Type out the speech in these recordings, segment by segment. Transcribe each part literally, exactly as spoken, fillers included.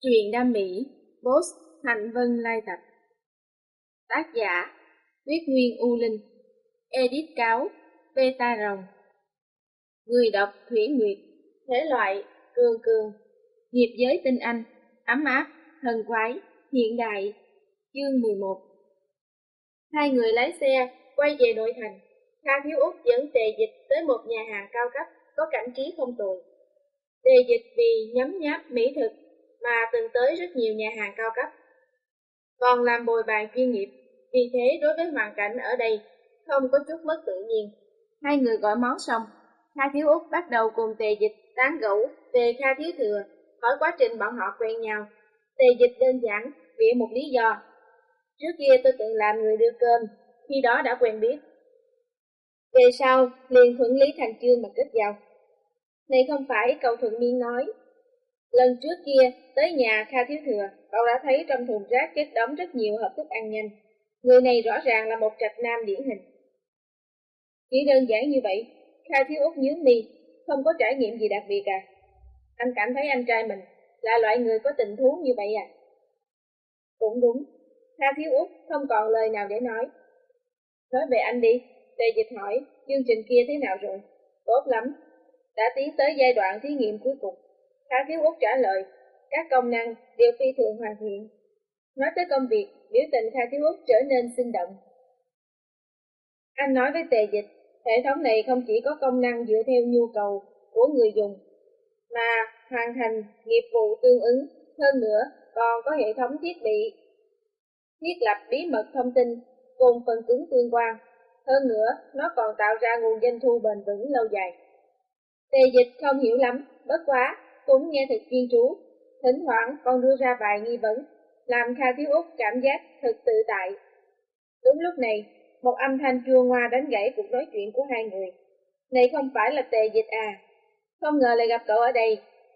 Truyện đam mỹ, Boss Hạnh Vân Lai tập. Tác giả Tuyết Nguyên U Linh. Edit cáo Beta Rồng. Người đọc Thủy Nguyệt. Thể loại cường cường. Nghiệp giới tinh anh, ấm áp, thần quái, hiện đại. Chương mười một. Hai người lái xe quay về nội thành. Kha Thiếu Út dẫn Tề Dịch tới một nhà hàng cao cấp có cảnh trí không tồi. Tề Dịch vì nhấm nháp mỹ thực mà từng tới rất nhiều nhà hàng cao cấp, còn làm bồi bàn chuyên nghiệp, vì thế đối với hoàn cảnh ở đây không có chút mất tự nhiên. Hai người gọi món xong, Kha Thiếu Út bắt đầu cùng Tề Dịch tán gẫu về Kha Thiếu Thừa, hỏi quá trình bọn họ quen nhau. Tề Dịch đơn giản bịa một lý do: trước kia tôi từng làm người đưa cơm, khi đó đã quen biết. Về sau liền thuận lý thành chương mà kết giao. Này không phải cậu thuận miên nói. Lần trước kia, tới nhà Kha Thiếu Thừa, cậu đã thấy trong thùng rác chất đống rất nhiều hộp thức ăn nhanh. Người này rõ ràng là một trạch nam điển hình. Chỉ đơn giản như vậy, Kha Thiếu Út nhướng mi, không có trải nghiệm gì đặc biệt à? Anh cảm thấy anh trai mình là loại người có tình thú như vậy à? Cũng đúng, Kha Thiếu Út không còn lời nào để nói. Nói về anh đi, Tề Dịch hỏi, chương trình kia thế nào rồi? Tốt lắm, đã tiến tới giai đoạn thí nghiệm cuối cùng. Kha Thiếu Út trả lời, các công năng đều phi thường hoàn thiện. Nói tới công việc, biểu tình Kha Thiếu Út trở nên sinh động. Anh nói với Tề Dịch, hệ thống này không chỉ có công năng dựa theo nhu cầu của người dùng, mà hoàn thành nghiệp vụ tương ứng, hơn nữa còn có hệ thống thiết bị thiết lập bí mật thông tin cùng phần cứng tương quan. Hơn nữa, nó còn tạo ra nguồn doanh thu bền vững lâu dài. Tề Dịch không hiểu lắm, bất quá cũng nghe thật chuyên chú, thỉnh thoảng còn đưa ra vài nghi vấn, làm Kha Thiếu Út cảm giác thật tự tại. Đúng lúc này, một âm thanh chua ngoa đánh gãy cuộc nói chuyện của hai người. Này không phải là Tề Dịch à? Không ngờ lại gặp cậu ở đây.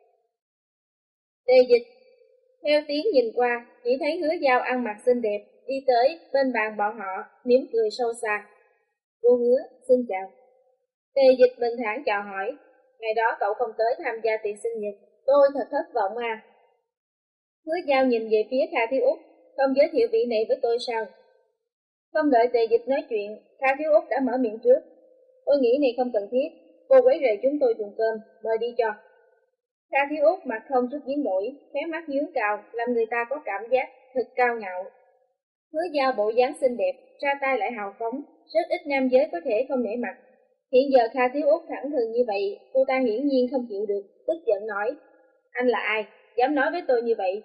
Tề Dịch theo tiếng nhìn qua, chỉ thấy Hứa Giao ăn mặc xinh đẹp đi tới bên bàn bọn họ, mỉm cười sâu xa. Cô Hứa, xin chào. Tề Dịch bình thản chào hỏi. Ngày đó cậu không tới tham gia tiệc sinh nhật, tôi thật thất vọng à. Hứa Giao nhìn về phía Kha Thiếu Út, không giới thiệu vị này với tôi sao? Không đợi Tề Dịch nói chuyện, Kha Thiếu Út đã mở miệng trước. Tôi nghĩ này không cần thiết, cô quấy rầy chúng tôi dùng cơm, mời đi cho. Kha Thiếu Út mặt không chút biến đổi, khóe mắt nhướng cao, làm người ta có cảm giác thật cao ngạo. Hứa Giao bộ dáng xinh đẹp, ra tay lại hào phóng, rất ít nam giới có thể không nể mặt. Hiện giờ Kha Thiếu Út thẳng thừng như vậy, cô ta hiển nhiên không chịu được, tức giận nói, anh là ai, dám nói với tôi như vậy?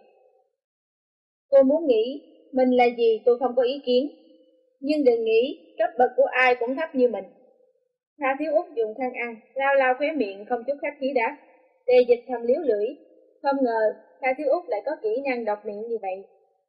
Cô muốn nghĩ mình là gì tôi không có ý kiến, nhưng đừng nghĩ cấp bậc của ai cũng thấp như mình. Kha Thiếu Út dùng khăn ăn, lao lao khóe miệng không chút khách khí đáp. Tề Dịch thầm liếu lưỡi, không ngờ Kha Thiếu Út lại có kỹ năng độc miệng như vậy.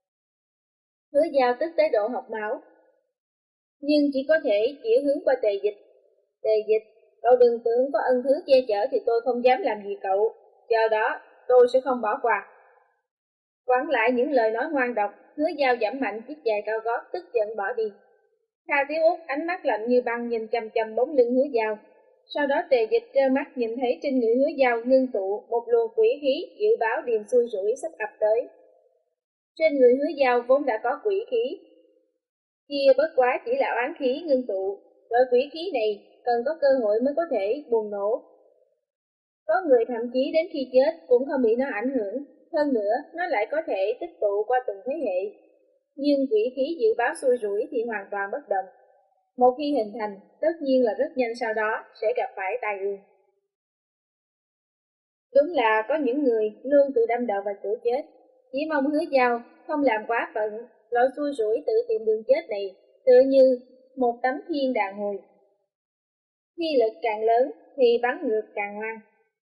Hứa Giao tức tới độ học máu, nhưng chỉ có thể chỉ hướng qua Tề Dịch. Tề Dịch, cậu đừng tưởng có ân thứ che chở thì tôi không dám làm gì cậu, chờ đó tôi sẽ không bỏ qua. Quẳng lại những lời nói ngoan độc, Hứa Giao giẫm mạnh chiếc giày cao gót, tức giận bỏ đi. Kha Thiếu Út ánh mắt lạnh như băng nhìn chằm chằm bóng lưng Hứa Giao. Sau đó Tề Dịch trơ mắt nhìn thấy trên người Hứa Giao ngưng tụ một luồng quỷ khí dự báo điềm xui rủi sắp ập tới. Trên người Hứa Giao vốn đã có quỷ khí, kia bất quá chỉ là oán khí ngưng tụ, loại quỷ khí này cần có cơ hội mới có thể bùng nổ. Có người thậm chí đến khi chết cũng không bị nó ảnh hưởng, hơn nữa nó lại có thể tích tụ qua từng thế hệ. Nhưng quỷ khí dự báo xui rủi thì hoàn toàn bất động. Một khi hình thành, tất nhiên là rất nhanh sau đó sẽ gặp phải tai ương. Đúng là có những người luôn tự đâm đầu vào chỗ chết, chỉ mong Hứa Giao không làm quá phận. Loại xui rủi tự tìm đường chết này tựa như một tấm khiên đàn hồi, khi lực càng lớn thì bắn ngược càng ngoan.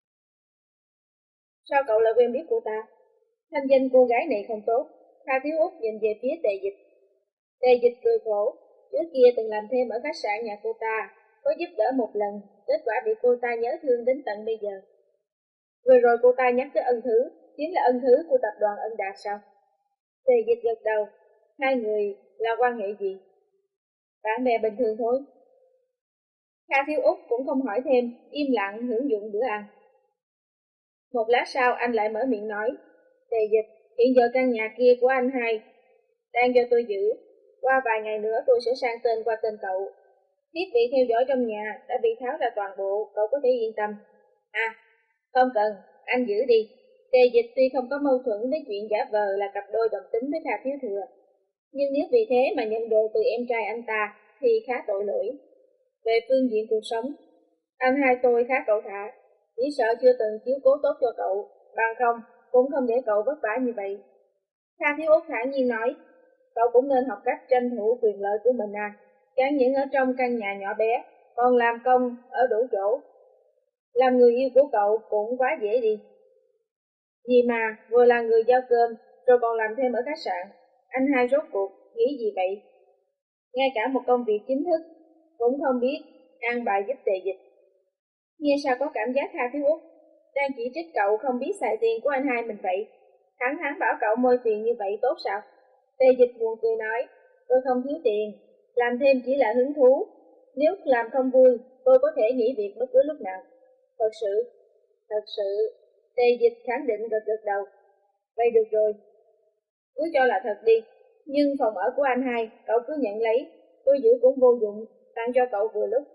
Sao cậu lại quen biết cô ta? Thanh danh cô gái này không tốt. Kha Thiếu Út nhìn về phía Tề Dịch. Tề Dịch cười khổ, trước kia từng làm thêm ở khách sạn nhà cô ta, có giúp đỡ một lần, kết quả bị cô ta nhớ thương đến tận bây giờ. Vừa rồi cô ta nhắc tới Ân Thứ, chính là ân thứ của tập đoàn Ân Đạt sao? Tề Dịch gật đầu. Hai người là quan hệ gì? Bạn bè bình thường thôi. Kha Thiếu Út cũng không hỏi thêm, im lặng hưởng dụng bữa ăn. Một lát sau anh lại mở miệng nói, Tề Dịch, Hiện giờ căn nhà kia của anh hai đang do tôi giữ. Qua vài ngày nữa tôi sẽ sang tên qua tên cậu. Thiết bị theo dõi trong nhà đã bị tháo ra toàn bộ, cậu có thể yên tâm. À, không cần, anh giữ đi. Tề Dịch tuy không có mâu thuẫn với chuyện giả vờ là cặp đôi đồng tính với Kha Thiếu Thừa, nhưng nếu vì thế mà nhận đồ từ em trai anh ta thì khá tội lỗi. Về phương diện cuộc sống, anh hai tôi khá cậu thả, chỉ sợ chưa từng chiếu cố tốt cho cậu, bằng không cũng không để cậu vất vả như vậy. Kha Thiếu Út thản nhiên nói, cậu cũng nên học cách tranh thủ quyền lợi của mình à, chẳng những ở trong căn nhà nhỏ bé, còn làm công ở đủ chỗ. Làm người yêu của cậu cũng quá dễ đi. Vì mà vừa là người giao cơm, rồi còn làm thêm ở khách sạn, anh hai rốt cuộc nghĩ gì vậy? Ngay cả một công việc chính thức cũng không biết an bài giúp Tề Dịch. Nghe sao có cảm giác Kha Thiếu Út đang chỉ trích cậu không biết xài tiền của anh hai mình vậy. Thẳng thắn bảo cậu môi tiền như vậy tốt sao? Tề Dịch buồn cười nói, tôi không thiếu tiền, làm thêm chỉ là hứng thú. Nếu làm không vui, tôi có thể nghỉ việc bất cứ lúc nào. Thật sự, thật sự, Tề Dịch khẳng định gật gật đầu. Vậy được rồi, cứ cho là thật đi. Nhưng phòng ở của anh hai, cậu cứ nhận lấy, tôi giữ cũng vô dụng, tặng cho cậu vừa lúc.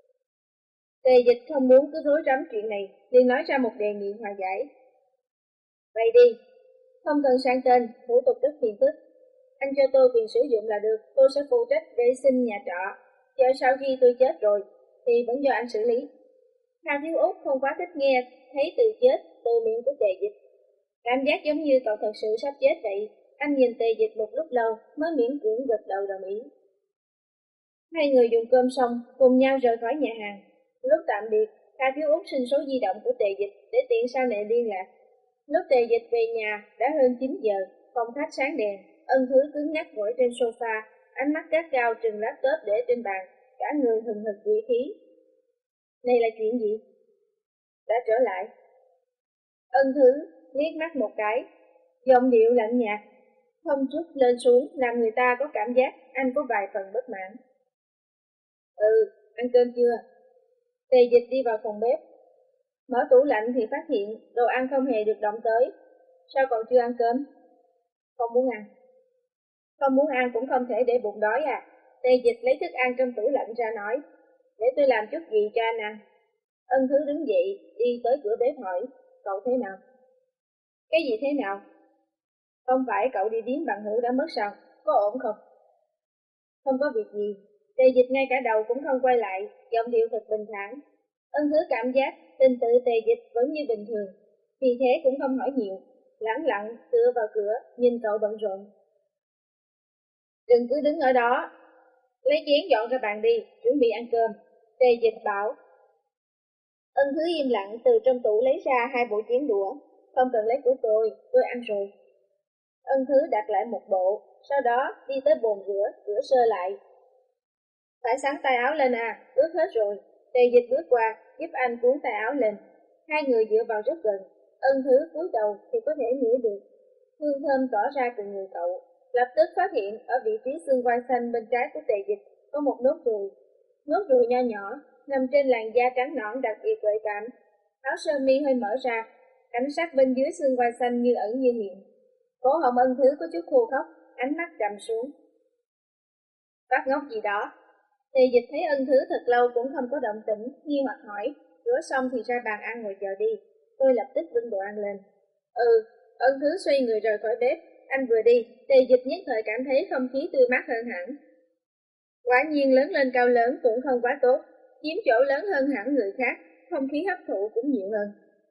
Tề Dịch không muốn cứ rối rắm chuyện này, liền nói ra một đề nghị hòa giải. Vậy đi, không cần sang tên, thủ tục rất phiền phức. Anh cho tôi quyền sử dụng là được, tôi sẽ phụ trách vệ sinh nhà trọ. Chờ sau khi tôi chết rồi, thì vẫn do anh xử lý. Kha Thiếu Út không quá thích nghe thấy từ chết từ miệng của Tề Dịch. Cảm giác giống như cậu thật sự sắp chết vậy. Anh nhìn Tề Dịch một lúc lâu mới miễn cưỡng gật đầu đồng ý. Hai người dùng cơm xong cùng nhau rời khỏi nhà hàng. Lúc tạm biệt, Kha Thiếu Út xin số di động của Tề Dịch để tiện sau này liên lạc. Lúc Tề Dịch về nhà đã hơn chín giờ, phòng khách sáng đèn, Ân Thứ cứng nhắc ngồi trên sofa, ánh mắt gắt gao trừng laptop để trên bàn, cả người hừng hực quỷ khí. Này là chuyện gì? Đã trở lại. Ân Thứ liếc mắt một cái, giọng điệu lạnh nhạt, không chút lên xuống làm người ta có cảm giác anh có vài phần bất mãn. Ừ, ăn cơm chưa? Tề Dịch đi vào phòng bếp. Mở tủ lạnh thì phát hiện đồ ăn không hề được động tới. Sao còn chưa ăn cơm? Không muốn ăn. Không muốn ăn cũng không thể để bụng đói à? Tề Dịch lấy thức ăn trong tủ lạnh ra nói, để tôi làm chút gì cho anh ăn. Ân Thứ đứng dậy, đi tới cửa bếp hỏi, cậu thế nào? Cái gì thế nào? Không phải cậu đi điếm bằng hữu đã mất sao? Có ổn không? Không có việc gì. Tề Dịch ngay cả đầu cũng không quay lại, giọng điệu thật bình thản. Ân Thứ cảm giác tình tự Tề Dịch vẫn như bình thường, vì thế cũng không hỏi nhiều, lẳng lặng tựa vào cửa nhìn cậu bận rộn. Đừng cứ đứng ở đó, lấy chén dọn ra bàn đi, chuẩn bị ăn cơm. Tề Dịch bảo. Ân Thứ im lặng từ trong tủ lấy ra hai bộ chén đũa. Không cần lấy của tôi, tôi ăn rồi. Ân Thứ đặt lại một bộ, sau đó đi tới bồn rửa, rửa sơ lại. Phải sắn tay áo lên à, ướt hết rồi. Tề Dịch bước qua, giúp anh cuốn tay áo lên. Hai người dựa vào rất gần. Ân Thứ cúi đầu thì có thể ngửi được hương thơm tỏa ra từ người cậu. Lập tức phát hiện ở vị trí xương quai xanh bên trái của Tề Dịch có một nốt ruồi. Nốt ruồi nho nhỏ nằm trên làn da trắng nõn đặc biệt gợi cảm. Áo sơ mi hơi mở ra, cảnh sắc bên dưới xương quai xanh như ẩn như hiện. Cổ họng Ân Thứ có chút khô khốc, ánh mắt trầm xuống. Phát ngốc gì đó? Tề Dịch thấy Ân Thứ thật lâu cũng không có động tĩnh, nghi hoặc hỏi, rửa xong thì ra bàn ăn ngồi chờ đi. Tôi lập tức bưng đồ ăn lên. Ừ, Ân Thứ xoay người rời khỏi bếp. Anh vừa đi, Tề Dịch nhất thời cảm thấy không khí tươi mát hơn hẳn. Quả nhiên lớn lên cao lớn cũng không quá tốt, chiếm chỗ lớn hơn hẳn người khác, không khí hấp thụ cũng nhiều hơn.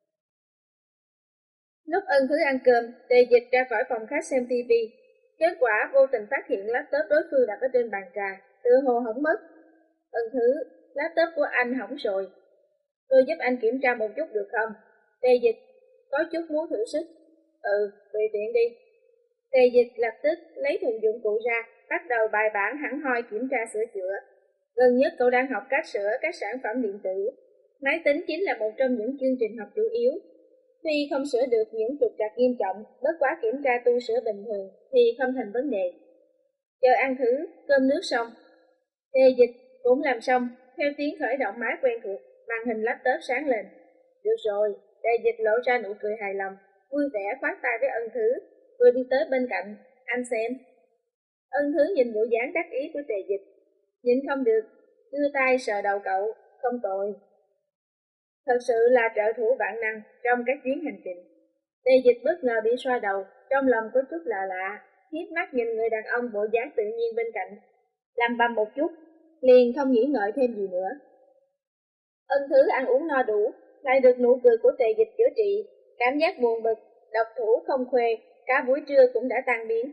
Lúc Ân Thứ ăn cơm, Tề Dịch ra khỏi phòng khách xem tivi. Kết quả vô tình phát hiện laptop đối phương đặt ở trên bàn trà, tự hồ hỏng mất. Ân Thứ, laptop của anh hỏng rồi. Tôi giúp anh kiểm tra một chút được không? Tề Dịch, có chút muốn thử sức. Ừ, tùy tiện đi. Tề Dịch lập tức lấy thùng dụng cụ ra, bắt đầu bài bản hẳn hoi kiểm tra sửa chữa. Gần nhất cậu đang học cách sửa các sản phẩm điện tử. Máy tính chính là một trong những chương trình học chủ yếu. Tuy không sửa được những trục trặc nghiêm trọng, bất quá kiểm tra tu sửa bình thường thì không thành vấn đề. Chờ ăn thử, cơm nước xong. Tề Dịch cũng làm xong, theo tiếng khởi động máy quen thuộc, màn hình laptop sáng lên. Được rồi, Tề Dịch lộ ra nụ cười hài lòng, vui vẻ khoát tay với Ân Thứ. vừa đi tới bên cạnh. Anh xem. Ân Thứ nhìn bộ dáng đắc ý của Tề Dịch, nhìn không được, đưa tay sờ đầu cậu, không tồi. Thật sự là trợ thủ vạn năng trong các chuyến hành trình. Tề Dịch bất ngờ bị xoa đầu, trong lòng có chút lạ lạ, hiếp mắt nhìn người đàn ông bộ dáng tự nhiên bên cạnh. Làm bầm một chút, liền không nghĩ ngợi thêm gì nữa. Ân Thứ ăn uống no đủ, lại được nụ cười của Tề Dịch chữa trị, cảm giác buồn bực, độc thủ không khuê, cả buổi trưa cũng đã tan biến.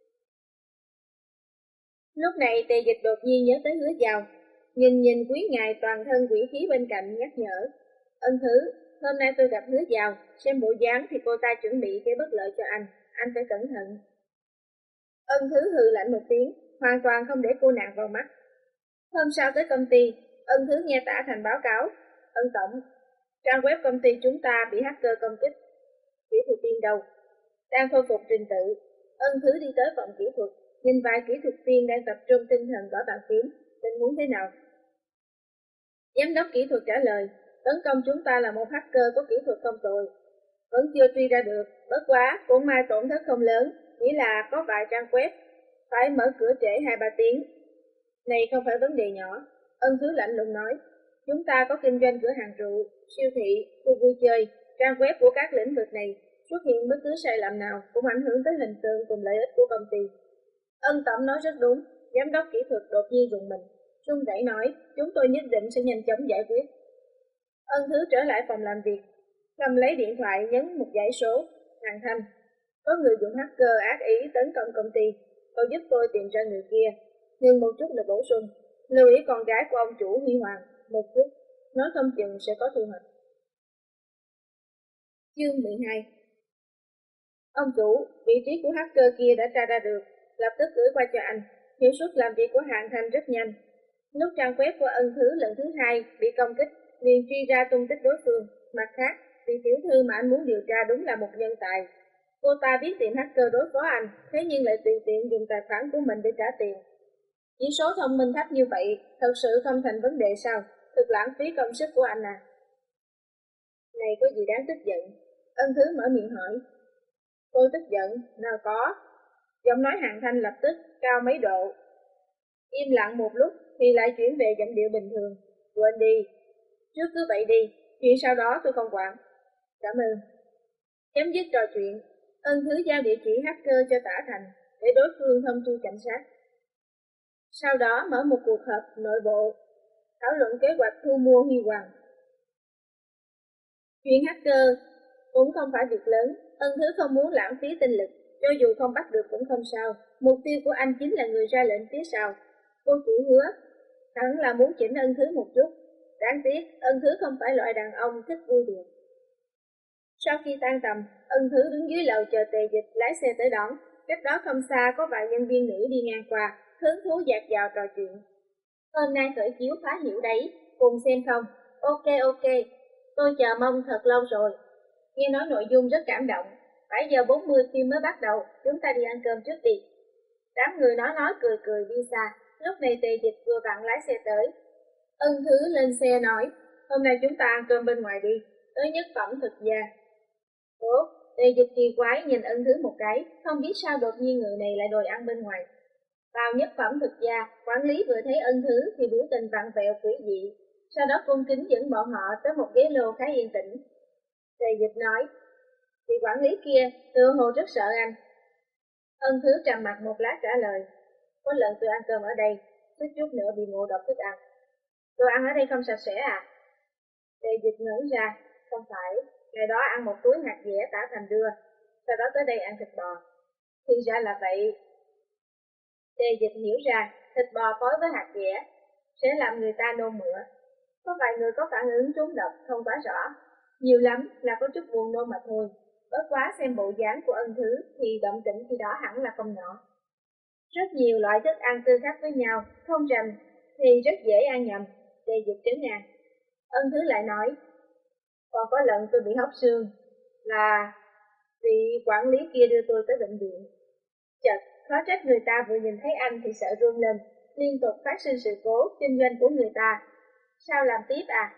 Lúc này Tề Dịch đột nhiên nhớ tới Hứa Giao, nhìn nhìn quý ngài toàn thân quỷ khí bên cạnh nhắc nhở. Ân Thứ, hôm nay tôi gặp Hứa Giao, xem bộ dáng thì cô ta chuẩn bị gây bất lợi cho anh, anh phải cẩn thận. Ân Thứ hừ lạnh một tiếng, hoàn toàn không để cô nàng vào mắt. Hôm sau tới công ty, Ân Thứ nghe Tả Thành báo cáo. Ân Tổng, trang web công ty chúng ta bị hacker công kích. Kỹ thuật viên đâu? Đang khôi phục trình tự. Ân Thứ đi tới phòng kỹ thuật, nhìn vài kỹ thuật viên đang tập trung tinh thần gõ bàn phím. Tình huống thế nào? Giám đốc kỹ thuật trả lời, tấn công chúng ta là một hacker có kỹ thuật không tồi. Vẫn chưa truy ra được, bất quá cũng may tổn thất không lớn, chỉ là có vài trang web phải mở cửa trễ hai ba tiếng. Này không phải vấn đề nhỏ. Ân Thứ lạnh lùng nói, chúng ta có kinh doanh cửa hàng rượu, siêu thị, khu vui chơi, trang web của các lĩnh vực này xuất hiện bất cứ sai lầm nào cũng ảnh hưởng tới hình tượng cùng lợi ích của công ty. Ân Tổng nói rất đúng. Giám đốc kỹ thuật đột nhiên dùng mình, run rẩy nói, chúng tôi nhất định sẽ nhanh chóng giải quyết. Ân Thứ trở lại phòng làm việc, cầm lấy điện thoại nhấn một dãy số. Hàng Thanh, có người dùng hacker ác ý tấn công công ty, cậu giúp tôi tìm ra người kia. Nhưng một chút là bổ sung, lưu ý con gái của ông chủ Huy Hoàng một chút, nói không chừng sẽ có thu hoạch. Chương mười hai. Ông chủ, vị trí của hacker kia đã tra ra được, lập tức gửi qua cho anh. Hiệu suất làm việc của Hàng Thanh rất nhanh. Lúc trang web của Ân Thứ lần thứ hai bị công kích, liền truy ra tung tích đối phương. Mặt khác, vị tiểu thư mà anh muốn điều tra đúng là một nhân tài. Cô ta biết tìm hacker đối phó anh, thế nhưng lại tùy tiện dùng tài khoản của mình để trả tiền. Chỉ số thông minh thấp như vậy, thật sự không thành vấn đề sao? Thực lãng phí công sức của anh à? Này có gì đáng tức giận? Ân Thứ mở miệng hỏi. Tôi tức giận, nào có. Giọng nói Hàng Thanh lập tức cao mấy độ. Im lặng một lúc thì lại chuyển về giọng điệu bình thường. Quên đi, trước cứ vậy đi, chuyện sau đó tôi không quản. Cảm ơn. Chấm dứt trò chuyện, Ân Thứ giao địa chỉ hacker cho Tả Thành để đối phương thông tri cảnh sát. Sau đó mở một cuộc họp nội bộ, thảo luận kế hoạch thu mua Huy Hoàng. Chuyện hacker cũng không phải việc lớn, Ân Thứ không muốn lãng phí tinh lực, cho dù không bắt được cũng không sao. Mục tiêu của anh chính là người ra lệnh phía sau. Cô chủ Hứa, hẳn là muốn chỉnh Ân Thứ một chút. Đáng tiếc, Ân Thứ không phải loại đàn ông thích vui đùa. Sau khi tan tầm, Ân Thứ đứng dưới lầu chờ Tề Dịch lái xe tới đón. Cách đó không xa có vài nhân viên nữ đi ngang qua, hứng thú dạt dào trò chuyện. Hôm nay khởi chiếu Phá Hiểu đấy, cùng xem không? Ok ok, tôi chờ mong thật lâu rồi. Nghe nói nội dung rất cảm động. bảy giờ bốn mươi phim mới bắt đầu, chúng ta đi ăn cơm trước đi. Đám người nói nói cười cười đi xa. Lúc này Tề Dịch vừa vặn lái xe tới. Ân Thứ lên xe nói, hôm nay chúng ta ăn cơm bên ngoài đi, tới Nhất Phẩm Thực Gia. Tốt, Tề Dịch kỳ quái nhìn Ân Thứ một cái, không biết sao đột nhiên người này lại đòi ăn bên ngoài. Vào Nhất Phẩm Thực Gia, quản lý vừa thấy Ân Thứ thì biểu tình vặn vẹo quỷ dị, sau đó cung kính dẫn bọn họ tới một ghế lô khá yên tĩnh. Tề Dịch nói, vị quản lý kia tựa hồ rất sợ anh. Ân Thứ trầm mặt một lát trả lời, có lần tôi ăn cơm ở đây, suýt chút nữa bị ngộ độc thức ăn. Đồ ăn ở đây không sạch sẽ à? Tề Dịch ngẩn ra, không phải, ngày đó ăn một túi hạt dẻ Tả Thành đưa, sau đó tới đây ăn thịt bò. Thì ra là vậy. Tề Dịch hiểu ra, thịt bò phối với hạt dẻ sẽ làm người ta nôn mửa. Có vài người có phản ứng trúng độc không quá rõ, nhiều lắm là có chút buồn nôn mà thôi. Bất quá xem bộ dáng của Ân Thứ thì động tĩnh khi đó hẳn là không nhỏ. Rất nhiều loại thức ăn tương khắc với nhau, không rành thì rất dễ ăn nhầm. Tề Dịch trấn an. Ân Thứ lại nói, còn có lần tôi bị hóc xương, là vị quản lý kia đưa tôi tới bệnh viện. Chật, khó trách người ta vừa nhìn thấy anh thì sợ run lên, liên tục phát sinh sự cố kinh doanh của người ta. Sao làm tiếp à?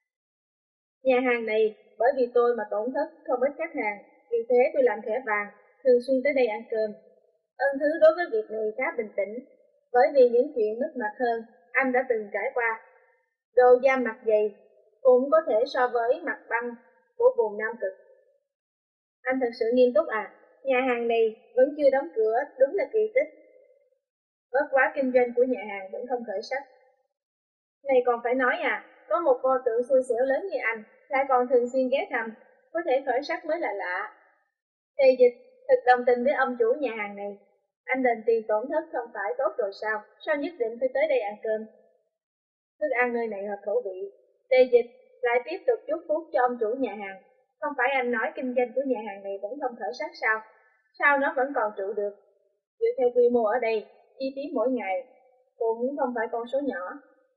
Nhà hàng này bởi vì tôi mà tổn thất không ít khách hàng, vì thế tôi làm thẻ vàng, thường xuyên tới đây ăn cơm. Ân Thứ đối với việc này khá bình tĩnh, bởi vì những chuyện mất mặt hơn, anh đã từng trải qua. Đồ da mặt dày cũng có thể so với mặt băng của vùng Nam Cực. Anh thật sự nghiêm túc à? Nhà hàng này vẫn chưa đóng cửa, đúng là kỳ tích. Bất quá kinh doanh của nhà hàng vẫn không khởi sắc. Này còn phải nói à, có một pho tượng xui xẻo lớn như anh, lại còn thường xuyên ghé thăm, có thể khởi sắc mới là lạ. Tề Dịch thực đồng tình với ông chủ nhà hàng này. Anh đền tiền tổn thất không phải tốt rồi sao, sao nhất định phải tới đây ăn cơm? Thức ăn nơi này hợp khẩu vị. Tề Dịch lại tiếp tục chúc phúc cho ông chủ nhà hàng. Không phải anh nói kinh doanh của nhà hàng này vẫn không khởi sắc sao? Sao nó vẫn còn trụ được? Dựa theo quy mô ở đây, chi phí mỗi ngày cũng không phải con số nhỏ.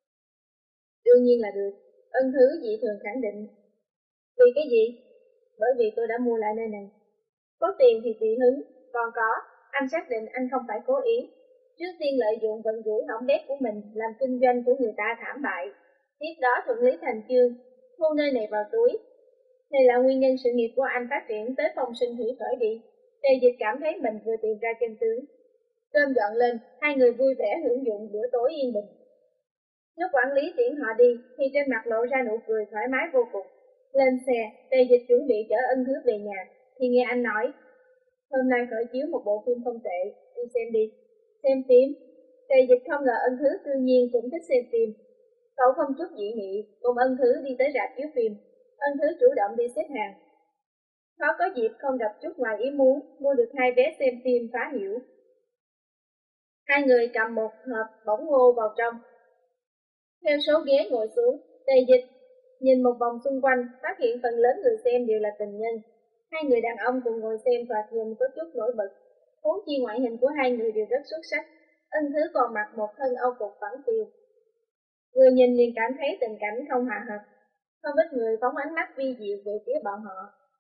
Đương nhiên là được. Ân Thứ dị thường khẳng định. Vì cái gì? Bởi vì tôi đã mua lại nơi này. Có tiền thì tùy hứng, còn có, anh xác định anh không phải cố ý. Trước tiên lợi dụng vận rủi hỏng bét của mình làm kinh doanh của người ta thảm bại. Tiếp đó thuận lý thành chương, thu nơi này vào túi. Này là nguyên nhân sự nghiệp của anh phát triển tới phong sinh thủy khởi đi. Tề Dịch cảm thấy mình vừa tìm ra chân tướng. Cơm dọn lên, hai người vui vẻ hưởng dụng bữa tối yên bình. Lúc quản lý tiễn họ đi, thì trên mặt lộ ra nụ cười thoải mái vô cùng. Lên xe, Tề Dịch chuẩn bị chở Ân Thứ về nhà, thì nghe anh nói, hôm nay khởi chiếu một bộ phim không tệ, đi xem đi. Xem phim? Tề Dịch không ngờ Ân Thứ tự nhiên cũng thích xem phim. Cậu không chút dị nghị, cùng Ân Thứ đi tới rạp chiếu phim. Ân Thứ chủ động đi xếp hàng. Khó có dịp không gặp chút ngoài ý muốn, mua được hai vé xem phim phá hiểu. Hai người cầm một hộp bỏng ngô vào trong. Theo số ghế ngồi xuống, Tề Dịch nhìn một vòng xung quanh, phát hiện phần lớn người xem đều là tình nhân. Hai người đàn ông cùng ngồi xem thoạt nhìn có chút nổi bật. Huống chi ngoại hình của hai người đều rất xuất sắc. Ân Thứ còn mặc một thân âu phục phẳng phiu. Người nhìn liền cảm thấy tình cảnh không hòa hợp. Không ít người phóng ánh mắt vi diệu về phía bọn họ.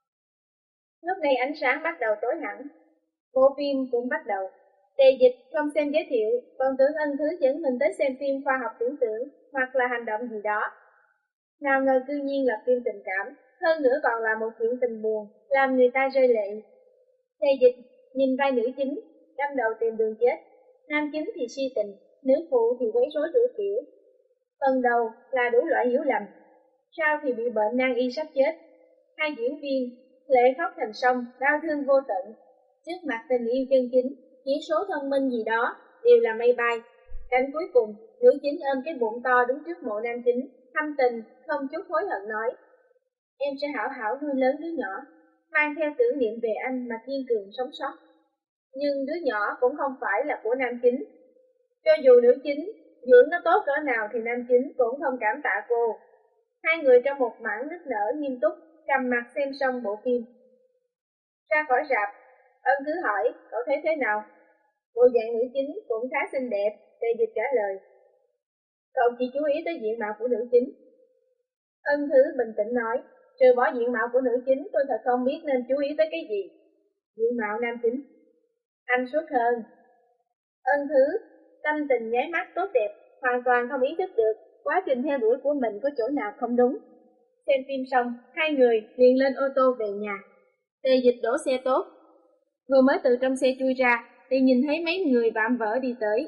Lúc này ánh sáng bắt đầu tối hẳn. Bộ phim cũng bắt đầu. Tề Dịch không xem giới thiệu, còn tưởng Ân Thứ dẫn mình tới xem phim khoa học tưởng tượng hoặc là hành động gì đó. Nào ngờ cư nhiên là phim tình cảm, hơn nữa còn là một chuyện tình buồn, làm người ta rơi lệ. Tề Dịch nhìn vai nữ chính, đâm đầu tìm đường chết. Nam chính thì si tình, nữ phụ thì quấy rối đủ kiểu. Phần đầu là đủ loại hiểu lầm, sau thì bị bệnh nan y sắp chết. Hai diễn viên lệ khóc thành sông, đau thương vô tận. Trước mặt tình yêu chân chính, chỉ số thông minh gì đó đều là mây bay. Cảnh cuối cùng, nữ chính ôm cái bụng to đứng trước mộ nam chính, thâm tình, không chút hối hận nói: em sẽ hảo hảo nuôi lớn đứa nhỏ, mang theo tưởng niệm về anh mà kiên cường sống sót. Nhưng đứa nhỏ cũng không phải là của nam chính. Cho dù nữ chính dưỡng nó tốt cỡ nào thì nam chính cũng không cảm tạ cô. Hai người trong một mảng nức nở nghiêm túc, cầm mặt xem xong bộ phim. Ra khỏi rạp, Ân Thứ hỏi, cậu thấy thế nào? Bộ dạng nữ chính cũng khá xinh đẹp, Tề Dịch trả lời. Cậu chỉ chú ý tới diện mạo của nữ chính. Ân Thứ bình tĩnh nói, trừ bỏ diện mạo của nữ chính, tôi thật không biết nên chú ý tới cái gì. Diện mạo nam chính. Anh xuất hơn. Ân Thứ, tâm tình nháy mắt tốt đẹp, hoàn toàn không ý thức được quá trình theo đuổi của mình có chỗ nào không đúng. Xem phim xong, hai người liền lên ô tô về nhà. Tề Dịch đổ xe tốt. Vừa mới từ trong xe chui ra, thì nhìn thấy mấy người vạm vỡ đi tới.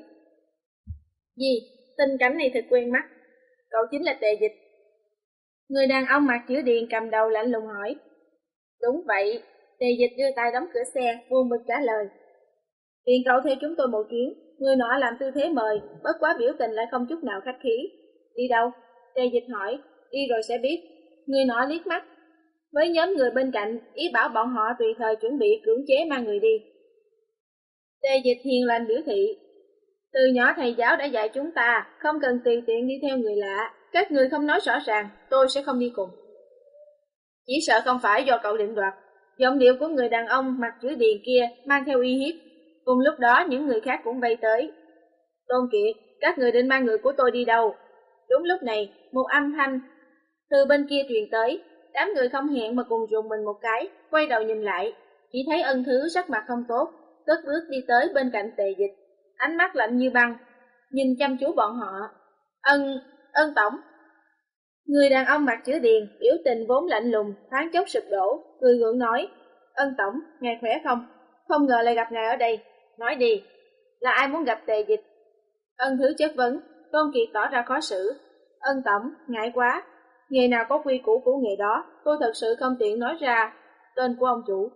Gì? Tình cảnh này thật quen mắt. Cậu chính là Tề Dịch. Người đàn ông mặc chữ điền cầm đầu lạnh lùng hỏi. Đúng vậy. Tề Dịch đưa tay đóng cửa xe, buồn bực trả lời. Phiền cậu theo chúng tôi một chuyến. Người nọ làm tư thế mời, bất quá biểu tình lại không chút nào khách khí. Đi đâu? Tề Dịch hỏi. Đi rồi sẽ biết. Người nọ liếc mắt với nhóm người bên cạnh, ý bảo bọn họ tùy thời chuẩn bị cưỡng chế mang người đi. Tề Dịch hiền lành biểu thị. Từ nhỏ thầy giáo đã dạy chúng ta, không cần tùy tiện đi theo người lạ. Các người không nói rõ ràng, tôi sẽ không đi cùng. Chỉ sợ không phải do cậu định đoạt. Giọng điệu của người đàn ông mặc chữ điền kia mang theo uy hiếp. Cùng lúc đó những người khác cũng vây tới. Tôn Kiệt, các người định mang người của tôi đi đâu? Đúng lúc này, một âm thanh từ bên kia truyền tới. Đám người không hẹn mà cùng rùng mình một cái, quay đầu nhìn lại, chỉ thấy Ân Thứ sắc mặt không tốt, cất bước đi tới bên cạnh Tề Dịch, ánh mắt lạnh như băng, nhìn chăm chú bọn họ. Ân, Ân tổng. Người đàn ông mặc chữ điền, biểu tình vốn lạnh lùng, thoáng chốc sụp đổ, cười gượng nói, Ân tổng, ngài khỏe không? không ngờ lại gặp ngài ở đây. Nói đi, là ai muốn gặp Tề Dịch? Ân Thứ chất vấn. Tôn Kiệt tỏ ra khó xử. Ân tổng, ngại quá. Nghề nào có quy củ của nghề đó, tôi thật sự không tiện nói ra tên của ông chủ.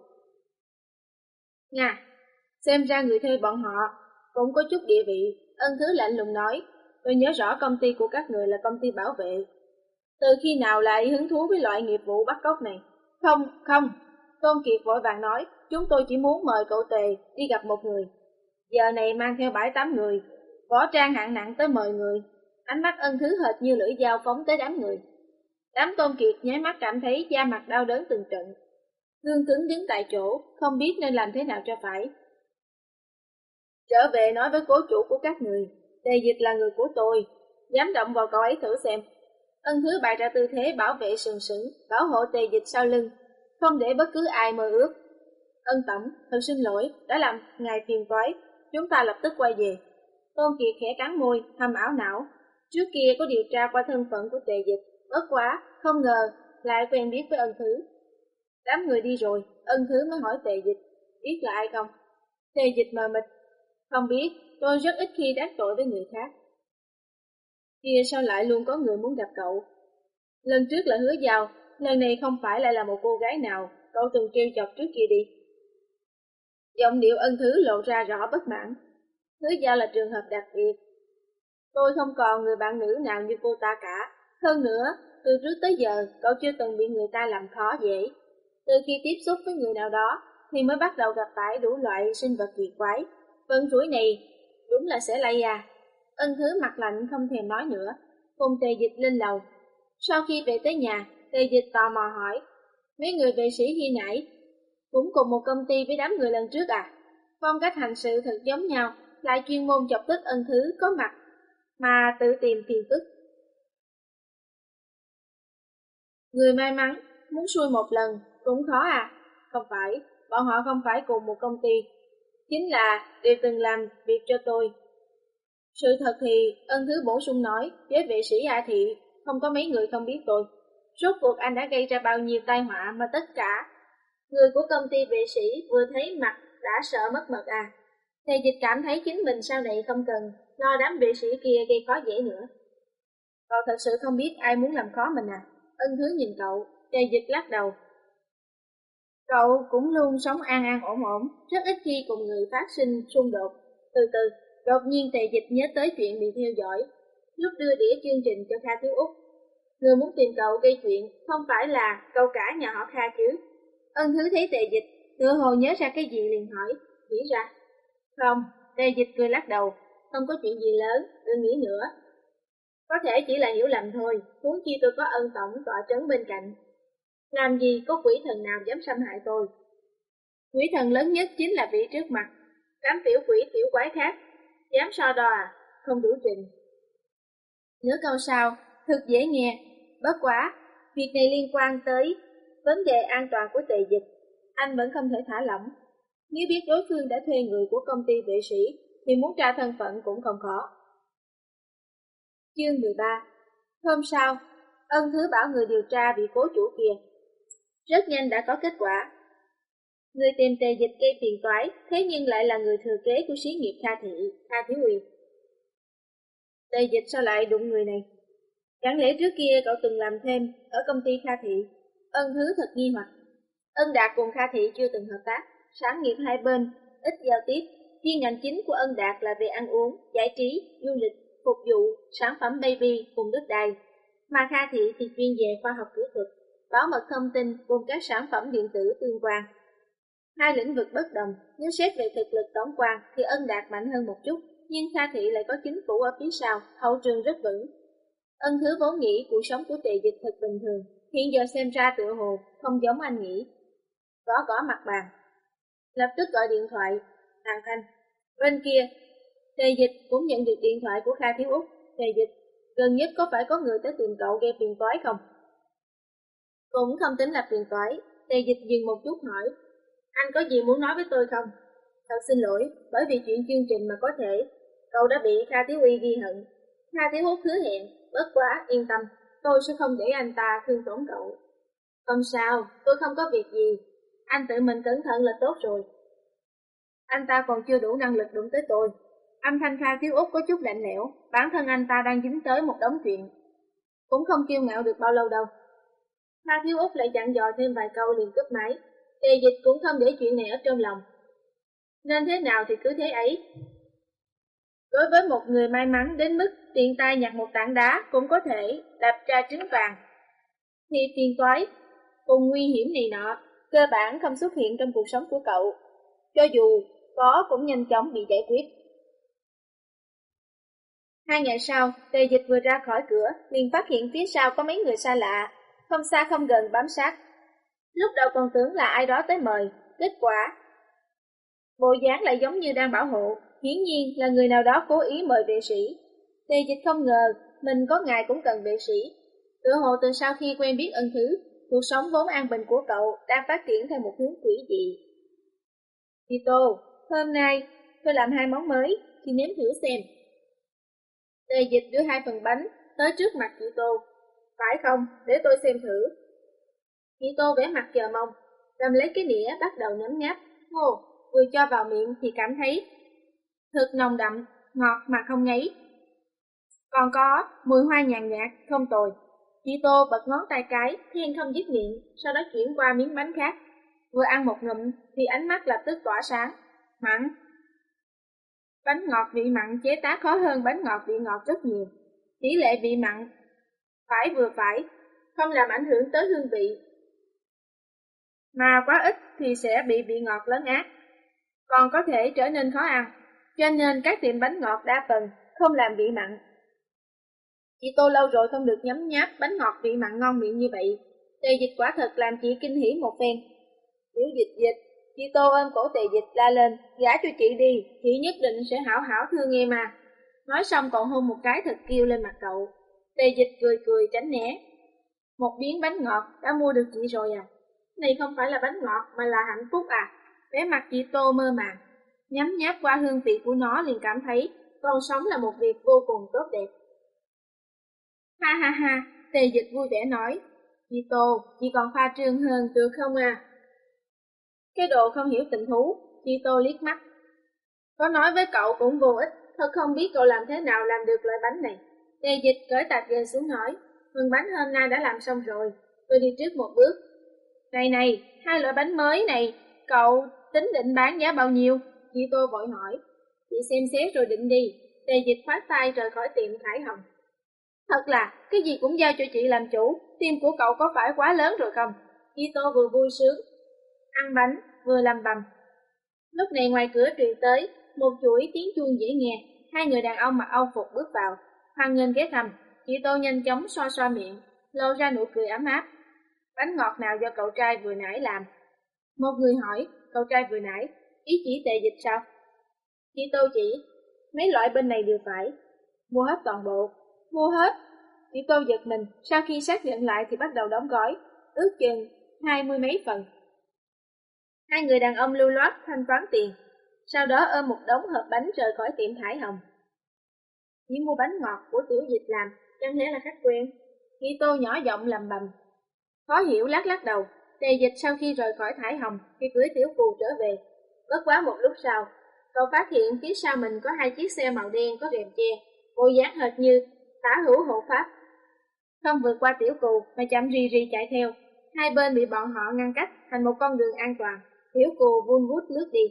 Nga, xem ra người thuê bọn họ cũng có chút địa vị. Ân Thứ lạnh lùng nói, tôi nhớ rõ công ty của các người là công ty bảo vệ. Từ khi nào lại hứng thú với loại nghiệp vụ bắt cóc này? Không, không, Tôn Kiệt vội vàng nói, chúng tôi chỉ muốn mời cậu Tề đi gặp một người. Giờ này mang theo bảy tám người, võ trang hạng nặng tới mười người. Ánh mắt Ân Thứ hệt như lưỡi dao phóng tới đám người. Đám Tôn Kiệt nháy mắt cảm thấy da mặt đau đớn từng trận. Gương cứng đứng tại chỗ, không biết nên làm thế nào cho phải. Trở về nói với cố chủ của các người, Tề Dịch là người của tôi, dám động vào cậu ấy thử xem. Ân Thứ bày ra tư thế bảo vệ sừng sững, bảo hộ Tề Dịch sau lưng, không để bất cứ ai mơ ước. Ân tổng, thật xin lỗi, đã làm ngài phiền toái, chúng ta lập tức quay về. Tôn Kiệt khẽ cắn môi, thầm ảo não. Trước kia có điều tra qua thân phận của Tề Dịch, bất quá, không ngờ lại quen biết với Ân Thứ. Đám người đi rồi, Ân Thứ mới hỏi Tề Dịch, biết là ai không? Tề Dịch mờ mịt, không biết, tôi rất ít khi đắc tội với người khác. Kia sao lại luôn có người muốn gặp cậu? Lần trước là Hứa Giao, lần này không phải lại là một cô gái nào cậu từng trêu chọc trước kia đi. Giọng điệu Ân Thứ lộ ra rõ bất mãn. Hứa Giao là trường hợp đặc biệt. Tôi không còn người bạn nữ nào như cô ta cả. Hơn nữa, từ trước tới giờ cậu chưa từng bị người ta làm khó dễ. Từ khi tiếp xúc với người nào đó thì mới bắt đầu gặp phải đủ loại sinh vật kỳ quái. Vận rủi này đúng là sẽ lây à. Ân Thứ mặt lạnh không thèm nói nữa, cùng Tề Dịch lên lầu. Sau khi về tới nhà, Tề Dịch tò mò hỏi, mấy người vệ sĩ khi nãy cũng cùng một công ty với đám người lần trước à? Phong cách hành sự thật giống nhau, lại chuyên môn chọc tức Ân Thứ có mặt mà tự tìm phiền tức. Người may mắn muốn xui một lần cũng khó à? Không phải, bọn họ không phải cùng một công ty, chính là đều từng làm việc cho tôi. Sự thật thì, Ân Thứ bổ sung nói, với vệ sĩ A Thị, không có mấy người không biết tôi. Rốt cuộc anh đã gây ra bao nhiêu tai họa mà tất cả người của công ty vệ sĩ vừa thấy mặt đã sợ mất mật à. Thầy Dịch cảm thấy chính mình sau này không cần lo đám vệ sĩ kia gây khó dễ nữa. Cậu thật sự không biết ai muốn làm khó mình à? Ân Thứ nhìn cậu, Thầy Dịch lắc đầu. Cậu cũng luôn sống an an ổn ổn, rất ít khi cùng người phát sinh xung đột. Từ từ, đột nhiên Thầy Dịch nhớ tới chuyện bị theo dõi, lúc đưa đĩa chương trình cho Kha Thiếu Úc. Người muốn tìm cậu gây chuyện không phải là cậu cả nhà họ Kha chứ? Ân Thứ thấy Tề Dịch, tựa hồ nhớ ra cái gì liền hỏi, nghĩ ra. Không, Tề Dịch cười lắc đầu, không có chuyện gì lớn, đừng nghĩ nữa. Có thể chỉ là hiểu lầm thôi, huống chi tôi có Ân tổng tọa trấn bên cạnh. Làm gì có quỷ thần nào dám xâm hại tôi? Quỷ thần lớn nhất chính là vị trước mặt, đám tiểu quỷ tiểu quái khác, dám so đo à, không đủ trình. Nửa câu sau, thật dễ nghe, bất quá, việc này liên quan tới vấn đề an toàn của Tề Dịch, anh vẫn không thể thả lỏng. Nếu biết đối phương đã thuê người của công ty vệ sĩ, thì muốn tra thân phận cũng không khó. Chương mười ba. Hôm sau, Ân Thứ bảo người điều tra vị cố chủ kia. Rất nhanh đã có kết quả. Người tìm Tề Dịch gây phiền toái, thế nhưng lại là người thừa kế của xí nghiệp Kha Thị, Kha Thiếu Uy. Tề Dịch sao lại đụng người này? Chẳng lẽ trước kia cậu từng làm thêm ở công ty Kha Thị? Ân Thứ thật nghi hoặc. Ân Đạt cùng Kha Thị chưa từng hợp tác, sản nghiệp hai bên ít giao tiếp. Chuyên ngành chính của Ân Đạt là về ăn uống, giải trí, du lịch, phục vụ, sản phẩm baby cùng đất đai. Mà Kha Thị thì chuyên về khoa học kỹ thuật, bảo mật thông tin cùng các sản phẩm điện tử tương quan. Hai lĩnh vực bất đồng, nếu xét về thực lực tổng quan thì Ân Đạt mạnh hơn một chút, nhưng Kha Thị lại có chính phủ ở phía sau, hậu trường rất vững. Ân Thứ vốn nghĩ cuộc sống của Tề Dịch thật bình thường, hiện giờ xem ra tựa hồ không giống anh nghĩ. Gõ gõ mặt bàn, lập tức gọi điện thoại, Hàng Thanh. Bên kia, Tề Dịch cũng nhận được điện thoại của Kha Thiếu Úc. Tề Dịch, gần nhất có phải có người tới tìm cậu gây phiền toái không? Cũng không tính là phiền toái. Tề Dịch dừng một chút hỏi, anh có gì muốn nói với tôi không? Thật xin lỗi, bởi vì chuyện chương trình mà có thể cậu đã bị Kha Thiếu Uy ghi hận. Kha Thiếu Úc hứa hẹn, bất quá yên tâm, tôi sẽ không để anh ta thương tổn cậu. Không sao, tôi không có việc gì, anh tự mình cẩn thận là tốt rồi. Anh ta còn chưa đủ năng lực đụng tới tôi. Âm thanh Kha Thiếu Út có chút lạnh lẽo, bản thân anh ta đang dính tới một đống chuyện. Cũng không kiêu ngạo được bao lâu đâu. Kha Thiếu Út lại dặn dò thêm vài câu liền cúp máy. Tề Dịch cũng không để chuyện này ở trong lòng. Nên thế nào thì cứ thế ấy. Đối với một người may mắn đến mức tiện tay nhặt một tảng đá cũng có thể đập ra trứng vàng, thì phiền toái cùng nguy hiểm này nọ cơ bản không xuất hiện trong cuộc sống của cậu. Cho dù có cũng nhanh chóng bị giải quyết. Hai ngày sau, Tề Dịch vừa ra khỏi cửa, liền phát hiện phía sau có mấy người xa lạ, không xa không gần bám sát. Lúc đầu còn tưởng là ai đó tới mời, kết quả bộ dáng lại giống như đang bảo hộ, hiển nhiên là người nào đó cố ý mời vệ sĩ. Tề Dịch không ngờ mình có ngày cũng cần vệ sĩ. Tựa hồ từ sau khi quen biết Ân Thứ, cuộc sống vốn an bình của cậu đang phát triển theo một hướng quỷ dị. Chị Tô, hôm nay tôi làm hai món mới, chị nếm thử xem. Tề Dịch đưa hai phần bánh tới trước mặt chị Tô. Phải không, để tôi xem thử. Chị Tô vẻ mặt chờ mong, cầm lấy cái đĩa bắt đầu nhấm nháp. Ngô, vừa cho vào miệng thì cảm thấy thật nồng đậm, ngọt mà không ngấy. Còn có mùi hoa nhàn nhạt, không tồi. Chị Tô bật ngón tay cái, khen không dứt miệng, sau đó chuyển qua miếng bánh khác. Vừa ăn một ngụm thì ánh mắt lập tức tỏa sáng. Mặn. Bánh ngọt vị mặn chế tác khó hơn bánh ngọt vị ngọt rất nhiều. Tỷ lệ vị mặn phải vừa phải, không làm ảnh hưởng tới hương vị. Mà quá ít thì sẽ bị vị ngọt lấn át, còn có thể trở nên khó ăn. Cho nên các tiệm bánh ngọt đa phần không làm vị mặn. Chị Tô lâu rồi không được nhấm nháp bánh ngọt vị mặn ngon miệng như vậy. Tề Dịch quả thật làm chị kinh hỉ một phen. Tiểu Dịch Dịch, chị Tô ôm cổ Tề Dịch la lên, gả cho chị đi, chị nhất định sẽ hảo hảo thương em mà. Nói xong còn hôn một cái thật kêu lên mặt cậu. Tề Dịch cười cười tránh né. Một miếng bánh ngọt đã mua được chị rồi à? Này không phải là bánh ngọt mà là hạnh phúc à? Vẻ mặt chị Tô mơ màng, nhấm nháp qua hương vị của nó liền cảm thấy còn sống là một việc vô cùng tốt đẹp. Ha ha ha, Tề Dịch vui vẻ nói. Chị Tô, chị còn pha trương hơn được không à? Cái đồ không hiểu tình thú, chị Tô liếc mắt. Có nói với cậu cũng vô ích, thật không biết cậu làm thế nào làm được loại bánh này. Tề Dịch cởi tạp dề xuống nói, phần bánh hôm nay đã làm xong rồi, tôi đi trước một bước. Này này, hai loại bánh mới này, cậu tính định bán giá bao nhiêu? Chị Tô vội hỏi. Chị xem xét rồi định đi. Tề Dịch khoát tay rời khỏi tiệm Khải Hồng. Thật là, cái gì cũng giao cho chị làm chủ, tim của cậu có phải quá lớn rồi không? Chị Tô vừa vui sướng, ăn bánh, vừa làm bầm. Lúc này ngoài cửa truyền tới, một chuỗi tiếng chuông dễ nghe, hai người đàn ông mặc Âu phục bước vào. Hoan nghênh ghé thăm, chị Tô nhanh chóng xoa xoa miệng, lộ ra nụ cười ấm áp. Bánh ngọt nào do cậu trai vừa nãy làm? Một người hỏi, cậu trai vừa nãy, ý chỉ Tề Dịch sao? Chị Tô chỉ, mấy loại bên này đều phải. Mua hết toàn bộ. Mua hết. Chị Tô giật mình, sau khi xác nhận lại thì bắt đầu đóng gói, ước chừng hai mươi mấy phần. Hai người đàn ông lưu loát thanh toán tiền, sau đó ôm một đống hộp bánh rời khỏi tiệm Thải Hồng. Chỉ mua bánh ngọt của Tiểu Dịch làm, chẳng lẽ là khách quen? Chị Tô nhỏ giọng lầm bầm, khó hiểu lắc lắc đầu. Tề Dịch sau khi rời khỏi Thải Hồng thì cưới Tiểu Phù trở về. Bất quá một lúc sau, cậu phát hiện phía sau mình có hai chiếc xe màu đen có rèm che, bộ dáng hệt như tả hữu hộ pháp. Không vượt qua Tiểu Cù mà chậm rì rì chạy theo, hai bên bị bọn họ ngăn cách thành một con đường an toàn. Tiểu Cù vun vút lướt đi.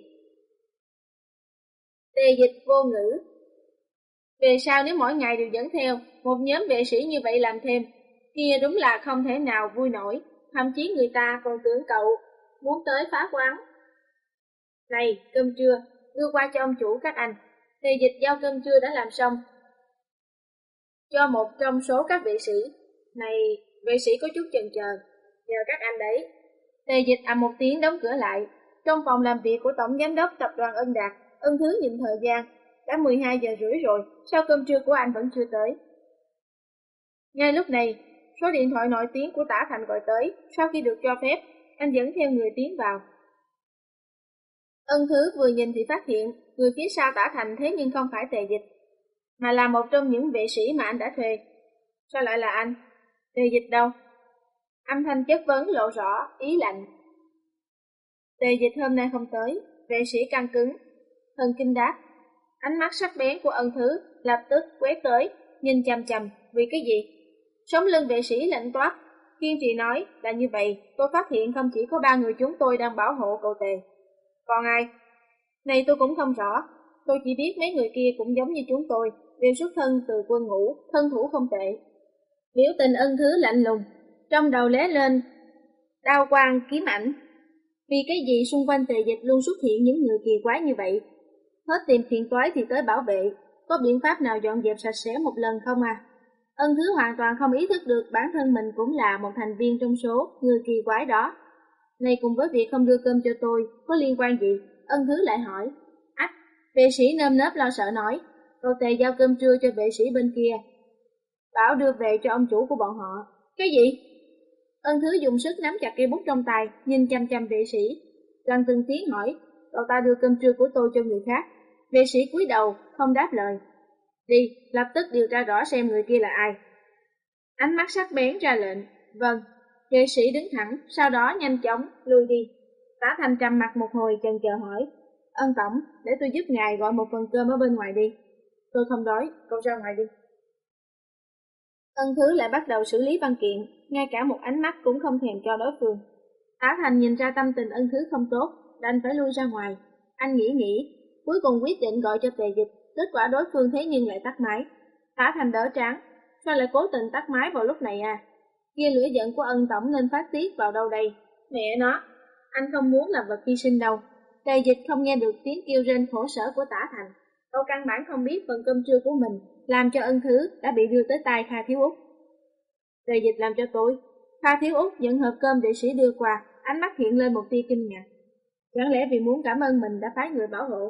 Tề Dịch vô ngữ. Về sau nếu mỗi ngày đều dẫn theo một nhóm vệ sĩ như vậy làm thêm, kia đúng là không thể nào vui nổi. Thậm chí người ta còn tưởng cậu muốn tới phá quán. Này, cơm trưa, đưa qua cho ông chủ các anh. Tề Dịch giao cơm trưa đã làm xong cho một trong số các vệ sĩ. Này, vệ sĩ có chút chần chờ, nhờ các anh đấy. Tề Dịch ầm một tiếng đóng cửa lại. Trong phòng làm việc của tổng giám đốc tập đoàn Ân Đạt, Ân Thứ nhìn thời gian, đã mười hai giờ rưỡi rồi, sao cơm trưa của anh vẫn chưa tới? Ngay lúc này, số điện thoại nổi tiếng của Tả Thành gọi tới. Sau khi được cho phép, anh dẫn theo người tiến vào. Ân Thứ vừa nhìn thì phát hiện người phía sau Tả Thành thế nhưng không phải Tề Dịch, mà là một trong những vệ sĩ mà anh đã thuê. Sao lại là anh? Tề Dịch đâu? Âm thanh chất vấn lộ rõ ý lạnh. Tề Dịch hôm nay không tới. Vệ sĩ căng cứng, Thần Kinh đáp. Ánh mắt sắc bén của Ân Thứ lập tức quét tới, nhìn chằm chằm, vì cái gì? Sống lưng vệ sĩ lạnh toát, kiên trì nói, là như vậy, tôi phát hiện không chỉ có ba người chúng tôi đang bảo hộ cậu Tề. Còn ai? Này tôi cũng không rõ, tôi chỉ biết mấy người kia cũng giống như chúng tôi, đều xuất thân từ quân ngũ, thân thủ không tệ. Biểu tình Ân Thứ lạnh lùng, trong đầu lóe lên đao quang kiếm ảnh. Vì cái gì xung quanh Tề Dịch luôn xuất hiện những người kỳ quái như vậy? Hết tìm phiền toái thì tới bảo vệ, có biện pháp nào dọn dẹp sạch sẽ một lần không à? Ân Thứ hoàn toàn không ý thức được bản thân mình cũng là một thành viên trong số người kỳ quái đó. Này cùng với việc không đưa cơm cho tôi, có liên quan gì? Ân Thứ lại hỏi. Ách, vệ sĩ nơm nớp lo sợ nói, cậu Tề giao cơm trưa cho vệ sĩ bên kia, bảo đưa về cho ông chủ của bọn họ. Cái gì? Ân Thứ dùng sức nắm chặt cây bút trong tay, nhìn chăm chăm vệ sĩ, gần từng tiếng hỏi, cậu ta đưa cơm trưa của tôi cho người khác. Vệ sĩ cúi đầu, không đáp lời. Đi, lập tức điều tra rõ xem người kia là ai. Ánh mắt sắc bén ra lệnh. Vâng. Vệ sĩ đứng thẳng, sau đó nhanh chóng lui đi. Tả Thành trầm mặt một hồi chần chờ hỏi, Ân tổng, để tôi giúp ngài gọi một phần cơm ở bên ngoài đi. Tôi không đói, cậu ra ngoài đi. Ân Thứ lại bắt đầu xử lý văn kiện, ngay cả một ánh mắt cũng không thèm cho đối phương. Tả Thành nhìn ra tâm tình Ân Thứ không tốt, đành phải lui ra ngoài. Anh nghĩ nghĩ, cuối cùng quyết định gọi cho Tề Dịch, kết quả đối phương thế nhưng lại tắt máy. Tả Thành đỡ trán, sao lại cố tình tắt máy vào lúc này à? Kia lửa giận của Ân tổng nên phát tiết vào đâu đây? Mẹ nó, anh không muốn làm vật hy sinh đâu. Tề Dịch không nghe được tiếng kêu rên khổ sở của Tả Thành. Cậu căn bản không biết phần cơm trưa của mình làm cho Ân Thứ đã bị đưa tới tay Kha Thiếu Út. Tề Dịch làm cho tôi. Kha Thiếu Út nhận hộp cơm vệ sĩ đưa qua, ánh mắt hiện lên một tia kinh ngạc. Chẳng lẽ vì muốn cảm ơn mình đã phái người bảo hộ?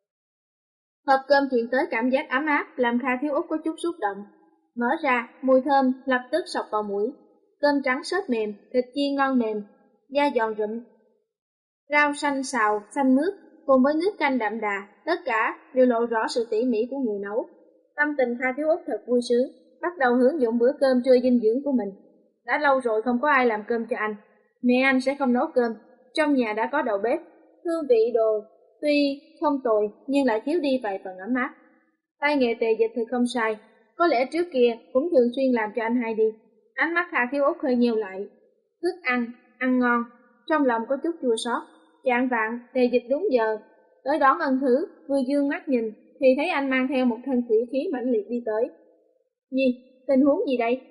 Hộp cơm truyền tới cảm giác ấm áp làm Kha Thiếu Út có chút xúc động. Mở ra, mùi thơm lập tức sộc vào mũi. Cơm trắng xốp mềm, thịt chiên ngon mềm, da giòn rụm, rau xanh xào, xanh mướt, cùng với nước canh đậm đà, tất cả đều lộ rõ sự tỉ mỉ của người nấu. Tâm tình Kha Thiếu Út thật vui sướng, bắt đầu hưởng dụng bữa cơm trưa dinh dưỡng của mình. Đã lâu rồi không có ai làm cơm cho anh. Mẹ anh sẽ không nấu cơm, trong nhà đã có đầu bếp. Hương vị đồ tuy không tồi nhưng lại thiếu đi vài phần ấm áp. Tay nghề Tề Dịch thì không sai, có lẽ trước kia cũng thường xuyên làm cho anh hay đi. Ánh mắt Kha Thiếu Út hơi nheo lại. Thức ăn, ăn ngon, trong lòng có chút chua xót. Chạng vạng, Tề Dịch đúng giờ tới đón Ân Thứ, vừa dương mắt nhìn thì thấy anh mang theo một thân thủy khí mãnh liệt đi tới. Gì? Tình huống gì đây?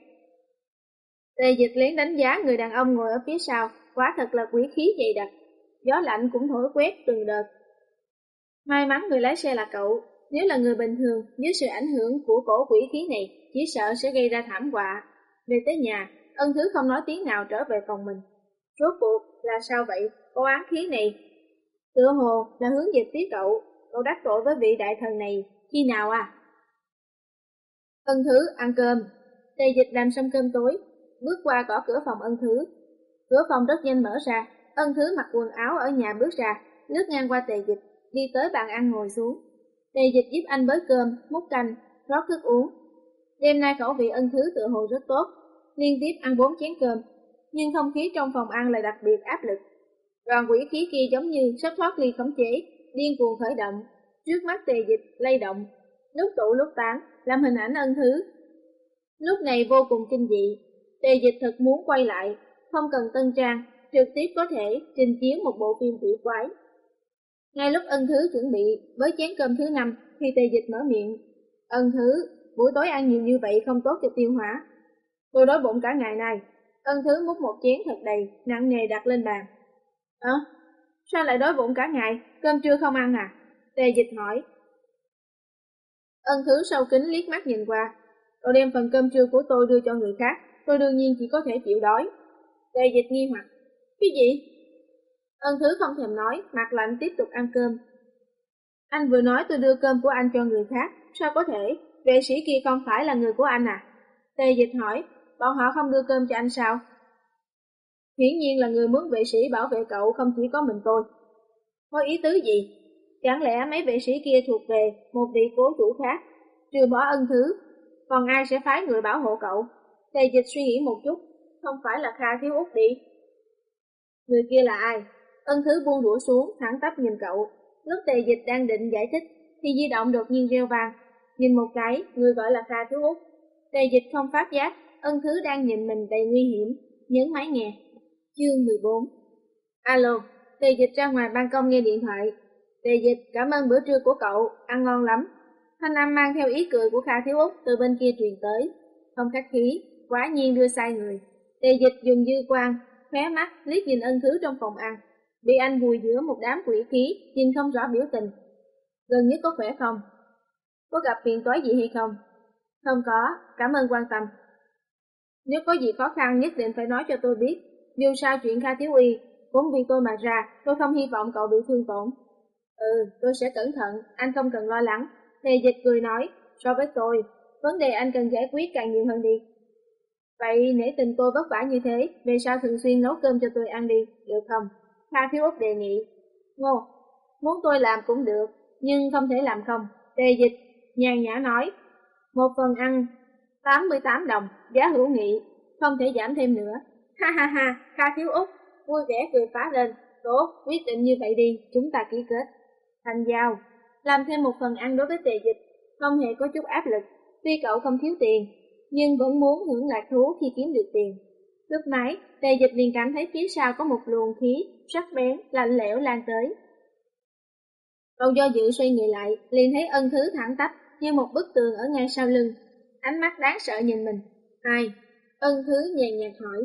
Tề Dịch lén đánh giá người đàn ông ngồi ở phía sau, quả thật là quỷ khí dày đặc. Gió lạnh cũng thổi quét từng đợt. May mắn người lái xe là cậu, nếu là người bình thường, dưới sự ảnh hưởng của cổ quỷ khí này, chỉ sợ sẽ gây ra thảm họa. Về tới nhà, Ân Thứ không nói tiếng nào trở về phòng mình. Rốt cuộc là sao vậy? Cô án khí này tựa hồ là hướng về phía cậu. Cậu đắc tội với vị đại thần này khi nào à? Ân Thứ ăn cơm. Tề Dịch làm xong cơm tối, bước qua gõ cửa phòng Ân Thứ. Cửa phòng rất nhanh mở ra. Ân Thứ mặc quần áo ở nhà bước ra, lướt ngang qua Tề Dịch, đi tới bàn ăn ngồi xuống. Tề Dịch giúp anh bới cơm, múc canh, rót thức uống. Đêm nay khẩu vị Ân Thứ tựa hồ rất tốt, liên tiếp ăn bốn chén cơm, nhưng không khí trong phòng ăn lại đặc biệt áp lực. Đoàn quỷ khí kia giống như sắp thoát ly khống chế, điên cuồng khởi động, trước mắt Tề Dịch lay động, lúc tụ lúc tán, làm hình ảnh Ân Thứ. Lúc này vô cùng kinh dị, Tề Dịch thật muốn quay lại, không cần tân trang, trực tiếp có thể trình chiếu một bộ phim quỷ quái. Ngay lúc Ân Thứ chuẩn bị với chén cơm thứ năm thì Tề Dịch mở miệng. Ân Thứ, buổi tối ăn nhiều như vậy không tốt cho tiêu hóa. Tôi đói bụng cả ngày nay. Ân Thứ múc một chén thật đầy, nặng nề đặt lên bàn. Ơ, à, sao lại đói bụng cả ngày, cơm trưa không ăn à? Tề Dịch hỏi. Ân Thứ sâu kính liếc mắt nhìn qua. Tôi đem phần cơm trưa của tôi đưa cho người khác, tôi đương nhiên chỉ có thể chịu đói. Tề Dịch nghi hoặc. Cái gì? Ân Thứ không thèm nói, mặt lạnh tiếp tục ăn cơm. Anh vừa nói tôi đưa cơm của anh cho người khác, sao có thể? Vệ sĩ kia không phải là người của anh à? Tề Dịch hỏi, bọn họ không đưa cơm cho anh sao? Hiển nhiên là người muốn vệ sĩ bảo vệ cậu không chỉ có mình tôi. Có ý tứ gì? Chẳng lẽ mấy vệ sĩ kia thuộc về một vị cố chủ khác, trừ bỏ Ân Thứ, còn ai sẽ phái người bảo hộ cậu? Tề Dịch suy nghĩ một chút, không phải là Kha Thiếu Út đi. Người kia là ai? Ân Thứ buông đũa xuống, thẳng tắp nhìn cậu. Lúc Tề Dịch đang định giải thích thì di động đột nhiên reo vang. Nhìn một cái, người gọi là Kha Thiếu Út. Tề Dịch không phát giác, Ân Thứ đang nhìn mình đầy nguy hiểm, nhấn máy nghe. Chương mười bốn. Alo, Tề Dịch ra ngoài ban công nghe điện thoại. Tề Dịch, cảm ơn bữa trưa của cậu, ăn ngon lắm. Thanh âm mang theo ý cười của Kha Thiếu Út từ bên kia truyền tới. Không khách khí, quả nhiên đưa sai người. Tề Dịch dùng dư quang, khóe mắt liếc nhìn Ân Thứ trong phòng ăn, bị anh vùi giữa một đám quỷ khí, nhìn không rõ biểu tình. Gần nhất có khỏe không? Có gặp phiền toái gì hay không? Không có, cảm ơn quan tâm. Nếu có gì khó khăn nhất định phải nói cho tôi biết. Dù sao chuyện Kha Thiếu Y cũng vì tôi mà ra, tôi không hy vọng cậu bị thương tổn. Ừ, tôi sẽ cẩn thận, anh không cần lo lắng. Tề Dịch cười nói, so với tôi, vấn đề anh cần giải quyết càng nhiều hơn đi. Vậy nể tình tôi vất vả như thế, về sau thường xuyên nấu cơm cho tôi ăn đi, được không? Kha Thiếu Út đề nghị. Ngô, muốn tôi làm cũng được, nhưng không thể làm không. Tề Dịch nhàn nhã nói, một phần ăn tám mươi tám đồng, giá hữu nghị, không thể giảm thêm nữa. Ha ha ha, Kha Thiếu Út vui vẻ cười phá lên. Tốt, quyết định như vậy đi, chúng ta ký kết. Thành giao, làm thêm một phần ăn đối với Tề Dịch, không hề có chút áp lực. Tuy cậu không thiếu tiền, nhưng vẫn muốn hưởng lạc thú khi kiếm được tiền. Lúc nãy, Tề Dịch liền cảm thấy phía sau có một luồng khí sắc bén, lạnh lẽo lan tới. Cậu do dự xoay người lại, liền thấy Ân Thứ thẳng tắp như một bức tường ở ngay sau lưng, ánh mắt đáng sợ nhìn mình. Ai? Ân Thứ nhàn nhạt hỏi.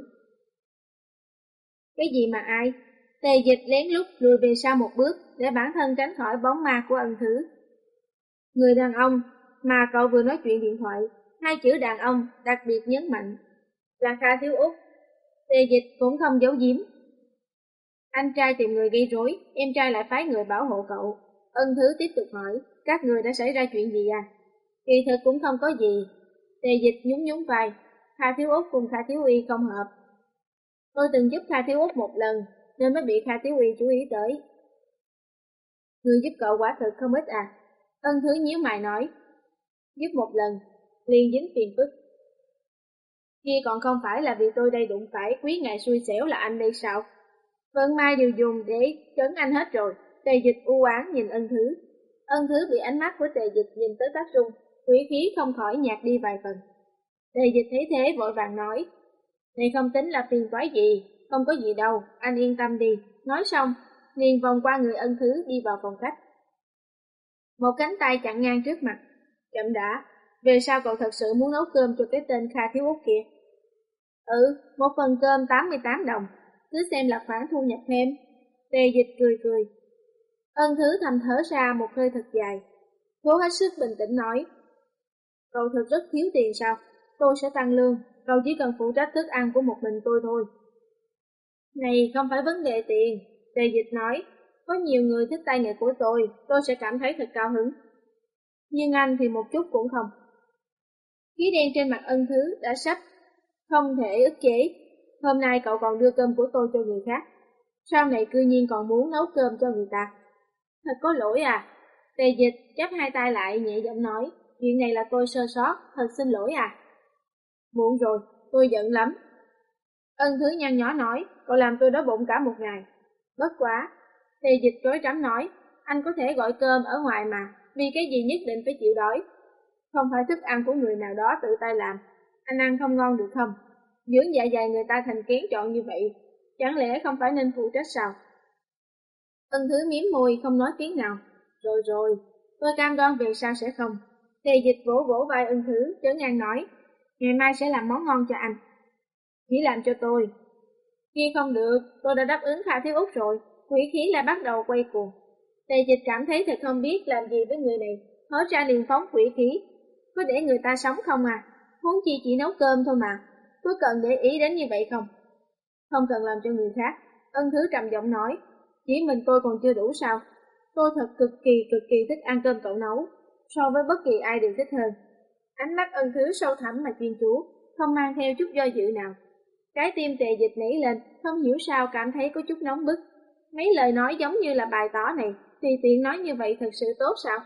Cái gì mà ai? Tề Dịch lén lút lùi về sau một bước để bản thân tránh khỏi bóng ma của Ân Thứ. Người đàn ông mà cậu vừa nói chuyện điện thoại, hai chữ đàn ông đặc biệt nhấn mạnh, là Kha Thiếu Út. Tề Dịch cũng không giấu giếm. Anh trai tìm người gây rối, em trai lại phái người bảo hộ cậu. Ân Thứ tiếp tục hỏi, các người đã xảy ra chuyện gì à? Kỳ thực cũng không có gì. Tề Dịch nhún nhún vai, Kha Thiếu Út cùng Kha Thiếu Y không hợp. Tôi từng giúp Kha Thiếu Út một lần, nên mới bị Kha Thiếu Y chú ý tới. Người giúp cậu quả thực không ít à? Ân Thứ nhíu mày nói, giúp một lần, liền dính phiền phức. Kia còn không phải là vì tôi đây đụng phải quý ngài xui xẻo là anh đây sao? Vận may đều dùng để trấn anh hết rồi. Tề Dịch u oán nhìn Ân Thứ. Ân Thứ bị ánh mắt của Tề Dịch nhìn tới phát run, quỷ khí không khỏi nhạt đi vài phần. Tề Dịch thấy thế vội vàng nói, này không tính là phiền toái gì, không có gì đâu, anh yên tâm đi. Nói xong, liền vòng qua người Ân Thứ đi vào phòng khách. Một cánh tay chặn ngang trước mặt. Chậm đã, về sau cậu thật sự muốn nấu cơm cho cái tên Kha Thiếu Út kia? Ừ, một phần cơm tám mươi tám đồng, cứ xem là khoản thu nhập thêm. Tề Dịch cười cười. Ân Thứ thầm thở ra một hơi thật dài, cố hết sức bình tĩnh nói, cậu thật rất thiếu tiền sao? Tôi sẽ tăng lương, cậu chỉ cần phụ trách thức ăn của một mình tôi thôi. Này không phải vấn đề tiền, Tề Dịch nói, có nhiều người thích tay nghề của tôi, tôi sẽ cảm thấy thật cao hứng. Nhưng anh thì một chút cũng không. Khí đen trên mặt Ân Thứ đã sắp không thể ức chế. Hôm nay cậu còn đưa cơm của tôi cho người khác, sau này cư nhiên còn muốn nấu cơm cho người ta. Thật có lỗi à? Tề Dịch chắp hai tay lại nhẹ giọng nói, chuyện này là tôi sơ sót, thật xin lỗi à. Muộn rồi, tôi giận lắm. Ân Thứ nhăn nhó nói, cậu làm tôi đói bụng cả một ngày. Bất quá. Tề Dịch rối rắm nói, anh có thể gọi cơm ở ngoài mà, vì cái gì nhất định phải chịu đói? Không phải thức ăn của người nào đó tự tay làm, anh ăn không ngon được không? Dưỡng dạ dày người ta thành kén chọn như vậy, chẳng lẽ không phải nên phụ trách sao? Ân Thứ miếm môi không nói tiếng nào. Rồi rồi, tôi cam đoan về sau sẽ không. Tề Dịch vỗ vỗ vai Ân Thứ, trấn an nói, ngày mai sẽ làm món ngon cho anh. Chỉ làm cho tôi. Kia không được, tôi đã đáp ứng Kha Thiếu Út rồi. Quỷ khí lại bắt đầu quay cuồng. Tề Dịch cảm thấy thật không biết làm gì với người này, hớ ra liền phóng quỷ khí. Có để người ta sống không à? Huống chi chỉ nấu cơm thôi mà, có cần để ý đến như vậy không? Không cần làm cho người khác. Ân Thứ trầm giọng nói, chỉ mình tôi còn chưa đủ sao? Tôi thật cực kỳ cực kỳ thích ăn cơm cậu nấu, so với bất kỳ ai đều thích hơn. Ánh mắt Ân Thứ sâu thẳm mà chuyên chú, không mang theo chút do dự nào. Trái tim Tề Dịch nảy lên, không hiểu sao cảm thấy có chút nóng bức. Mấy lời nói giống như là bài tỏ này, tùy tiện nói như vậy thật sự tốt sao?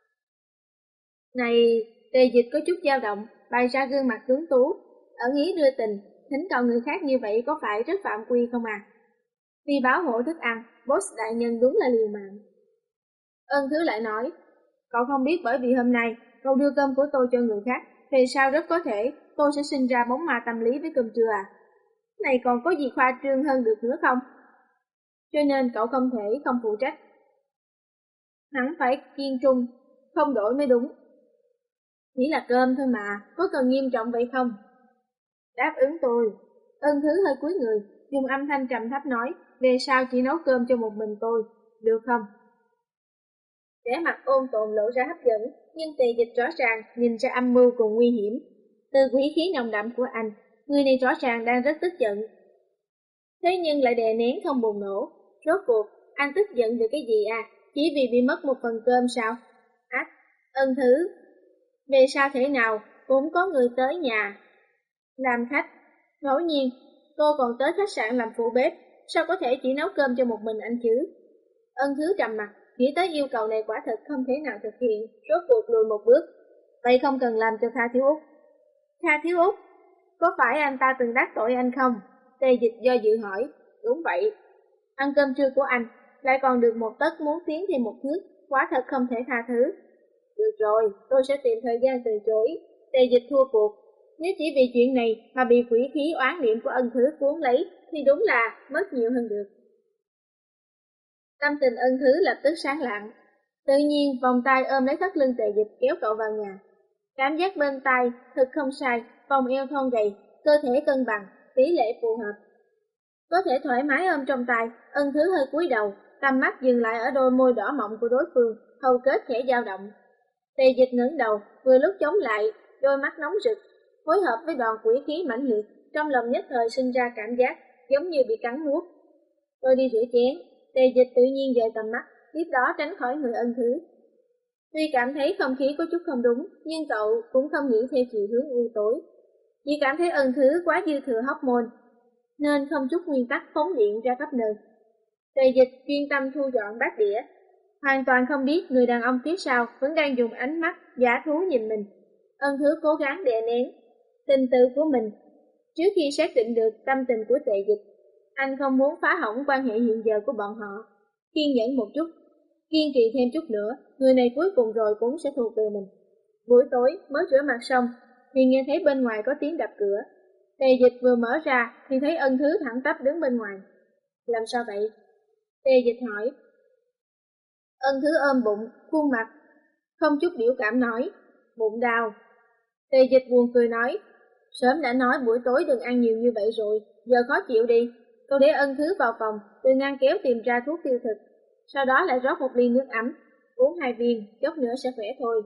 Này, Tề Dịch có chút dao động, bày ra gương mặt tuấn tú, ẩn ý đưa tình, thỉnh cầu người khác như vậy có phải rất phạm quy không à? Vì bảo hộ thức ăn, boss đại nhân đúng là liều mạng. Ân Thứ lại nói, cậu không biết bởi vì hôm nay cậu đưa cơm của tôi cho người khác, về sau rất có thể tôi sẽ sinh ra bóng ma tâm lý với cơm trưa à. Này còn có gì khoa trương hơn được nữa không? Cho nên cậu không thể không phụ trách. Hắn phải kiên trung, không đổi mới đúng. Chỉ là cơm thôi mà, có cần nghiêm trọng vậy không? Đáp ứng tôi. Ân Thứ hơi cúi người, dùng âm thanh trầm thấp nói, về sau chỉ nấu cơm cho một mình tôi, được không? Vẻ mặt ôn tồn lộ ra hấp dẫn, nhưng Tề Dịch rõ ràng nhìn ra âm mưu cùng nguy hiểm. Từ quỷ khí nồng đậm của anh, người này rõ ràng đang rất tức giận. Thế nhưng lại đè nén không bùng nổ. Rốt cuộc, anh tức giận về cái gì à? Chỉ vì bị mất một phần cơm sao? Ách, Ân Thứ, về sao thế nào cũng có người tới nhà làm khách. Ngẫu nhiên, cô còn tới khách sạn làm phụ bếp, sao có thể chỉ nấu cơm cho một mình anh chứ? Ân Thứ trầm mặt, nghĩ tới yêu cầu này quả thật không thể nào thực hiện, rốt cuộc lùi một bước. Vậy không cần làm cho Kha Thiếu Út. Kha Thiếu Út, có phải anh ta từng đắc tội anh không? Tề Dịch do dự hỏi. Đúng vậy. Ăn cơm trưa của anh, lại còn được một tấc muốn tiến thêm một thước, quả thật không thể tha thứ. Được rồi, tôi sẽ tìm thời gian từ chối. Tề Dịch thua cuộc. Nếu chỉ vì chuyện này mà bị quỷ khí oán niệm của Ân Thứ cuốn lấy, thì đúng là mất nhiều hơn được. Tâm tình Ân Thứ lập tức sáng lạng. Tự nhiên vòng tay ôm lấy thắt lưng Tề Dịch kéo cậu vào nhà. Cảm giác bên tai thực không sai, vòng eo thon gầy, cơ thể cân bằng, tỷ lệ phù hợp. Có thể thoải mái ôm trong tay, Ân Thứ hơi cúi đầu, tầm mắt dừng lại ở đôi môi đỏ mọng của đối phương, hầu kết khẽ dao động. Tề Dịch ngẩng đầu, vừa lúc chống lại, đôi mắt nóng rực, phối hợp với đoàn quỷ khí mãnh liệt, trong lòng nhất thời sinh ra cảm giác giống như bị cắn nuốt. Tôi đi rửa chén. Tề Dịch tự nhiên dời tầm mắt, tiếp đó tránh khỏi người Ân Thứ. Tuy cảm thấy không khí có chút không đúng, nhưng cậu cũng không nghĩ theo chiều hướng u tối. Chỉ cảm thấy Ân Thứ quá dư thừa hormone, nên không chút nguyên tắc phóng điện ra khắp nơi. Tề Dịch chuyên tâm thu dọn bát đĩa, hoàn toàn không biết người đàn ông phía sau vẫn đang dùng ánh mắt giả thú nhìn mình. Ân Thứ cố gắng đè nén tình tự của mình trước khi xác định được tâm tình của Tề Dịch. Anh không muốn phá hỏng quan hệ hiện giờ của bọn họ. Kiên nhẫn một chút, kiên trì thêm chút nữa, người này cuối cùng rồi cũng sẽ thuộc về mình. Buổi tối mới rửa mặt xong thì nghe thấy bên ngoài có tiếng đập cửa. Tề Dịch vừa mở ra thì thấy Ân Thứ thẳng tắp đứng bên ngoài. Làm sao vậy? Tề Dịch hỏi. Ân Thứ ôm bụng, khuôn mặt không chút biểu cảm nói, bụng đau. Tề Dịch buồn cười nói, sớm đã nói buổi tối đừng ăn nhiều như vậy rồi, giờ khó chịu đi. Cậu để Ân Thứ vào phòng, từ ngăn kéo tìm ra thuốc tiêu thực, sau đó lại rót một ly nước ấm, uống hai viên, chút nữa sẽ khỏe thôi.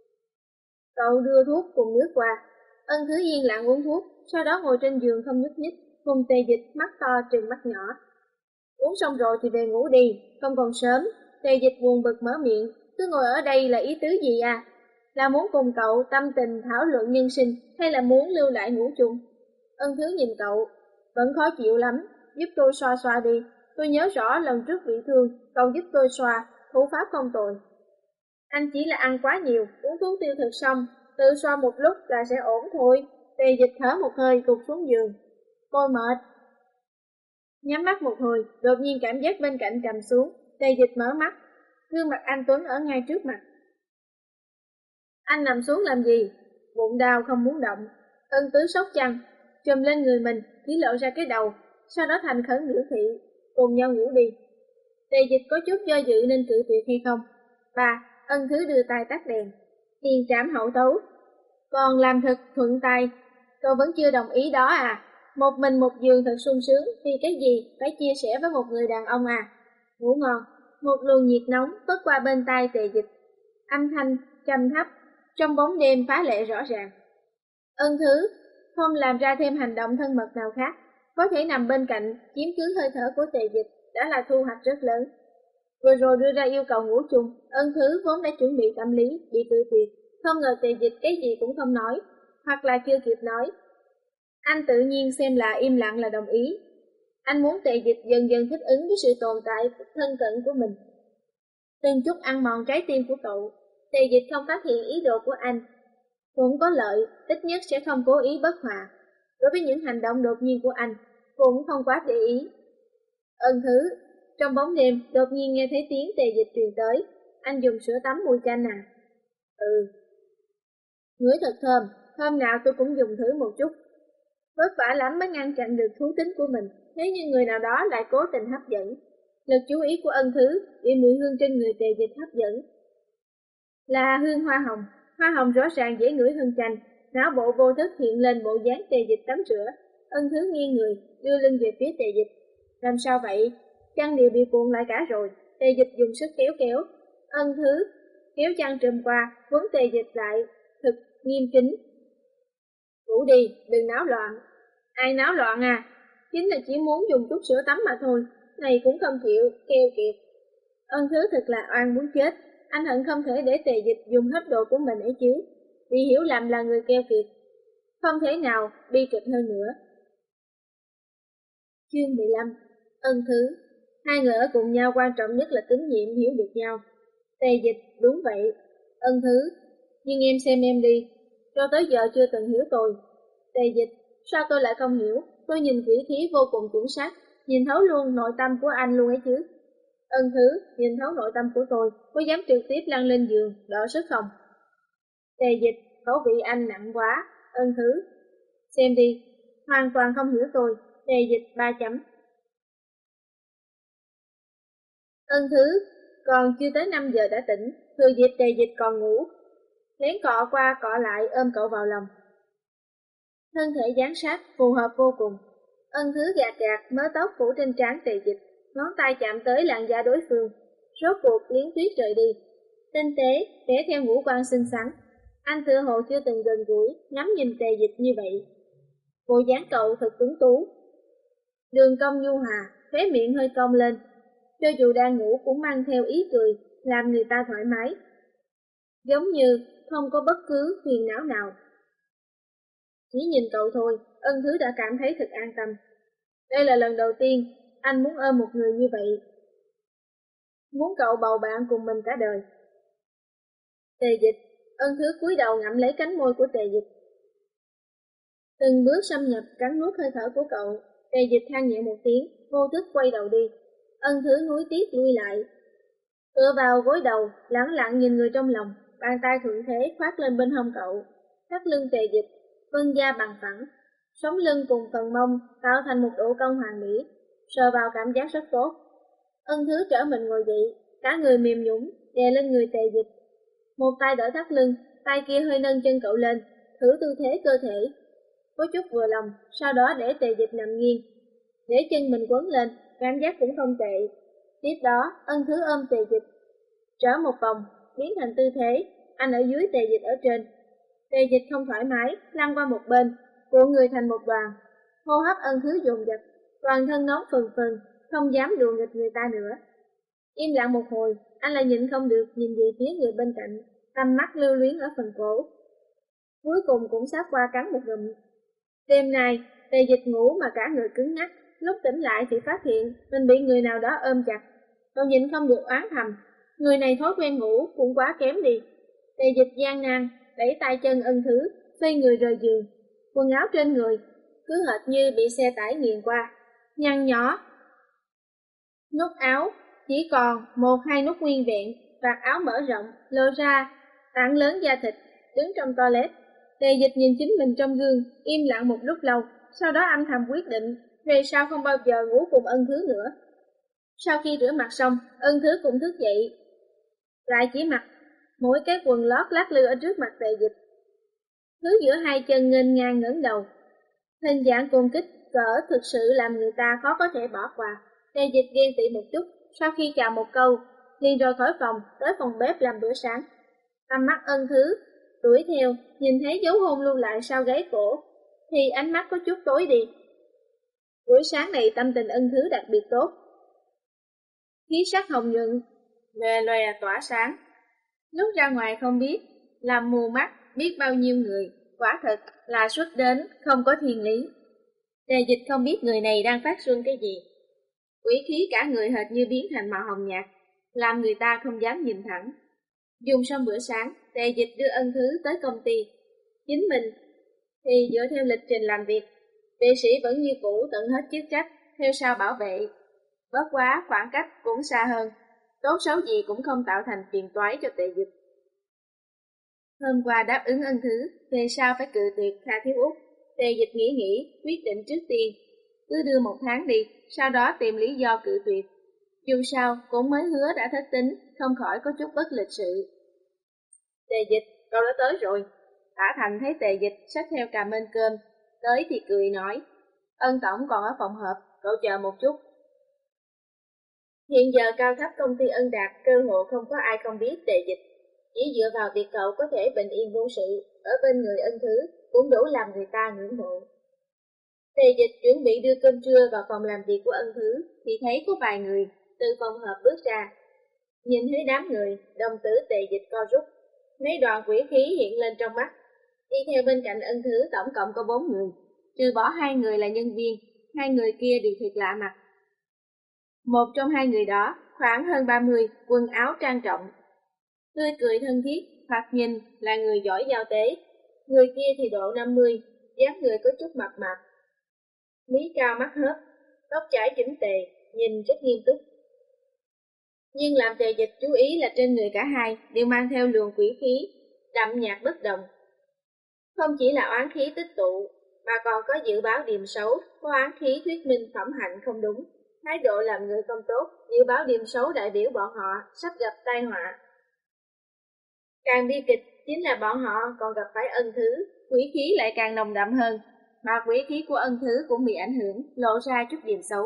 Cậu đưa thuốc cùng nước qua. Ân Thứ yên lặng uống thuốc, sau đó ngồi trên giường không nhúc nhích, cùng Tề Dịch mắt to trừng mắt nhỏ. Uống xong rồi thì về ngủ đi, không còn sớm. Tề Dịch buồn bực mở miệng, cứ ngồi ở đây là ý tứ gì à? Là muốn cùng cậu tâm tình thảo luận nhân sinh, hay là muốn lưu lại ngủ chung? Ân Thứ nhìn cậu, vẫn khó chịu lắm, giúp tôi xoa xoa đi. Tôi nhớ rõ lần trước bị thương, cậu giúp tôi xoa, thủ pháp không tồi. Anh chỉ là ăn quá nhiều, uống thuốc tiêu thực xong, tự xoa một lúc là sẽ ổn thôi. Tề Dịch thở một hơi gục xuống giường. Tôi mệt. Nhắm mắt một hồi, đột nhiên cảm giác bên cạnh trầm xuống. Tề Dịch mở mắt, gương mặt anh Tuấn ở ngay trước mặt. Anh nằm xuống làm gì? Bụng đau không muốn động. Ân Tứ sốc chăn, chùm lên người mình, chỉ lộ ra cái đầu, sau đó thành khẩn biểu thị, cùng nhau ngủ đi. Tề Dịch có chút do dự nên cự tuyệt hay không? Ba, Ân Thứ đưa tay tắt đèn, tiền trảm hậu tấu. Còn làm thật thuận tay, cậu vẫn chưa đồng ý đó à? Một mình một giường thật sung sướng, vì cái gì phải chia sẻ với một người đàn ông à? Ngủ ngon, một luồng nhiệt nóng phất qua bên tai Tề Dịch, âm thanh trầm thấp trong bóng đêm phá lệ rõ ràng. Ân Thứ không làm ra thêm hành động thân mật nào khác, có thể nằm bên cạnh chiếm cứ hơi thở của Tề Dịch đã là thu hoạch rất lớn. Vừa rồi đưa ra yêu cầu ngủ chung, Ân Thứ vốn đã chuẩn bị tâm lý bị cự tuyệt, không ngờ Tề Dịch cái gì cũng không nói, hoặc là chưa kịp nói. Anh tự nhiên xem là im lặng là đồng ý. Anh muốn Tề Dịch dần dần thích ứng với sự tồn tại thân cận của mình. Từng chút ăn mòn trái tim của cậu, Tề Dịch không phát hiện ý đồ của anh. Cũng có lợi, ít nhất sẽ không cố ý bất hòa. Đối với những hành động đột nhiên của anh, cũng không quá để ý. Ân Thứ, trong bóng đêm đột nhiên nghe thấy tiếng Tề Dịch truyền tới. anh dùng sữa tắm mùi chanh à? Ừ. Ngửi thật thơm, hôm nào tôi cũng dùng thử một chút. Vất vả lắm mới ngăn chặn được thú tính của mình, nếu như người nào đó lại cố tình hấp dẫn. Lực chú ý của Ân Thứ bị mùi hương trên người Tề Dịch hấp dẫn. Là hương hoa hồng, hoa hồng rõ ràng dễ ngửi hơn chanh, não bộ vô thức hiện lên bộ dáng Tề Dịch tắm rửa. Ân Thứ nghiêng người, đưa lưng về phía Tề Dịch. Làm sao vậy? Chăn đều bị cuộn lại cả rồi. Tề Dịch dùng sức kéo kéo. Ân Thứ kéo chăn trùm qua, quấn Tề Dịch lại, thực nghiêm kính. Ngủ đi, đừng náo loạn. Ai náo loạn à? Chính là chỉ muốn dùng chút sữa tắm mà thôi. Này cũng không chịu, keo kiệt. Ân Thứ thật là oan muốn chết. Anh hận không thể để Tề Dịch dùng hết đồ của mình ấy chứ. Bị hiểu lầm là người keo kiệt. Không thể nào bi kịch hơn nữa. Chương mười lăm. Ân Thứ. Hai người ở cùng nhau quan trọng nhất là tín nhiệm, hiểu được nhau. Tề Dịch, đúng vậy. Ân Thứ. Nhưng em xem em đi, cho tới giờ chưa từng hiểu tôi. Tề Dịch, sao tôi lại không hiểu? Tôi nhìn quỷ khí vô cùng chuẩn xác, nhìn thấu luôn nội tâm của anh luôn ấy chứ. Ân Thứ, nhìn thấu nội tâm của tôi, có dám trực tiếp lăn lên giường, đỡ sức không? Tề Dịch, khẩu vị anh nặng quá. Ân Thứ, xem đi, hoàn toàn không hiểu tôi. Tề Dịch, ba chấm. Ân Thứ, còn chưa tới năm giờ đã tỉnh, thừa dịp Tề Dịch còn ngủ. Lén cọ qua cọ lại ôm cậu vào lòng. Thân thể dán sát, phù hợp vô cùng. Ân Thứ gạt gạt mớ tóc phủ trên trán Tề Dịch, ngón tay chạm tới làn da đối phương. Rốt cuộc liến tuyết rời đi. Tinh tế, vẽ theo ngũ quan xinh xắn. Anh tựa hồ chưa từng gần gũi, ngắm nhìn Tề Dịch như vậy. Bộ dáng cậu thật tuấn tú. Đường cong nhu hòa, khóe miệng hơi cong lên. Cho dù đang ngủ cũng mang theo ý cười, làm người ta thoải mái. Giống như không có bất cứ phiền não nào. Chỉ nhìn cậu thôi, Ân Thứ đã cảm thấy thật an tâm. Đây là lần đầu tiên anh muốn ôm một người như vậy. Muốn cậu bầu bạn cùng mình cả đời. Tề Dịch, Ân Thứ cúi đầu ngậm lấy cánh môi của Tề Dịch. Từng bước xâm nhập cắn nuốt hơi thở của cậu. Tề Dịch than nhẹ một tiếng, vô thức quay đầu đi. Ân Thứ nuối tiếc lui lại. Tựa vào gối đầu, lẳng lặng nhìn người trong lòng, bàn tay thuận thế khoác lên bên hông cậu. Thắt lưng Tề Dịch, vân da bằng phẳng, sống lưng cùng phần mông tạo thành một độ cong hoàn mỹ, sờ vào cảm giác rất tốt. Ân Thứ trở mình ngồi dậy, cả người mềm nhũn đè lên người Tề Dịch. Một tay đỡ thắt lưng, tay kia hơi nâng chân cậu lên, thử tư thế cơ thể. Có chút vừa lòng, sau đó để Tề Dịch nằm nghiêng, để chân mình quấn lên, cảm giác cũng không tệ. Tiếp đó, Ân Thứ ôm Tề Dịch, trở một vòng, biến thành tư thế, anh ở dưới Tề Dịch ở trên. Tề Dịch không thoải mái, lăn qua một bên, cuộn người thành một đoàn. Hô hấp Ân Thứ dồn dập, toàn thân nóng phừng phừng, không dám đùa nghịch người ta nữa. Im lặng một hồi, anh lại nhịn không được nhìn về phía người bên cạnh, tầm mắt lưu luyến ở phần cổ. Cuối cùng cũng sắp qua cắn một ngụm. Đêm nay, Tề Dịch ngủ mà cả người cứng ngắc, lúc tỉnh lại thì phát hiện mình bị người nào đó ôm chặt. Cậu nhịn không được oán thầm, người này thói quen ngủ cũng quá kém đi. Tề Dịch gian nan đẩy tay chân Ân Thứ, xoay người rời giường. Quần áo trên người cứ hệt như bị xe tải nghiền qua, nhăn nhó. Nút áo chỉ còn một hai nút nguyên vẹn, vạt áo mở rộng, lôi ra tảng lớn da thịt, đứng trong toilet. Tề Dịch nhìn chính mình trong gương, im lặng một lúc lâu, sau đó âm thầm quyết định về sau không bao giờ ngủ cùng Ân Thứ nữa. Sau khi rửa mặt xong, Ân Thứ cũng thức dậy, lại chỉ mặc mỗi cái quần lót lắc lư ở trước mặt Tề Dịch. Thứ giữa hai chân nghênh ngang ngẩng đầu, hình dạng côn kích cỡ thực sự làm người ta khó có thể bỏ qua. Tề Dịch ghen tị một chút, sau khi chào một câu, liền rời khỏi phòng tới phòng bếp làm bữa sáng. Tầm mắt Ân Thứ đuổi theo, nhìn thấy dấu hôn lưu lại sau gáy cổ, thì ánh mắt có chút tối đi. Buổi sáng này tâm tình Ân Thứ đặc biệt tốt, khí sắc hồng nhuận, lòe lòe tỏa sáng. Lúc ra ngoài không biết, làm mù mắt biết bao nhiêu người, quả thật là xuất đến không có thiên lý. Tề Dịch không biết người này đang phát xuân cái gì. Quỷ khí cả người hệt như biến thành màu hồng nhạt, làm người ta không dám nhìn thẳng. Dùng xong bữa sáng, Tề Dịch đưa Ân Thứ tới công ty. Chính mình thì dựa theo lịch trình làm việc, vệ sĩ vẫn như cũ tận hết chức trách, theo sau bảo vệ. Bất quá khoảng cách cũng xa hơn. tốt xấu gì cũng không tạo thành phiền toái cho Tề Dịch. Hôm qua đáp ứng ân thứ, về sau phải cự tuyệt Kha Thiếu Út. Tề Dịch nghĩ nghĩ, quyết định trước tiên, cứ đưa một tháng đi, sau đó tìm lý do cự tuyệt. Dù sao, cũng mới hứa đã thất tính, không khỏi có chút bất lịch sự. Tề Dịch, cậu đã tới rồi. Tả Thành thấy Tề Dịch xách theo cà mên cơm, tới thì cười nói, Ân tổng còn ở phòng họp, cậu chờ một chút. Hiện giờ cao thấp công ty Ân Đạt cơ hội không có ai không biết Tề Dịch. Chỉ dựa vào việc cậu có thể bình yên vô sự, ở bên người Ân Thứ, cũng đủ làm người ta ngưỡng mộ. Tề Dịch chuẩn bị đưa cơm trưa vào phòng làm việc của Ân Thứ, thì thấy có vài người từ phòng họp bước ra. Nhìn thấy đám người, đồng tử Tề Dịch co rút, mấy đoàn quỷ khí hiện lên trong mắt. Đi theo bên cạnh Ân Thứ tổng cộng có bốn người, trừ bỏ hai người là nhân viên, hai người kia đều thiệt lạ mặt. Một trong hai người đó, khoảng hơn ba mươi, quần áo trang trọng, tươi cười thân thiết, thoạt nhìn là người giỏi giao tế. Người kia thì độ năm mươi, dáng người có chút mập mạp, mí cao mắt hớp, tóc chải chỉnh tề, nhìn rất nghiêm túc. Nhưng làm Tề Dịch chú ý là trên người cả hai đều mang theo luồng quỷ khí, đậm nhạt bất đồng. Không chỉ là oán khí tích tụ, mà còn có dự báo điềm xấu, có oán khí thuyết minh phẩm hạnh không đúng, thái độ làm người không tốt, dự báo điềm xấu đại biểu bọn họ sắp gặp tai họa. Càng bi kịch chính là bọn họ còn gặp phải Ân Thứ, quỷ khí lại càng nồng đậm hơn, mà quỷ khí của Ân Thứ cũng bị ảnh hưởng, lộ ra chút điềm xấu.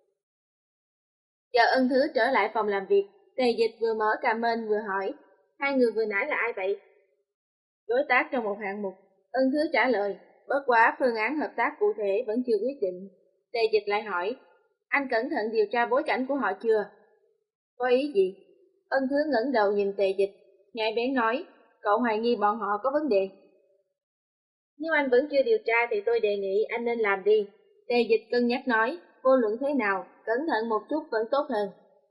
Chờ Ân Thứ trở lại phòng làm việc, Tề Dịch vừa mở cà mên vừa hỏi, hai người vừa nãy là ai vậy? Đối tác trong một hạng mục. Ân Thứ trả lời, bất quá phương án hợp tác cụ thể vẫn chưa quyết định. Tề Dịch lại hỏi, anh cẩn thận điều tra bối cảnh của họ chưa? Có ý gì? Ân Thứ ngẩng đầu nhìn Tề Dịch, nhạy bén nói, cậu hoài nghi bọn họ có vấn đề. Nếu anh vẫn chưa điều tra thì tôi đề nghị anh nên làm đi. Tề Dịch cân nhắc nói, vô luận thế nào, cẩn thận một chút vẫn tốt hơn.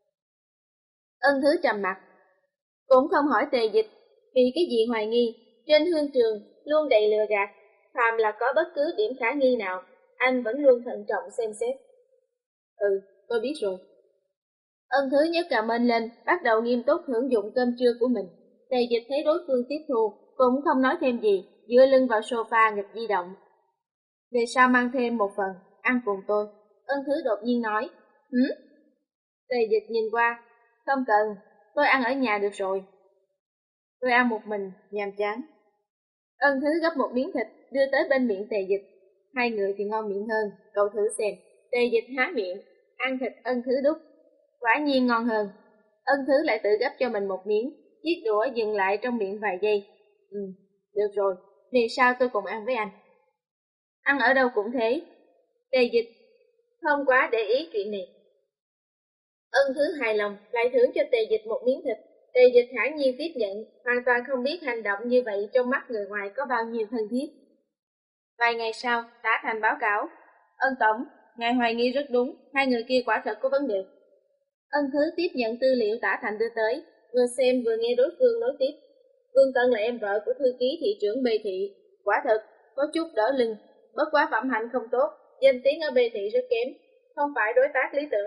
Ân Thứ trầm mặt, cũng không hỏi Tề Dịch, vì cái gì hoài nghi, trên hương trường luôn đầy lừa gạt, phàm là có bất cứ điểm khả nghi nào, anh vẫn luôn thận trọng xem xét. Ừ, tôi biết rồi. Ân Thứ nhấc cà mên lên, bắt đầu nghiêm túc hưởng dụng cơm trưa của mình. Tề Dịch thấy đối phương tiếp thu, cũng không nói thêm gì, dựa lưng vào sofa nghịch di động. Về sau mang thêm một phần, ăn cùng tôi. Ân Thứ đột nhiên nói, hử? Tề Dịch nhìn qua, không cần, tôi ăn ở nhà được rồi. Tôi ăn một mình, nhàm chán. Ân Thứ gấp một miếng thịt, đưa tới bên miệng Tề Dịch. Hai người thì ngon miệng hơn, cậu thử xem. Tề Dịch há miệng, ăn thịt Ân Thứ đút. Quả nhiên ngon hơn. Ân Thứ lại tự gấp cho mình một miếng, chiếc đũa dừng lại trong miệng vài giây. Ừ, được rồi, vì sao tôi cùng ăn với anh? Ăn ở đâu cũng thế. Tề Dịch không quá để ý chuyện này. Ân Thứ hài lòng, lại thưởng cho Tề Dịch một miếng thịt. Tề Dịch thản nhiên tiếp nhận, hoàn toàn không biết hành động như vậy trong mắt người ngoài có bao nhiêu thân thiết. Vài ngày sau, Tả Thành báo cáo, Ân tổng, ngài hoài nghi rất đúng, hai người kia quả thật có vấn đề. Ân Thứ tiếp nhận tư liệu Tả Thành đưa tới, vừa xem vừa nghe đối phương nói tiếp. Vương Tân là em vợ của thư ký thị trưởng Bê Thị, quả thật có chút đỡ lưng, bất quá phẩm hạnh không tốt, danh tiếng ở Bê Thị rất kém, không phải đối tác lý tưởng.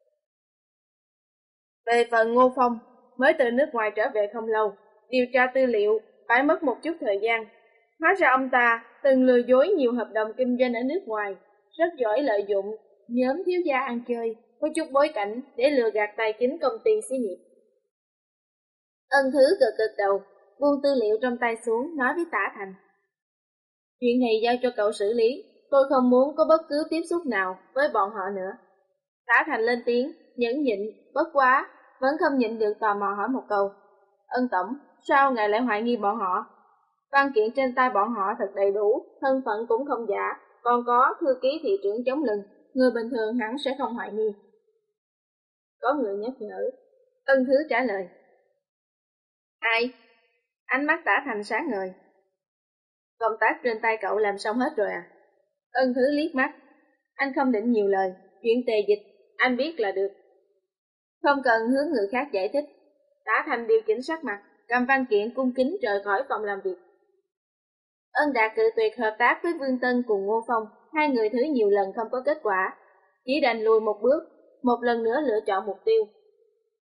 Về phần Ngô Phong, mới từ nước ngoài trở về không lâu, điều tra tư liệu phải mất một chút thời gian. Hóa ra ông ta từng lừa dối nhiều hợp đồng kinh doanh ở nước ngoài, rất giỏi lợi dụng nhóm thiếu gia ăn chơi, có chút bối cảnh để lừa gạt tài chính công ty xí nghiệp. Ân Thứ cực cực đầu, buông tư liệu trong tay xuống, nói với Tả Thành. Chuyện này giao cho cậu xử lý, tôi không muốn có bất cứ tiếp xúc nào với bọn họ nữa. Tả Thành lên tiếng, nhẫn nhịn, bất quá, vẫn không nhịn được tò mò hỏi một câu. Ân tổng, sao ngài lại hoài nghi bọn họ? Văn kiện trên tay bọn họ thật đầy đủ, thân phận cũng không giả, còn có thư ký thị trưởng chống lưng, người bình thường hẳn sẽ không hoài nghi. Có người nhắc nhở. Ân Thứ trả lời. Ai? Ánh mắt Tả Thành sáng ngời. Công tác trên tay cậu làm xong hết rồi à? Ân Thứ liếc mắt. Anh không định nhiều lời, chuyện Tề Dịch, anh biết là được. Không cần hướng người khác giải thích. Tả Thành điều chỉnh sắc mặt, cầm văn kiện cung kính rời khỏi phòng làm việc. Ân Đạt cự tuyệt hợp tác với Vương Tân cùng Ngô Phong, hai người thử nhiều lần không có kết quả, chỉ đành lùi một bước, một lần nữa lựa chọn mục tiêu.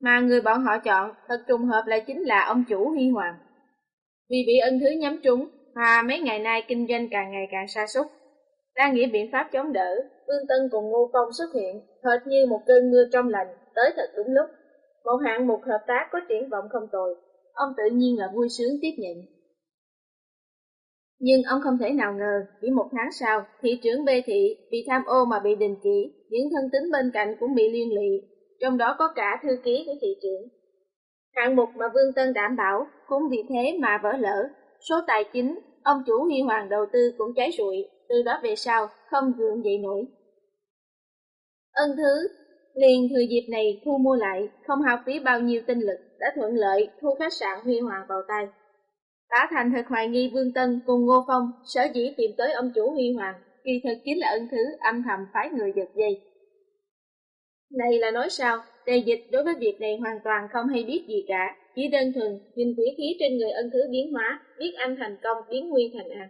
mà người bọn họ chọn thật trùng hợp lại chính là ông chủ Huy Hoàng. Vì bị Ân Thứ nhắm trúng, mà mấy ngày nay kinh doanh càng ngày càng sa sút. Đang nghĩ biện pháp chống đỡ, Vương Tân cùng Ngô Phong xuất hiện, hệt như một cơn mưa trong lành, tới thật đúng lúc. Một hạng mục hợp tác có triển vọng không tồi, ông tự nhiên là vui sướng tiếp nhận. Nhưng ông không thể nào ngờ, chỉ một tháng sau, thị trưởng Bê Thị vì tham ô mà bị đình chỉ, những thân tín bên cạnh cũng bị liên lụy, trong đó có cả thư ký của thị trưởng. Hạng mục mà Vương Tân đảm bảo cũng vì thế mà vỡ lở, số tài chính ông chủ Huy Hoàng đầu tư cũng cháy rụi, từ đó về sau không gượng dậy nổi. Ân Thứ liền thừa dịp này thu mua lại, không hao phí bao nhiêu tinh lực, đã thuận lợi thu khách sạn Huy Hoàng vào tay. Tả Thành thật hoài nghi Vương Tân cùng Ngô Phong sở dĩ tìm tới ông chủ Huy Hoàng, kỳ thực chính là Ân Thứ âm thầm phái người giật dây. Này là nói sao, Tề Dịch đối với việc này hoàn toàn không hay biết gì cả, chỉ đơn thuần nhìn quỷ khí trên người Ân Thứ biến hóa, biết anh thành công biến nguy thành an.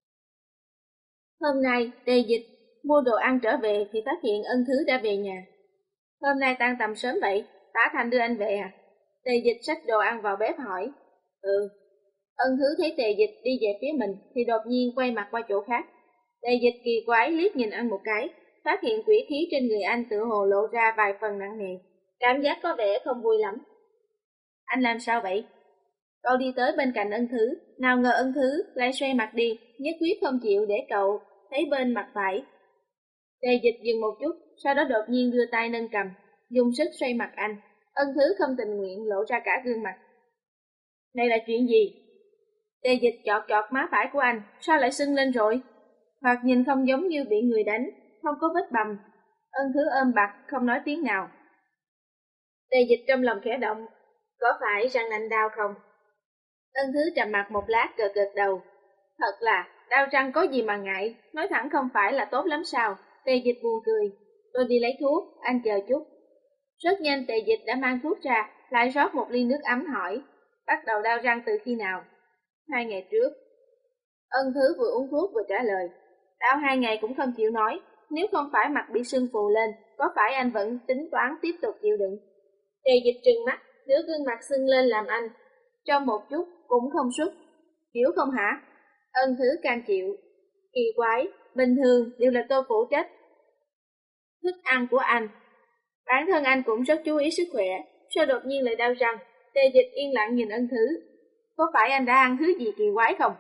Hôm nay, Tề Dịch mua đồ ăn trở về thì phát hiện Ân Thứ đã về nhà. Hôm nay tan tầm sớm vậy, Tả Thành đưa anh về à? Tề Dịch xách đồ ăn vào bếp hỏi. Ừ. Ân Thứ thấy Tề Dịch đi về phía mình thì đột nhiên quay mặt qua chỗ khác. Tề Dịch kỳ quái liếc nhìn anh một cái, phát hiện quỷ khí trên người anh tự hồ lộ ra vài phần nặng nề, cảm giác có vẻ không vui lắm. Anh làm sao vậy? Cậu đi tới bên cạnh Ân Thứ, nào ngờ Ân Thứ lại xoay mặt đi, nhất quyết không chịu để cậu thấy bên mặt phải. Tề Dịch dừng một chút, sau đó đột nhiên đưa tay nâng cầm, dùng sức xoay mặt anh. Ân Thứ không tình nguyện lộ ra cả gương mặt. Đây là chuyện gì? Tề Dịch chọt chọt má phải của anh, sao lại sưng lên rồi? Hoặc nhìn không giống như bị người đánh, không có vết bầm. Ân Thứ ôm bặt, không nói tiếng nào. Tề Dịch trong lòng khẽ động, có phải răng nanh đau không? Ân Thứ trầm mặt một lát gật gật đầu. Thật là, đau răng có gì mà ngại, nói thẳng không phải là tốt lắm sao? Tề Dịch buồn cười, tôi đi lấy thuốc, anh chờ chút. Rất nhanh Tề Dịch đã mang thuốc ra, lại rót một ly nước ấm hỏi, bắt đầu đau răng từ khi nào? Hai ngày trước. Ân Thứ vừa uống thuốc vừa trả lời, đau hai ngày cũng không chịu nói, nếu không phải mặt bị sưng phù lên, có phải anh vẫn tính toán tiếp tục chịu đựng? Tề Dịch trừng mắt, nửa gương mặt sưng lên làm anh, trong một chút cũng không xuất. Hiểu không hả? Ân Thứ can chịu. Kỳ quái, bình thường đều là tôi phụ trách thức ăn của anh. Bản thân anh cũng rất chú ý sức khỏe, sao đột nhiên lại đau răng? Tề Dịch yên lặng nhìn Ân Thứ. Có phải anh đã ăn thứ gì kỳ quái không?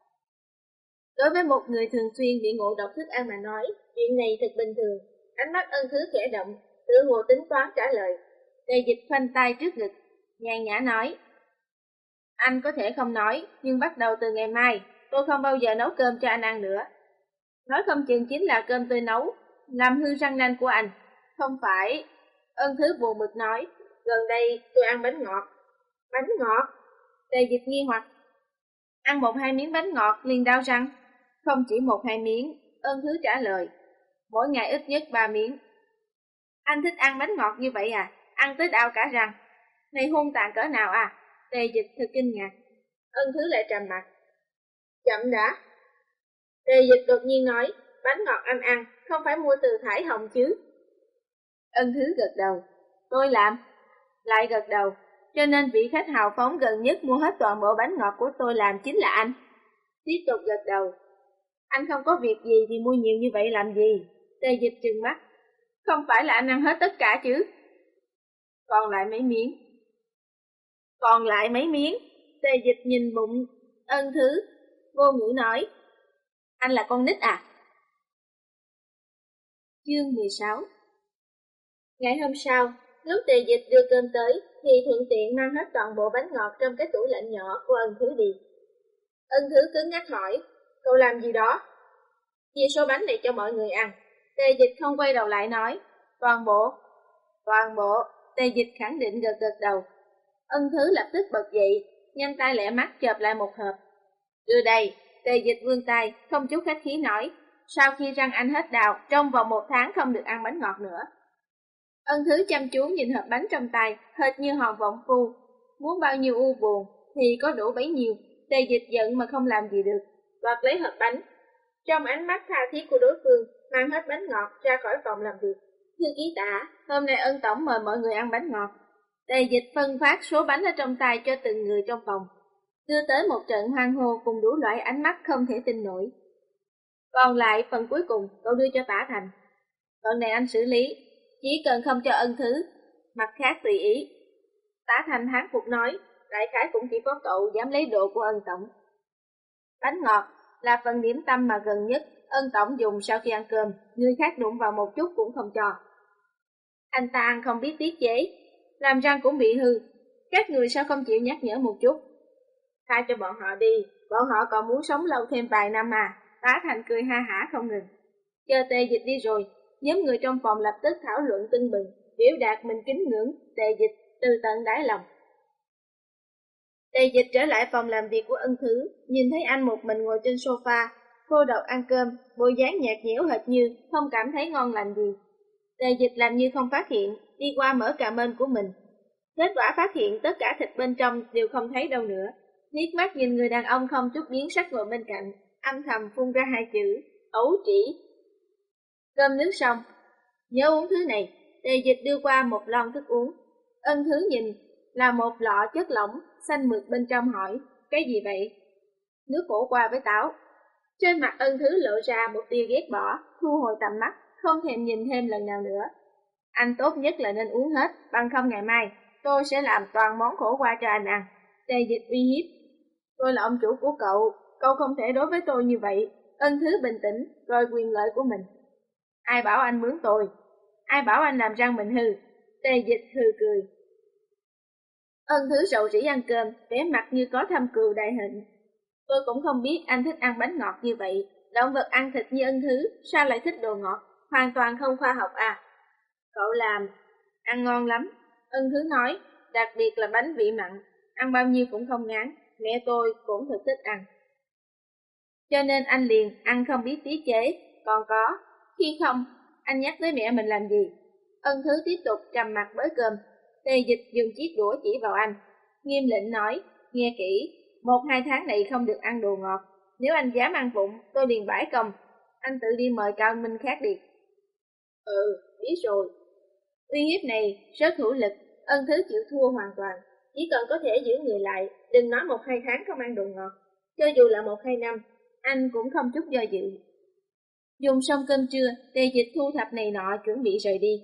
Đối với một người thường xuyên bị ngộ độc thức ăn mà nói, chuyện này thật bình thường. Ánh mắt Ân Thứ khẽ động, tự hồ tính toán trả lời. Tề Dịch khoanh tay trước ngực, nhàn nhã nói. Anh có thể không nói, nhưng bắt đầu từ ngày mai, tôi không bao giờ nấu cơm cho anh ăn nữa. Nói không chừng chính là cơm tôi nấu, làm hư răng nanh của anh. Không phải. Ân Thứ buồn bực nói, gần đây tôi ăn bánh ngọt. Bánh ngọt? Tề Dịch nghi hoặc. Ăn một hai miếng bánh ngọt liền đau răng. Không chỉ một hai miếng, Ân Thứ trả lời. Mỗi ngày ít nhất ba miếng. Anh thích ăn bánh ngọt như vậy à? Ăn tới đau cả răng. Này hung tàn cỡ nào à? Tề Dịch thật kinh ngạc. Ân Thứ lại trầm mặt. Chậm đã. Tề Dịch đột nhiên nói, bánh ngọt anh ăn, không phải mua từ Thải Hồng chứ? Ân Thứ gật đầu. Tôi làm. Lại gật đầu. Cho nên vị khách hào phóng gần nhất mua hết toàn bộ bánh ngọt của tôi làm chính là anh. Tiếp tục gật đầu. Anh không có việc gì thì mua nhiều như vậy làm gì? Tề Dịch trừng mắt. Không phải là anh ăn hết tất cả chứ? Còn lại mấy miếng. Còn lại mấy miếng? Tề Dịch nhìn bụng Ân Thứ, vô ngữ nói. Anh là con nít à? Chương mười sáu. Ngày hôm sau, lúc Tề Dịch đưa cơm tới, thì thuận tiện mang hết toàn bộ bánh ngọt trong cái tủ lạnh nhỏ của Ân Thứ đi. Ân Thứ cứng nhắc hỏi, cậu làm gì đó? Chia số bánh này cho mọi người ăn. Tề Dịch không quay đầu lại nói, toàn bộ. Toàn bộ. Tề Dịch khẳng định gật gật đầu. Ân Thứ lập tức bật dậy, nhanh tay lẹ mắt chộp lại một hộp. Đưa đây. Tề Dịch vươn tay, không chút khách khí nói, sau khi răng anh hết đau, trong vòng một tháng không được ăn bánh ngọt nữa. Ân Thứ chăm chú nhìn hộp bánh trong tay, hệt như hòn vọng phu, muốn bao nhiêu u buồn thì có đủ bấy nhiêu. Tề Dịch giận mà không làm gì được, đoạt lấy hộp bánh. Trong ánh mắt tha thiết của đối phương, mang hết bánh ngọt ra khỏi phòng làm việc. Thư ký Tả, hôm nay Ân tổng mời mọi người ăn bánh ngọt. Tề Dịch phân phát số bánh ở trong tay cho từng người trong phòng, đưa tới một trận hoan hô cùng đủ loại ánh mắt không thể tin nổi. Còn lại phần cuối cùng cậu đưa cho Tả Thành. Phần này anh xử lý, chỉ cần không cho Ân Thứ, mặt khác tùy ý. Tả Thành hán phục nói, đại khái cũng chỉ có cậu dám lấy đồ của Ân Tổng. Bánh ngọt là phần điểm tâm mà gần nhất Ân Tổng dùng sau khi ăn cơm, người khác đụng vào một chút cũng không cho. Anh ta ăn không biết tiết chế, làm răng cũng bị hư, các người sao không chịu nhắc nhở một chút. Tha cho bọn họ đi, bọn họ còn muốn sống lâu thêm vài năm mà. Tả Thành cười ha hả không ngừng. Chờ Tề Dịch đi rồi, nhóm người trong phòng lập tức thảo luận tưng bừng, biểu đạt mình kính ngưỡng Tề Dịch từ tận đáy lòng. Tề Dịch trở lại phòng làm việc của Ân Thứ, nhìn thấy anh một mình ngồi trên sofa, cô độc ăn cơm, bộ dáng nhạt nhẽo hệt như không cảm thấy ngon lành gì. Tề Dịch làm như không phát hiện, đi qua mở cà mên của mình. Kết quả phát hiện tất cả thịt bên trong đều không thấy đâu nữa. Liếc mắt nhìn người đàn ông không chút biến sắc ngồi bên cạnh, âm thầm phun ra hai chữ, ấu trĩ. Cơm nước xong, nhớ uống thứ này. Tề Dịch đưa qua một lon thức uống. Ân Thứ nhìn, là một lọ chất lỏng, xanh mượt bên trong hỏi, cái gì vậy? Nước khổ qua với táo. Trên mặt Ân Thứ lộ ra một tia ghét bỏ, thu hồi tầm mắt, không thèm nhìn thêm lần nào nữa. Anh tốt nhất là nên uống hết, bằng không ngày mai, tôi sẽ làm toàn món khổ qua cho anh ăn. Tề Dịch uy hiếp. Tôi là ông chủ của cậu, cậu không thể đối với tôi như vậy. Ân Thứ bình tĩnh, rồi quyền lợi của mình. Ai bảo anh mướn tôi? Ai bảo anh làm răng mình hư? Tề Dịch hừ cười. Ân Thứ rầu rĩ ăn cơm, vẻ mặt như có thâm cừu đại hịnh. Tôi cũng không biết anh thích ăn bánh ngọt như vậy. Động vật ăn thịt như Ân Thứ, sao lại thích đồ ngọt? Hoàn toàn không khoa học à? Cậu làm, ăn ngon lắm. Ân Thứ nói, đặc biệt là bánh vị mặn, ăn bao nhiêu cũng không ngán. Mẹ tôi cũng thực thích ăn. Cho nên anh liền ăn không biết tiết chế. Còn có, khi không, anh nhắc tới mẹ mình làm gì? Ân Thứ tiếp tục trầm mặt bới cơm. Tề Dịch dùng chiếc đũa chỉ vào anh, nghiêm lệnh nói, nghe kỹ, một hai tháng này không được ăn đồ ngọt. Nếu anh dám ăn vụng, tôi liền bãi công. Anh tự đi mời cao minh khác đi. Ừ, biết rồi. Uy hiếp này rất hữu lực. Ân Thứ chịu thua hoàn toàn. Chỉ cần có thể giữ người lại, đừng nói một hai tháng không ăn đồ ngọt. Cho dù là một hai năm, anh cũng không chút do dự. Dùng xong cơm trưa, Tề Dịch thu thập này nọ chuẩn bị rời đi.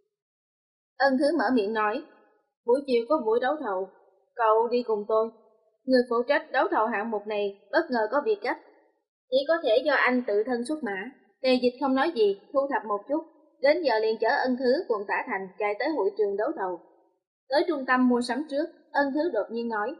Ân Thứ mở miệng nói, buổi chiều có buổi đấu thầu, cậu đi cùng tôi. Người phụ trách đấu thầu hạng mục này bất ngờ có việc gấp, chỉ có thể do anh tự thân xuất mã. Tề Dịch không nói gì, thu thập một chút, đến giờ liền chở Ân Thứ cùng Tả Thành chạy tới hội trường đấu thầu. Tới trung tâm mua sắm trước, Ân Thứ đột nhiên nói.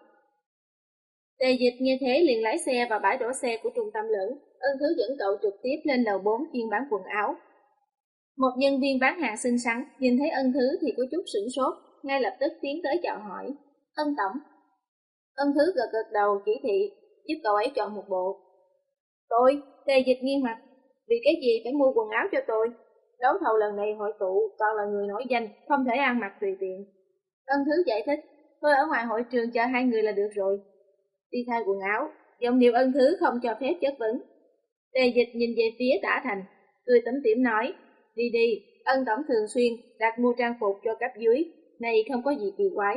Tề Dịch nghe thế liền lái xe vào bãi đổ xe của trung tâm lớn. Ân Thứ dẫn cậu trực tiếp lên lầu bốn chuyên bán quần áo. Một nhân viên bán hàng xinh xắn nhìn thấy Ân Thứ thì có chút sửng sốt, ngay lập tức tiến tới chào hỏi. Ân Tổng. Ân Thứ gật gật đầu chỉ thị, giúp cậu ấy chọn một bộ. Tôi, Tề Dịch nghi hoặc, vì cái gì phải mua quần áo cho tôi? Đấu thầu lần này hội tụ toàn là người nổi danh, không thể ăn mặc tùy tiện. Ân Thứ giải thích, tôi ở ngoài hội trường chờ hai người là được rồi. Đi thay quần áo, giọng điệu Ân Thứ không cho phép chất vấn. Tề Dịch nhìn về phía Tả Thành, cười tủm tỉm nói, đi đi, Ân Tổng thường xuyên đặt mua trang phục cho cấp dưới, này không có gì kỳ quái.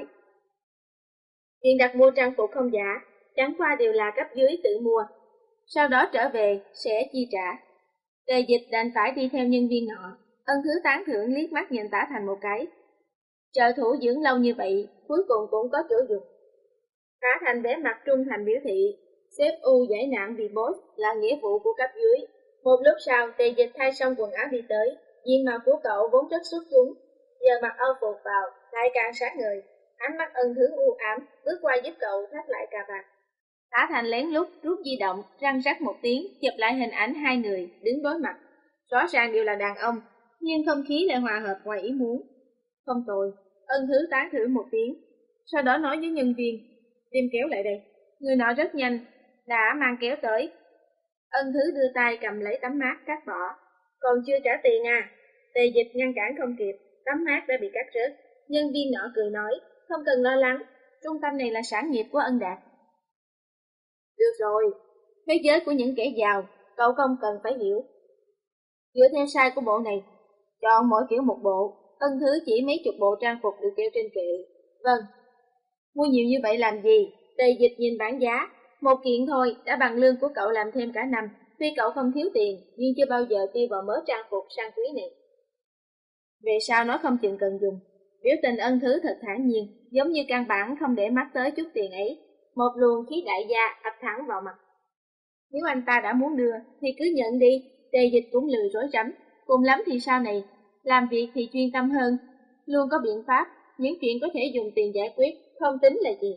Tiền đặt mua trang phục không giả, chẳng qua đều là cấp dưới tự mua, sau đó trở về sẽ chi trả. Tề Dịch đành phải đi theo nhân viên nọ. Ân Thứ tán thưởng liếc mắt nhìn Tả Thành một cái. Trợ thủ dưỡng lâu như vậy, cuối cùng cũng có chỗ dùng. Tả Thành vẻ mặt trung thành biểu thị, xếp U giải nạn vì boss là nghĩa vụ của cấp dưới. Một lúc sau, Tề Dịch thay xong quần áo đi tới, diện mạo của cậu vốn rất xuất chúng, giờ mặc âu phục vào, lại càng sáng ngời. Ánh mắt Ân Thứ u ám, bước qua giúp cậu thắt lại cà vạt. Tả Thành lén lút rút di động, răng rắc một tiếng, chụp lại hình ảnh hai người đứng đối mặt. Rõ ràng đều là đàn ông, nhưng không khí lại hòa hợp ngoài ý muốn. Không tồi, Ân Thứ tán thưởng một tiếng, sau đó nói với nhân viên, đem kéo lại đây. Người nọ rất nhanh, đã mang kéo tới. Ân Thứ đưa tay cầm lấy tấm mát cắt bỏ. Còn chưa trả tiền à? Tề Dịch ngăn cản không kịp, tấm mát đã bị cắt rớt. Nhân viên nọ cười nói, không cần lo lắng, trung tâm này là sản nghiệp của Ân Đạt. Được rồi, thế giới của những kẻ giàu, cậu không cần phải hiểu. Dựa theo size của bộ này, chọn mỗi kiểu một bộ. Ân Thứ chỉ mấy chục bộ trang phục được treo trên kệ, Vâng. Mua nhiều như vậy làm gì? Tề Dịch nhìn bảng giá. Một kiện thôi đã bằng lương của cậu làm thêm cả năm. Tuy cậu không thiếu tiền, nhưng chưa bao giờ tiêu vào mớ trang phục sang quý này. Về sau nói không chừng cần dùng. Biểu tình Ân Thứ thật thản nhiên, giống như căn bản không để mắt tới chút tiền ấy. Một luồng khí đại gia ập thẳng vào mặt. Nếu anh ta đã muốn đưa, thì cứ nhận đi. Tề Dịch cũng lười rối rắm. Cùng lắm thì sau này, làm việc thì chuyên tâm hơn. Luôn có biện pháp, những chuyện có thể dùng tiền giải quyết, không tính là gì.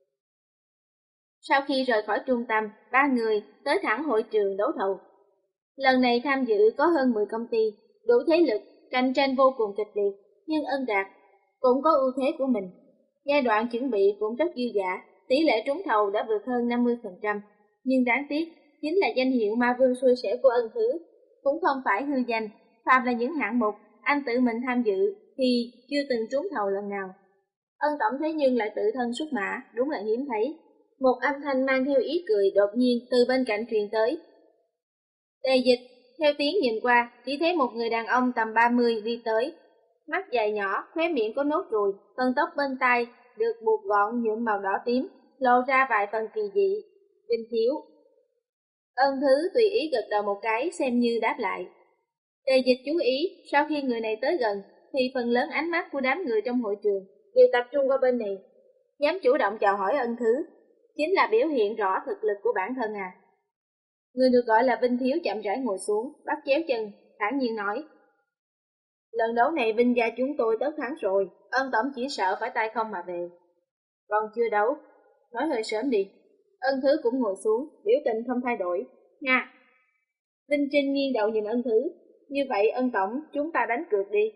Sau khi rời khỏi trung tâm, ba người tới thẳng hội trường đấu thầu. Lần này tham dự có hơn mười công ty, đủ thế lực, cạnh tranh vô cùng kịch liệt, nhưng Ân Đạt cũng có ưu thế của mình. Giai đoạn chuẩn bị cũng rất dư dả, tỷ lệ trúng thầu đã vượt hơn năm mươi phần trăm, nhưng đáng tiếc chính là danh hiệu ma vương xui xẻo của Ân Thứ, cũng không phải hư danh, phàm là những hạng mục anh tự mình tham dự thì chưa từng trúng thầu lần nào. Ân tổng thế nhưng lại tự thân xuất mã, đúng là hiếm thấy. Một âm thanh mang theo ý cười đột nhiên từ bên cạnh truyền tới. Tề Dịch theo tiếng nhìn qua, chỉ thấy một người đàn ông tầm ba mươi đi tới. Mắt dài nhỏ, khóe miệng có nốt ruồi, phần tóc bên tai được buộc gọn nhuộm màu đỏ tím, lộ ra vài phần kỳ dị. Vinh Thiếu. Ân Thứ tùy ý gật đầu một cái xem như đáp lại. Tề Dịch chú ý, sau khi người này tới gần, thì phần lớn ánh mắt của đám người trong hội trường đều tập trung qua bên này. Dám chủ động chào hỏi Ân Thứ, chính là biểu hiện rõ thực lực của bản thân à. Người được gọi là Vinh Thiếu chậm rãi ngồi xuống, bắt chéo chân, thản nhiên nói. Lần đấu này Vinh gia chúng tôi tất thắng rồi, Ân tổng chỉ sợ phải tay không mà về. Còn chưa đấu, nói hơi sớm đi. Ân Thứ cũng ngồi xuống, biểu tình không thay đổi. Nga. Vinh Trinh nghiêng đầu nhìn Ân Thứ. Như vậy Ân tổng, chúng ta đánh cược đi.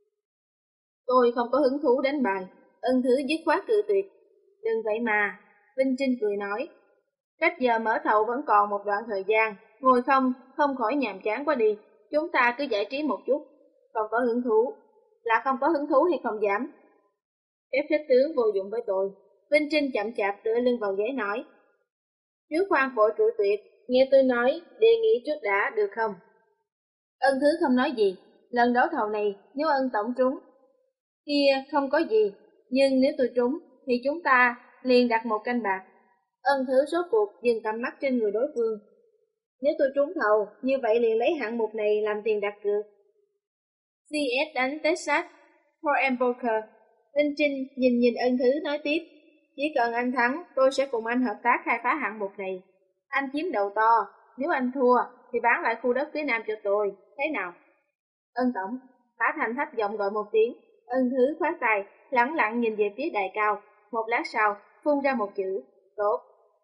Tôi không có hứng thú đánh bài. Ân Thứ dứt khoát cự tuyệt. Đừng vậy mà. Vinh Trinh cười nói. Cách giờ mở thầu vẫn còn một đoạn thời gian. Ngồi không, không khỏi nhàm chán quá đi. Chúng ta cứ giải trí một chút. Không có hứng thú. Là không có hứng thú hay không dám. Phép khích tướng vô dụng với tôi. Vinh Trinh chậm chạp tựa lưng vào ghế nói. Trước khoan vội cự tuyệt. Nghe tôi nói, đề nghị trước đã, được không? Ân Thứ không nói gì. Lần đấu thầu này, nếu Ân tổng trúng kia không có gì, nhưng nếu tôi trúng thì chúng ta liền đặt một canh bạc. Ân Thứ rốt cuộc dừng tầm mắt trên người đối phương. Nếu tôi trúng thầu, như vậy liền lấy hạng mục này làm tiền đặt cược. xê ét đánh Texas Hold'em Poker. Vinh Trinh nhìn nhìn Ân Thứ nói tiếp. Chỉ cần anh thắng, tôi sẽ cùng anh hợp tác khai phá hạng mục này. Anh chiếm đầu to, nếu anh thua thì bán lại khu đất phía nam cho tôi, thế nào? Ân tổng, Tả Thành thấp giọng gọi một tiếng. Ân Thứ khoát tay, lẳng lặng nhìn về phía đài cao. Một lát sau, phun ra một chữ, tốt.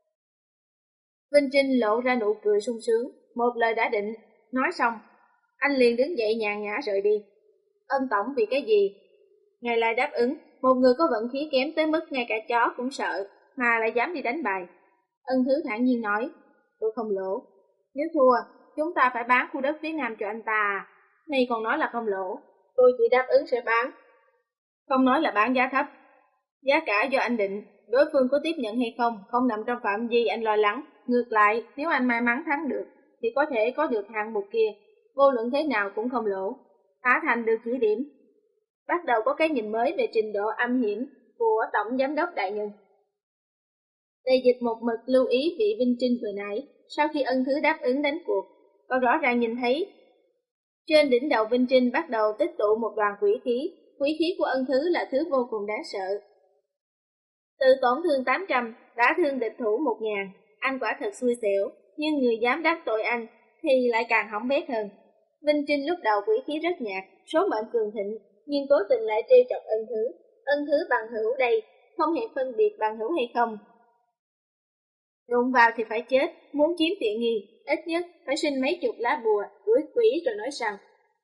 Vinh Trinh lộ ra nụ cười sung sướng, một lời đã định, nói xong, anh liền đứng dậy nhàn nhã rời đi. Ân tổng vì cái gì? Ngài lại đáp ứng, một người có vận khí kém tới mức ngay cả chó cũng sợ, mà lại dám đi đánh bài. Ân Thứ thản nhiên nói, tôi không lỗ. Nếu thua, chúng ta phải bán khu đất phía nam cho anh ta. Này còn nói là không lỗ, tôi chỉ đáp ứng sẽ bán. Không nói là bán giá thấp. Giá cả do anh định, đối phương có tiếp nhận hay không, không nằm trong phạm vi anh lo lắng. Ngược lại, nếu anh may mắn thắng được, thì có thể có được hạng mục kia. Vô luận thế nào cũng không lỗ. Tả Thành được chỉ điểm. Bắt đầu có cái nhìn mới về trình độ âm hiểm của Tổng Giám đốc Đại Nhân. Tề Dịch một mực lưu ý vị Vinh Trinh vừa nãy, sau khi Ân Thứ đáp ứng đánh cuộc, có rõ ràng nhìn thấy trên đỉnh đầu Vinh Trinh bắt đầu tích tụ một đoàn quỷ khí. Quỷ khí của Ân Thứ là thứ vô cùng đáng sợ. Từ tổn thương tám trăm đã thương địch thủ một ngàn, anh quả thật xui xẻo, nhưng người dám đắc tội anh thì lại càng hỏng bét hơn. Vinh Trinh lúc đầu quỷ khí rất nhạt, số mệnh cường thịnh, nhưng cố tình lại trêu chọc Ân Thứ. Ân Thứ bằng hữu đây, không hề phân biệt bằng hữu hay không. Đụng vào thì phải chết, muốn chiếm tiện nghi, ít nhất phải sinh mấy chục lá bùa, đuổi quỷ rồi nói rằng.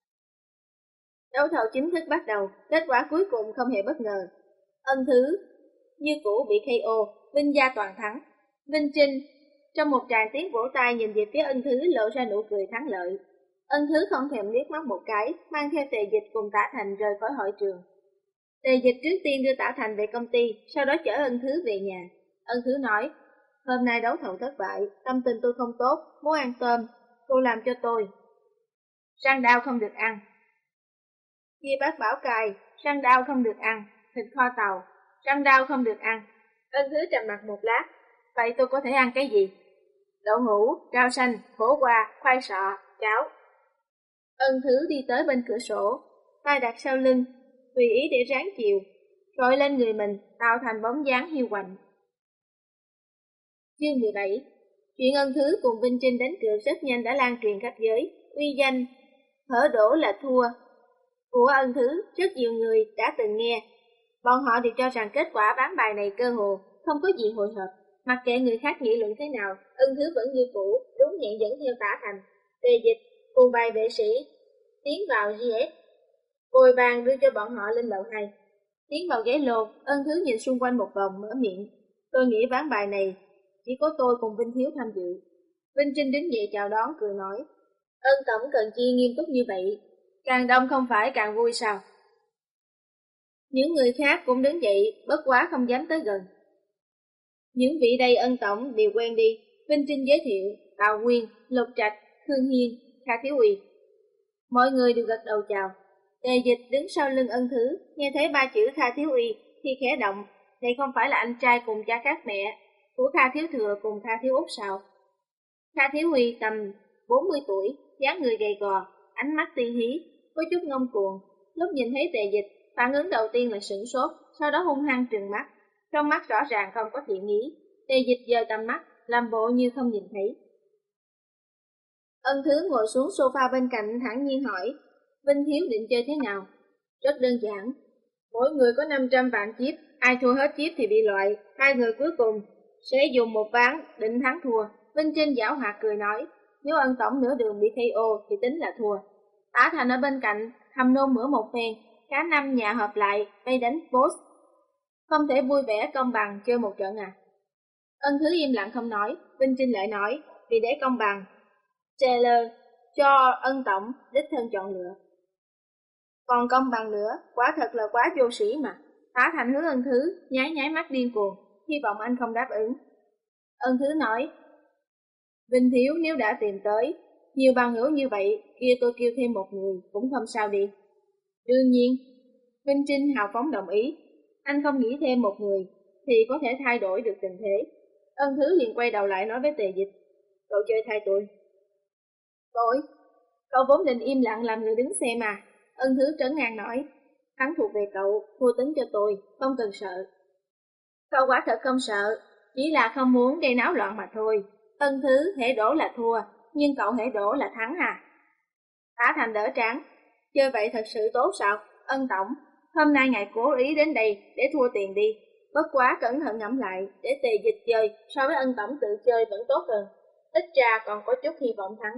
Đấu thầu chính thức bắt đầu, kết quả cuối cùng không hề bất ngờ. Ân Thứ như cũ bị ca o, Vinh gia toàn thắng. Vinh Trinh trong một tràng tiếng vỗ tay nhìn về phía Ân Thứ lộ ra nụ cười thắng lợi. Ân Thứ không thèm liếc mắt một cái, mang theo Tề Dịch cùng Tả Thành rời khỏi hội trường. Tề Dịch trước tiên đưa Tả Thành về công ty, sau đó chở Ân Thứ về nhà. Ân Thứ nói, hôm nay đấu thầu thất bại, tâm tình tôi không tốt, muốn ăn tôm, cô làm cho tôi. Răng đau không được ăn. Kia bác bảo cài, răng đau không được ăn, thịt kho tàu, răng đau không được ăn. Ân Thứ trầm mặt một lát, vậy tôi có thể ăn cái gì? Đậu hũ, rau xanh, khổ qua, khoai sọ, cháo. Ân Thứ đi tới bên cửa sổ, tay đặt sau lưng, tùy ý để ráng chịu, trội lên người mình tạo thành bóng dáng hiu quạnh. Chương mười bảy. Chuyện Ân Thứ cùng Vinh Trinh đánh cược rất nhanh đã lan truyền khắp giới, uy danh hở đổ là thua của Ân Thứ rất nhiều người đã từng nghe. Bọn họ đều cho rằng kết quả ván bài này cơ hồ không có gì hồi hộp, mặc kệ người khác nghị luận thế nào, Ân Thứ vẫn như cũ, đúng hẹn dẫn theo Tả Thành, Tề Dịch cùng vài vệ sĩ tiến vào giê ét. Bồi bàn đưa cho bọn họ lên lầu hai. Tiến vào ghế lô, Ân Thứ nhìn xung quanh một vòng mở miệng. Tôi nghĩ ván bài này chỉ có tôi cùng Vinh Thiếu tham dự. Vinh Trinh đứng dậy chào đón cười nói, Ân tổng cần chi nghiêm túc như vậy, càng đông không phải càng vui sao? Những người khác cũng đứng dậy, bất quá không dám tới gần. Những vị đây Ân tổng đều quen đi. Vinh Trinh giới thiệu, Tào Nguyên, Lục Trạch, Khương Hiên, Kha Thiếu Uy. Mọi người đều gật đầu chào. Tề Dịch đứng sau lưng Ân Thứ, nghe thấy ba chữ Kha Thiếu Uy thì khẽ động, đây không phải là anh trai cùng cha khác mẹ của Kha Thiếu Thừa cùng Kha Thiếu Út sao? Kha Thiếu Uy tầm bốn mươi tuổi, dáng người gầy gò, ánh mắt ti hí, có chút ngông cuồng. Lúc nhìn thấy Tề Dịch, phản ứng đầu tiên là sửng sốt, sau đó hung hăng trừng mắt, trong mắt rõ ràng không có thiện ý. Tề Dịch giơ tầm mắt, làm bộ như không nhìn thấy. Ân Thứ ngồi xuống sofa bên cạnh thản nhiên hỏi, Vinh Thiếu định chơi thế nào? Rất đơn giản, mỗi người có năm trăm vạn chip, ai thua hết chip thì bị loại, hai người cuối cùng sẽ dùng một ván định thắng thua. Vinh Trinh giảo hoạt cười nói, nếu Ân tổng nửa đường bị ca o thì tính là thua. Tả Thành ở bên cạnh thầm nôn mửa một phen, cả năm nhà hợp lại vây đánh boss, không thể vui vẻ công bằng chơi một trận à? Ân Thứ im lặng không nói. Vinh Trinh lại nói, vì để công bằng, Taylor cho Ân tổng đích thân chọn lựa. Còn công bằng nữa, quả thật là quá vô sĩ mà. Tả Thành hướng Ân Thứ nháy nháy mắt điên cuồng, hy vọng anh không đáp ứng. Ân Thứ nói, Vinh Thiếu nếu đã tìm tới nhiều bằng hữu như vậy, kia tôi kêu thêm một người cũng không sao đi. Đương nhiên, Vinh Trinh hào phóng đồng ý. Anh không nghĩ thêm một người thì có thể thay đổi được tình thế. Ân Thứ liền quay đầu lại nói với Tề Dịch, cậu chơi thay tôi. Tôi, cậu vốn định im lặng làm người đứng xem mà. Ân Thứ trấn an nói, thắng thuộc về cậu, thua tính cho tôi, không cần sợ. Cậu quả thật không sợ, chỉ là không muốn gây náo loạn mà thôi. Ân Thứ hễ đổ là thua, nhưng cậu hễ đổ là thắng à? Tả Thành đỡ trán, chơi vậy thật sự tốt sao? Ân tổng, hôm nay ngài cố ý đến đây để thua tiền đi. Bất quá cẩn thận ngẫm lại, để Tề Dịch chơi so với Ân tổng tự chơi vẫn tốt hơn. Ít ra còn có chút hy vọng thắng.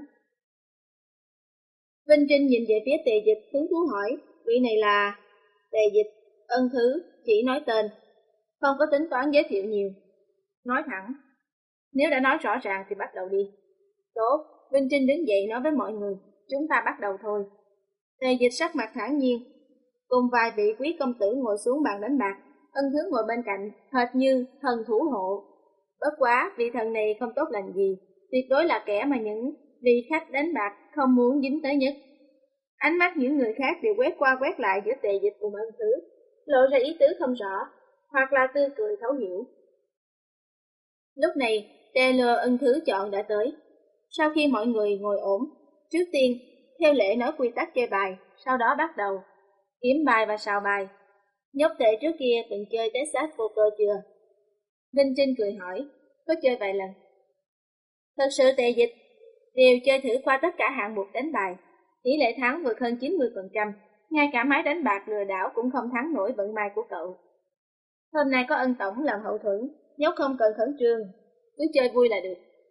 Vinh Trinh nhìn về phía Tề Dịch hứng thú hỏi, vị này là... Tề Dịch, Ân Thứ chỉ nói tên, không có tính toán giới thiệu nhiều. Nói thẳng, nếu đã nói rõ ràng thì bắt đầu đi. Tốt, Vinh Trinh đứng dậy nói với mọi người, chúng ta bắt đầu thôi. Tề Dịch sắc mặt thản nhiên, cùng vài vị quý công tử ngồi xuống bàn đánh bạc. Ân Thứ ngồi bên cạnh, hệt như thần thủ hộ. Bất quá, vị thần này không tốt lành gì, tuyệt đối là kẻ mà những vị khách đánh bạc không muốn dính tới nhất. Ánh mắt những người khác đều quét qua quét lại giữa Tề Dịch cùng Ân Thứ, lộ ra ý tứ không rõ, hoặc là tươi cười thấu hiểu. Lúc này, Taylor Ân Thứ chọn đã tới. Sau khi mọi người ngồi ổn, trước tiên, theo lệ nói quy tắc chơi bài, sau đó bắt đầu kiếm bài và sào bài. Nhóc Tệ trước kia từng chơi Texas Poker chưa? Vinh Trinh cười hỏi, có chơi vài lần. Thật sự Tề Dịch đều chơi thử qua tất cả hạng mục đánh bài, tỷ lệ thắng vượt hơn chín mươi phần trăm, ngay cả máy đánh bạc lừa đảo cũng không thắng nổi vận may của cậu. Hôm nay có Ân tổng làm hậu thuẫn, nhóc không cần khẩn trương, cứ chơi vui là được.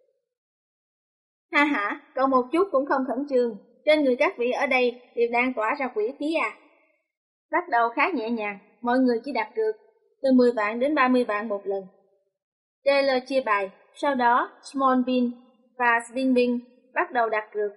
Ha ha, cậu một chút cũng không khẩn trương, trên người các vị ở đây đều đang tỏa ra quỷ khí à. Bắt đầu khá nhẹ nhàng, mọi người chỉ đặt cược từ mười vạn đến ba mươi vạn một lần. Taylor chia bài, sau đó Small Bean và Spin Bean bắt đầu đặt cược.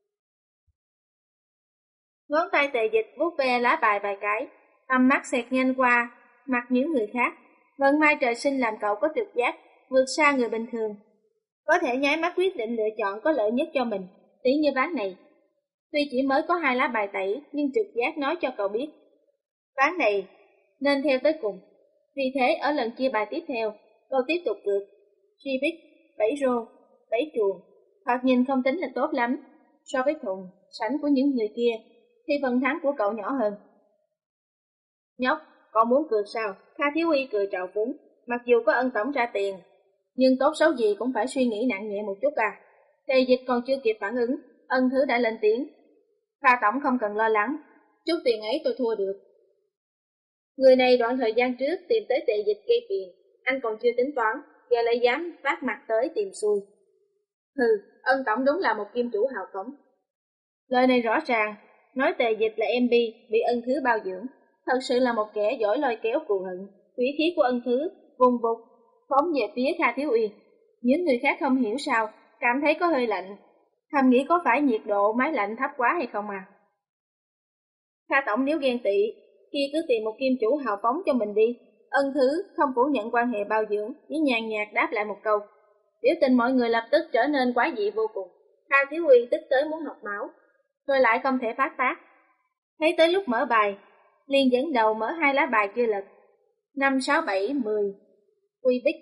Ngón tay Tề Dịch vuốt ve lá bài vài cái, tầm mắt xẹt nhanh qua mặt những người khác. Vận may trời sinh làm cậu có trực giác vượt xa người bình thường, có thể nháy mắt quyết định lựa chọn có lợi nhất cho mình. Tỷ như ván này, tuy chỉ mới có hai lá bài tẩy, nhưng trực giác nói cho cậu biết ván này nên theo tới cùng. Vì thế ở lần chia bài tiếp theo, tôi tiếp tục cược. Tri bích, bảy rô, bảy chuồng, thoạt nhìn không tính là tốt lắm. So với thùng, sảnh của những người kia, thì phần thắng của cậu nhỏ hơn. Nhóc, con muốn cược sao? Kha Thiếu Uy cười trào phúng, mặc dù có Ân tổng ra tiền, nhưng tốt xấu gì cũng phải suy nghĩ nặng nhẹ một chút à. Tề Dịch còn chưa kịp phản ứng, Ân Thứ đã lên tiếng. Kha tổng không cần lo lắng, chút tiền ấy tôi thua được. Người này đoạn thời gian trước tìm tới Tề Dịch gây tiền, anh còn chưa tính toán, giờ lại dám vác mặt tới tìm xui. Hừ, Ân tổng đúng là một kim chủ hào phóng. Lời này rõ ràng, nói Tề Dịch là em bi bị Ân Thứ bao dưỡng, thật sự là một kẻ giỏi lôi kéo cù hận. Quỷ khí của Ân Thứ vùng vụt phóng về phía Kha Thiếu Uy. Những người khác không hiểu sao, cảm thấy có hơi lạnh, thầm nghĩ có phải nhiệt độ máy lạnh thấp quá hay không à. Kha tổng nếu ghen tị, kia cứ tìm một kim chủ hào phóng cho mình đi. Ân Thứ không phủ nhận quan hệ bao dưỡng, chỉ nhàn nhạt đáp lại một câu. Biểu tình mọi người lập tức trở nên quái dị vô cùng. Kha Thiếu Uy tức tới muốn học máu, rồi lại không thể phát tác. Thấy tới lúc mở bài, liền dẫn đầu mở hai lá bài chưa lật. Năm, sáu, bảy, mười. Quy bích.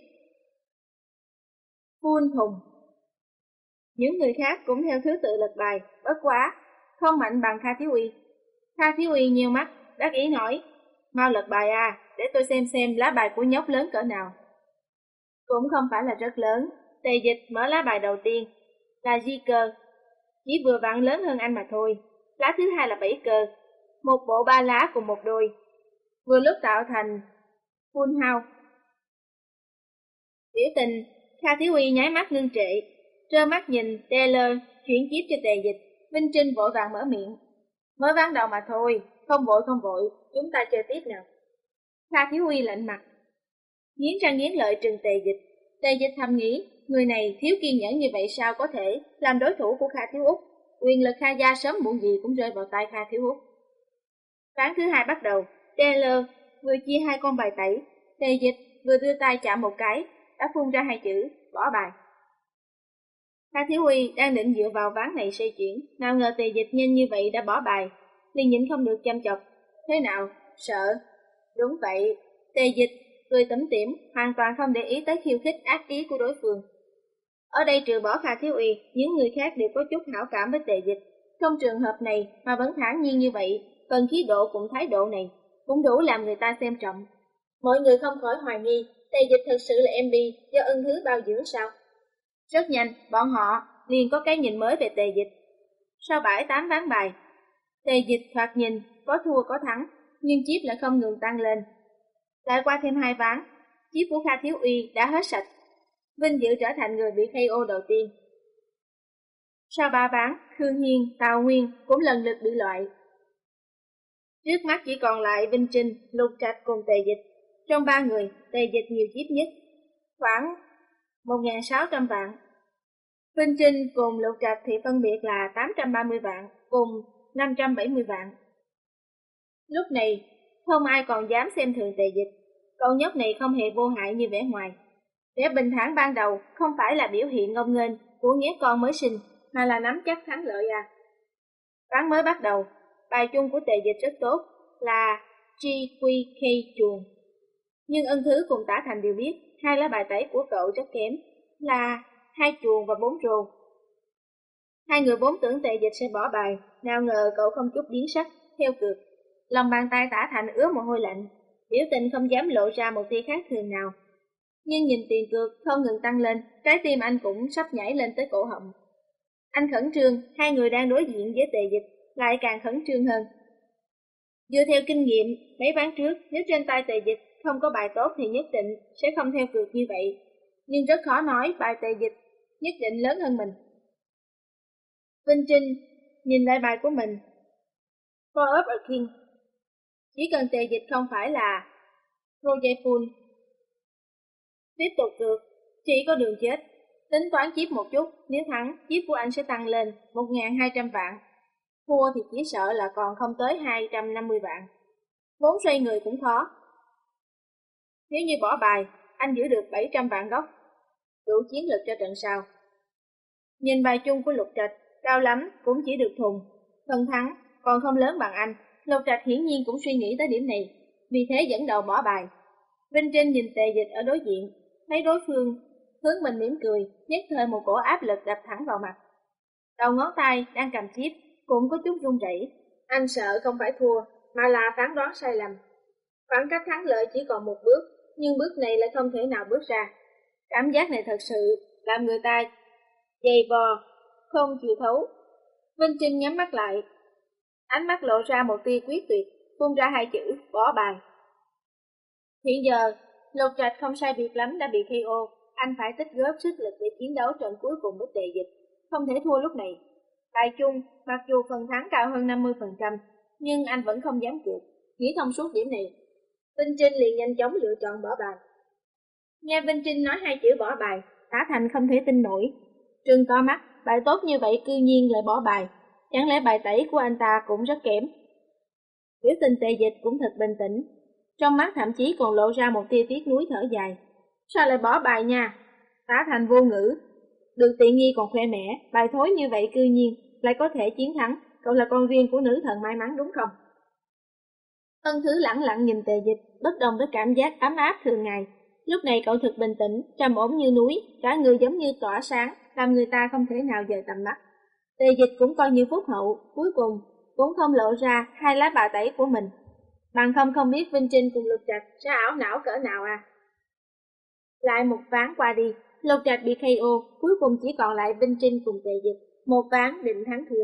Full thùng. Những người khác cũng theo thứ tự lật bài, bất quá, không mạnh bằng Kha Thiếu Uy. Kha Thiếu Uy nheo mắt, đắc ý nói, mau lật bài à, để tôi xem xem lá bài của nhóc lớn cỡ nào. Cũng không phải là rất lớn. Tề Dịch mở lá bài đầu tiên, là di cơ, chỉ vừa vặn lớn hơn anh mà thôi. Lá thứ hai là bảy cơ, một bộ ba lá cùng một đôi, vừa lúc tạo thành full house. Biểu tình, Kha Thiếu Uy nháy mắt ngưng trệ, trơ mắt nhìn Taylor chuyển chiếc cho Tề Dịch. Vinh Trinh vội vàng mở miệng, mới ván đầu mà thôi, không vội không vội, chúng ta chơi tiếp nào. Kha Thiếu Uy lạnh mặt, nghiến răng nghiến lợi trừng Tề Dịch. Tề Dịch thầm nghĩ, người này thiếu kiên nhẫn như vậy sao có thể làm đối thủ của Kha Thiếu Úc. Quyền lực Kha gia sớm muộn gì cũng rơi vào tay Kha Thiếu Úc. Ván thứ hai bắt đầu, Taylor vừa chia hai con bài tẩy, Tề Dịch vừa đưa tay chạm một cái, đã phun ra hai chữ, bỏ bài. Kha Thiếu Uy đang định dựa vào ván này xoay chuyển, nào ngờ Tề Dịch nhanh như vậy đã bỏ bài, liền nhịn không được chăm chọc. Thế nào, sợ? Đúng vậy, Tề Dịch cười tủm tỉm, hoàn toàn không để ý tới khiêu khích ác ý của đối phương. Ở đây trừ bỏ Kha Thiếu Uy, những người khác đều có chút hảo cảm với Tề Dịch. Trong trường hợp này mà vẫn thản nhiên như vậy, cần khí độ cùng thái độ này, cũng đủ làm người ta xem trọng. Mọi người không khỏi hoài nghi, Tề Dịch thực sự là em bi do Ân Thứ bao dưỡng sao? Rất nhanh, bọn họ liền có cái nhìn mới về Tề Dịch. Sau bảy tám ván bài, Tề Dịch thoạt nhìn có thua có thắng, nhưng chip lại không ngừng tăng lên. Lại qua thêm hai ván, chip của Kha Thiếu Uy đã hết sạch, vinh dự trở thành người bị ca o đầu tiên. Sau ba ván, Khương Hiên, Tào Nguyên cũng lần lượt bị loại. Trước mắt chỉ còn lại Vinh Trinh, Lục Trạch cùng Tề Dịch. Trong ba người, Tề Dịch nhiều chip nhất, khoảng một nghìn sáu trăm vạn. Vinh Trinh cùng Lục Trạch thì phân biệt là tám trăm ba mươi vạn cùng năm trăm bảy mươi vạn. Lúc này, không ai còn dám xem thường Tề Dịch. Cậu nhóc này không hề vô hại như vẻ ngoài. Vẻ bình thản ban đầu không phải là biểu hiện ngông nghênh của nhé con mới sinh, mà là nắm chắc thắng lợi à. Ván mới bắt đầu, bài chung của Tề Dịch rất tốt, là G Q K chuồng. Nhưng Ân Thứ cùng Tả Thành đều biết, hai lá bài tẩy của cậu rất kém, là hai chuồng và bốn rô. Hai người vốn tưởng Tề Dịch sẽ bỏ bài, nào ngờ cậu không chút biến sắc, theo cược. Lòng bàn tay Tả Thành ứa mồ hôi lạnh, biểu tình không dám lộ ra một tia khác thường nào. Nhưng nhìn tiền cược không ngừng tăng lên, trái tim anh cũng sắp nhảy lên tới cổ họng. Anh khẩn trương, hai người đang đối diện với Tề Dịch, lại càng khẩn trương hơn. Dựa theo kinh nghiệm, mấy ván trước, nếu trên tay Tề Dịch không có bài tốt thì nhất định sẽ không theo cược như vậy. Nhưng rất khó nói bài Tề Dịch nhất định lớn hơn mình. Vinh Trinh nhìn lại bài của mình. Four up a king. Chỉ cần Tề Dịch không phải là Roger Full. Tiếp tục cược, chỉ có đường chết. Tính toán chip một chút, nếu thắng, chip của anh sẽ tăng lên một nghìn hai trăm vạn. Thua thì chỉ sợ là còn không tới hai trăm năm mươi vạn. Vốn xoay người cũng khó. Nếu như bỏ bài, anh giữ được bảy trăm vạn gốc, đủ chiến lực cho trận sau. Nhìn bài chung của Lục Trạch, cao lắm cũng chỉ được thùng. Phần thắng còn không lớn bằng anh. Lục Trạch hiển nhiên cũng suy nghĩ tới điểm này, vì thế dẫn đầu bỏ bài. Vinh Trinh nhìn Tề Dịch ở đối diện, thấy đối phương hướng mình mỉm cười, nhất thời một cổ áp lực đập thẳng vào mặt. Đầu ngón tay đang cầm chip cũng có chút run rẩy. Anh sợ không phải thua, mà là phán đoán sai lầm. Khoảng cách thắng lợi chỉ còn một bước, nhưng bước này lại không thể nào bước ra. Cảm giác này thật sự làm người ta dày vò, không chịu thấu. Vinh Trinh nhắm mắt lại, ánh mắt lộ ra một tia quyết tuyệt, phun ra hai chữ bỏ bài. Hiện giờ, Lục Trạch không sai biệt lắm đã bị ca o, anh phải tích góp sức lực để chiến đấu trận cuối cùng với Tề Dịch, không thể thua lúc này. Tại chung, mặc dù phần thắng cao hơn năm mươi phần trăm, nhưng anh vẫn không dám cược. Nghĩ thông suốt điểm này, Vinh Trinh liền nhanh chóng lựa chọn bỏ bài. Nghe Vinh Trinh nói hai chữ bỏ bài, Tả Thành không thể tin nổi. Trừng to mắt, bài tốt như vậy cư nhiên lại bỏ bài, chẳng lẽ bài tẩy của anh ta cũng rất kém. Biểu tình Tề Dịch cũng thật bình tĩnh, trong mắt thậm chí còn lộ ra một tia tiếc nuối thở dài. Sao lại bỏ bài nha? Tả Thành vô ngữ. Được tiện nghi còn khoe mẽ, bài thối như vậy cư nhiên lại có thể chiến thắng, cậu là con riêng của nữ thần may mắn đúng không? Ân Thứ lẳng lặng nhìn Tề Dịch, bất đồng với cảm giác ấm áp thường ngày. Lúc này cậu thật bình tĩnh, trầm ổn như núi, cả người giống như tỏa sáng, làm người ta không thể nào dời tầm mắt. Tề Dịch cũng coi như phúc hậu, cuối cùng cũng không lộ ra hai lá bài tẩy của mình. Bằng không không biết Vinh Trinh cùng Lục Trạch sẽ ảo não cỡ nào à. Lại một ván qua đi, Lục Trạch bị ca o, cuối cùng chỉ còn lại Vinh Trinh cùng Tề Dịch, một ván định thắng thua.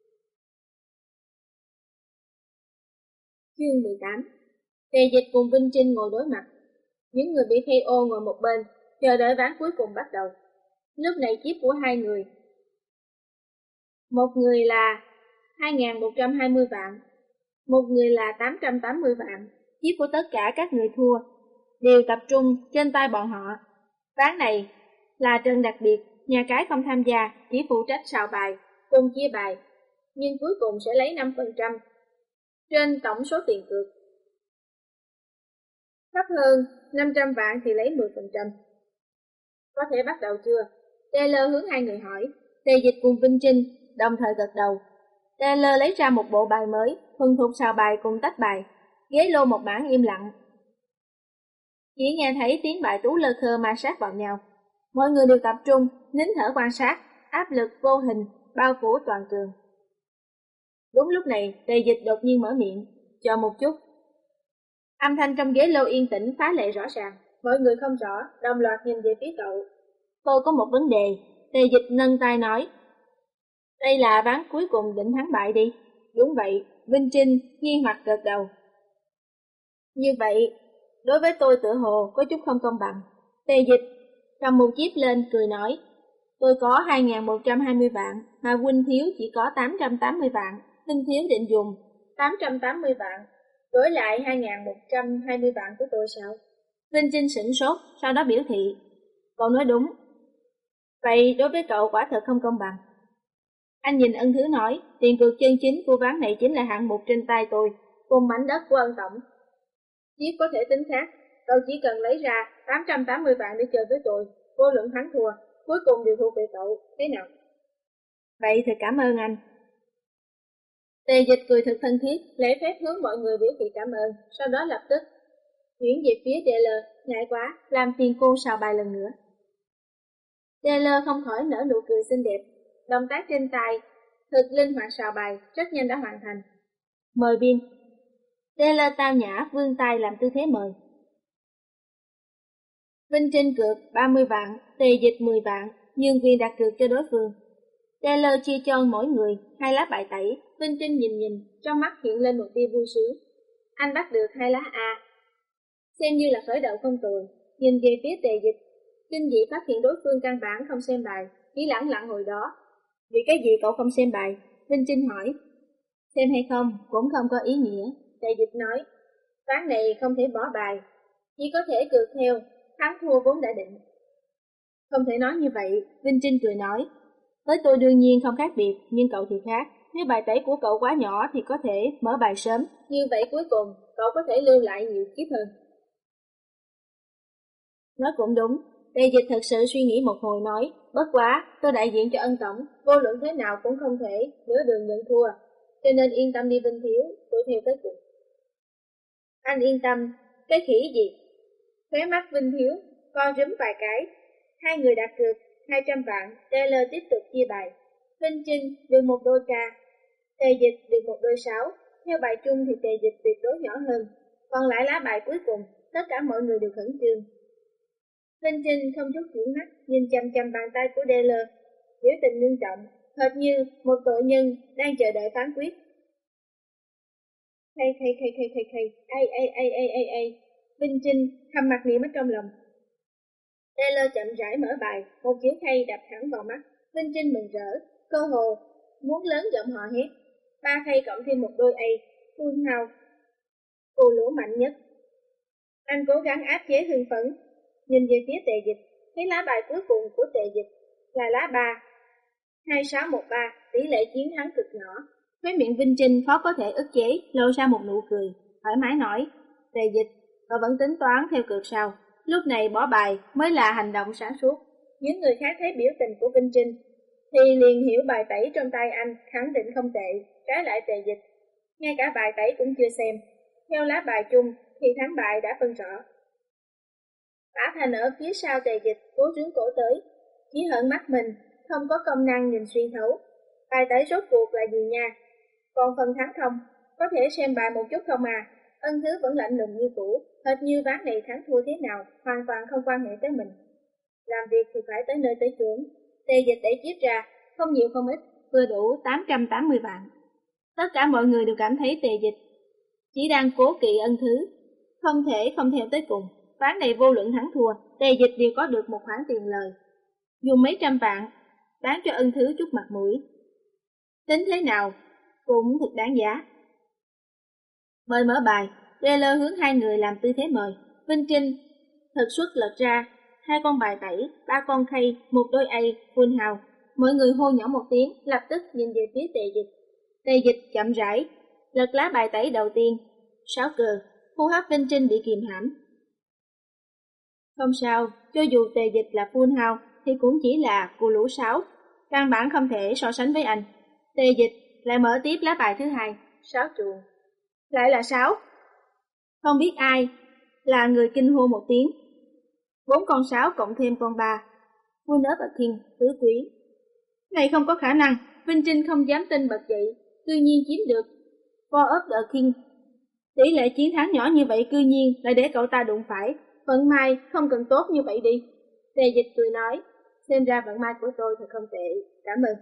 Chương mười tám. Tề Dịch cùng Vinh Trinh ngồi đối mặt. Những người bị ca o ngồi một bên, chờ đợi ván cuối cùng bắt đầu. Lúc này chip của hai người. Một người là hai nghìn một trăm hai mươi vạn, một người là tám trăm tám mươi vạn. Chip của tất cả các người thua đều tập trung trên tay bọn họ. Ván này là trận đặc biệt, nhà cái không tham gia, chỉ phụ trách sào bài, cùng chia bài, nhưng cuối cùng sẽ lấy năm phần trăm trên tổng số tiền cược. Thấp hơn năm trăm vạn thì lấy mười phần trăm. Có thể bắt đầu chưa? Taylor hướng hai người hỏi. Tề Dịch cùng Vinh Trinh đồng thời gật đầu. Taylor lấy ra một bộ bài mới, thuần thục sào bài cùng tách bài, ghế lô một mảng im lặng. Chỉ nghe thấy tiếng bài tú lơ khơ ma sát vào nhau. Mọi người đều tập trung, nín thở quan sát, áp lực vô hình bao phủ toàn trường. Đúng lúc này, Tề Dịch đột nhiên mở miệng, chờ một chút. Âm thanh trong ghế lô yên tĩnh phá lệ rõ ràng, mọi người không rõ, đồng loạt nhìn về phía cậu. Tôi có một vấn đề, Tề Dịch nâng tay nói. Đây là ván cuối cùng định thắng bại đi. Đúng vậy, Vinh Trinh nghi hoặc gật đầu. Như vậy, đối với tôi tựa hồ có chút không công bằng. Tề Dịch cầm một chip lên cười nói, tôi có hai nghìn một trăm hai mươi vạn, mà Huynh thiếu chỉ có tám trăm tám mươi vạn, Huynh thiếu định dùng tám trăm tám mươi vạn, đổi lại hai nghìn một trăm hai mươi vạn của tôi sao? Vinh Trinh sửng sốt, sau đó biểu thị, cậu nói đúng. Vậy đối với cậu quả thật không công bằng. Anh nhìn Ân Thứ nói, tiền cược chân chính của ván này chính là hạng mục trên tay tôi, cùng mảnh đất của Ân Tổng. Chip có thể tính khác, cậu chỉ cần lấy ra tám trăm tám mươi vạn để chơi với tôi, vô luận thắng thua, cuối cùng đều thuộc về cậu, thế nào? Vậy thì cảm ơn anh. Tề Dịch cười thật thân thiết, lễ phép hướng mọi người biểu thị cảm ơn, sau đó lập tức chuyển về phía Taylor, ngại quá, làm phiền cô sào bài lần nữa. Taylor không khỏi nở nụ cười xinh đẹp, động tác trên tay, thực linh hoạt sào bài, rất nhanh đã hoàn thành. Mời biên. Taylor tao nhã vươn tay làm tư thế mời. Vinh Trinh cược ba mươi vạn, Tề Dịch mười vạn, nhưng quyền đặt cược cho đối phương. Taylor chia cho mỗi người hai lá bài tẩy. Vinh Trinh nhìn nhìn, trong mắt hiện lên một tia vui sướng. Anh bắt được hai lá A, xem như là khởi đầu không tồi. Nhìn về phía Tề Dịch, kinh dị phát hiện đối phương căn bản không xem bài, chỉ lẳng lặng ngồi đó. Vì cái gì cậu không xem bài? Vinh Trinh hỏi. Xem hay không cũng không có ý nghĩa. Tề Dịch nói, ván này không thể bỏ bài, chỉ có thể cược theo thắng thua vốn đã định. Không thể nói như vậy, Vinh Trinh cười nói. Với tôi đương nhiên không khác biệt, nhưng cậu thì khác. Nếu bài tẩy của cậu quá nhỏ thì có thể mở bài sớm. Như vậy cuối cùng, cậu có thể lưu lại nhiều chip hơn. Nói cũng đúng. Tề Dịch thật sự suy nghĩ một hồi nói, bất quá, tôi đại diện cho Ân Tổng, vô luận thế nào cũng không thể nửa đường nhận thua, cho nên yên tâm đi Vinh thiếu, tôi theo tới cùng. Anh yên tâm, cái khỉ gì? Khóe mắt Vinh Thiếu co rúm vài cái. Hai người đặt cược hai trăm vạn, Taylor tiếp tục chia bài. Vinh Trinh được một đôi ca, Tề Dịch được một đôi sáu. Theo bài chung thì Tề Dịch tuyệt đối nhỏ hơn, còn lại lá bài cuối cùng, tất cả mọi người đều khẩn trương. Vinh Trinh không chút chuyển mắt, nhìn chằm chằm bàn tay của Taylor, biểu tình nghiêm trọng, hệt như một tội nhân đang chờ đợi phán quyết. Khay khay khay khay khay khay, ai ai ai ai ai ai. Vinh Trinh thầm mặc niệm ở trong lòng. Taylor chậm rãi mở bài, một chữ khay đập thẳng vào mắt. Vinh Trinh mừng rỡ, cơ hồ muốn lớn giọng hò hét. Ba khay cộng thêm một đôi A, full house. Cô lỗ mạnh nhất. Anh cố gắng áp chế hưng phấn, nhìn về phía Tề Dịch, thấy lá bài cuối cùng của Tề Dịch là lá ba. Hai sáu một ba, tỷ lệ chiến thắng cực nhỏ. Khóe miệng Vinh Trinh khó có thể ức chế, lộ ra một nụ cười, thoải mái nói: Tề Dịch, cậu vẫn tính toán theo cược sao? Lúc này bỏ bài mới là hành động sáng suốt. Những người khác thấy biểu tình của Vinh Trinh thì liền hiểu bài tẩy trong tay anh khẳng định không tệ, trái lại Tề Dịch ngay cả bài tẩy cũng chưa xem. Theo lá bài chung thì thắng bại đã phân rõ. Tả Thành ở phía sau Tề Dịch cố trướng cổ tới, chỉ hận mắt mình không có công năng nhìn xuyên thấu. Bài tẩy rốt cuộc là gì nha? Còn phần thắng không, có thể xem bài một chút không à? Ân Thứ vẫn lạnh lùng như cũ, hệt như ván này thắng thua thế nào hoàn toàn không quan hệ tới mình. Làm việc thì phải tới nơi tới chốn. Tề Dịch đẩy chiếc ra, không nhiều không ít, vừa đủ tám trăm tám mươi vạn. Tất cả mọi người đều cảm thấy Tề Dịch chỉ đang cố kỵ Ân Thứ, không thể không theo tới cùng. Ván này vô luận thắng thua, Tề Dịch đều có được một khoản tiền lời. Dùng mấy trăm vạn bán cho Ân Thứ chút mặt mũi, tính thế nào cũng thật đáng giá. Mời mở bài, Taylor hướng hai người làm tư thế mời. Vinh Trinh thật xuất lật ra hai con bài tẩy, ba con khay, một đôi A, full house. Mọi người hô nhỏ một tiếng, lập tức nhìn về phía Tề Dịch. Tề Dịch chậm rãi lật lá bài tẩy đầu tiên, sáu cờ. Hô hấp Vinh Trinh bị kìm hãm. Không sao, cho dù Tề Dịch là full house thì cũng chỉ là cù lũ sáu, căn bản không thể so sánh với anh. Tề Dịch lại mở tiếp lá bài thứ hai, sáu chuồng. Lại là sáu. Không biết ai là người kinh hô một tiếng. Bốn con sáu cộng thêm con ba, Winner và King, tứ quý. Này không có khả năng, Vinh Trinh không dám tin bật dậy, cư nhiên chiếm được Four of the King. Tỷ lệ chiến thắng nhỏ như vậy cư nhiên lại để cậu ta đụng phải, vận may không cần tốt như vậy đi. Tề Dịch cười nói, xem ra vận may của tôi thật không tệ, cảm ơn.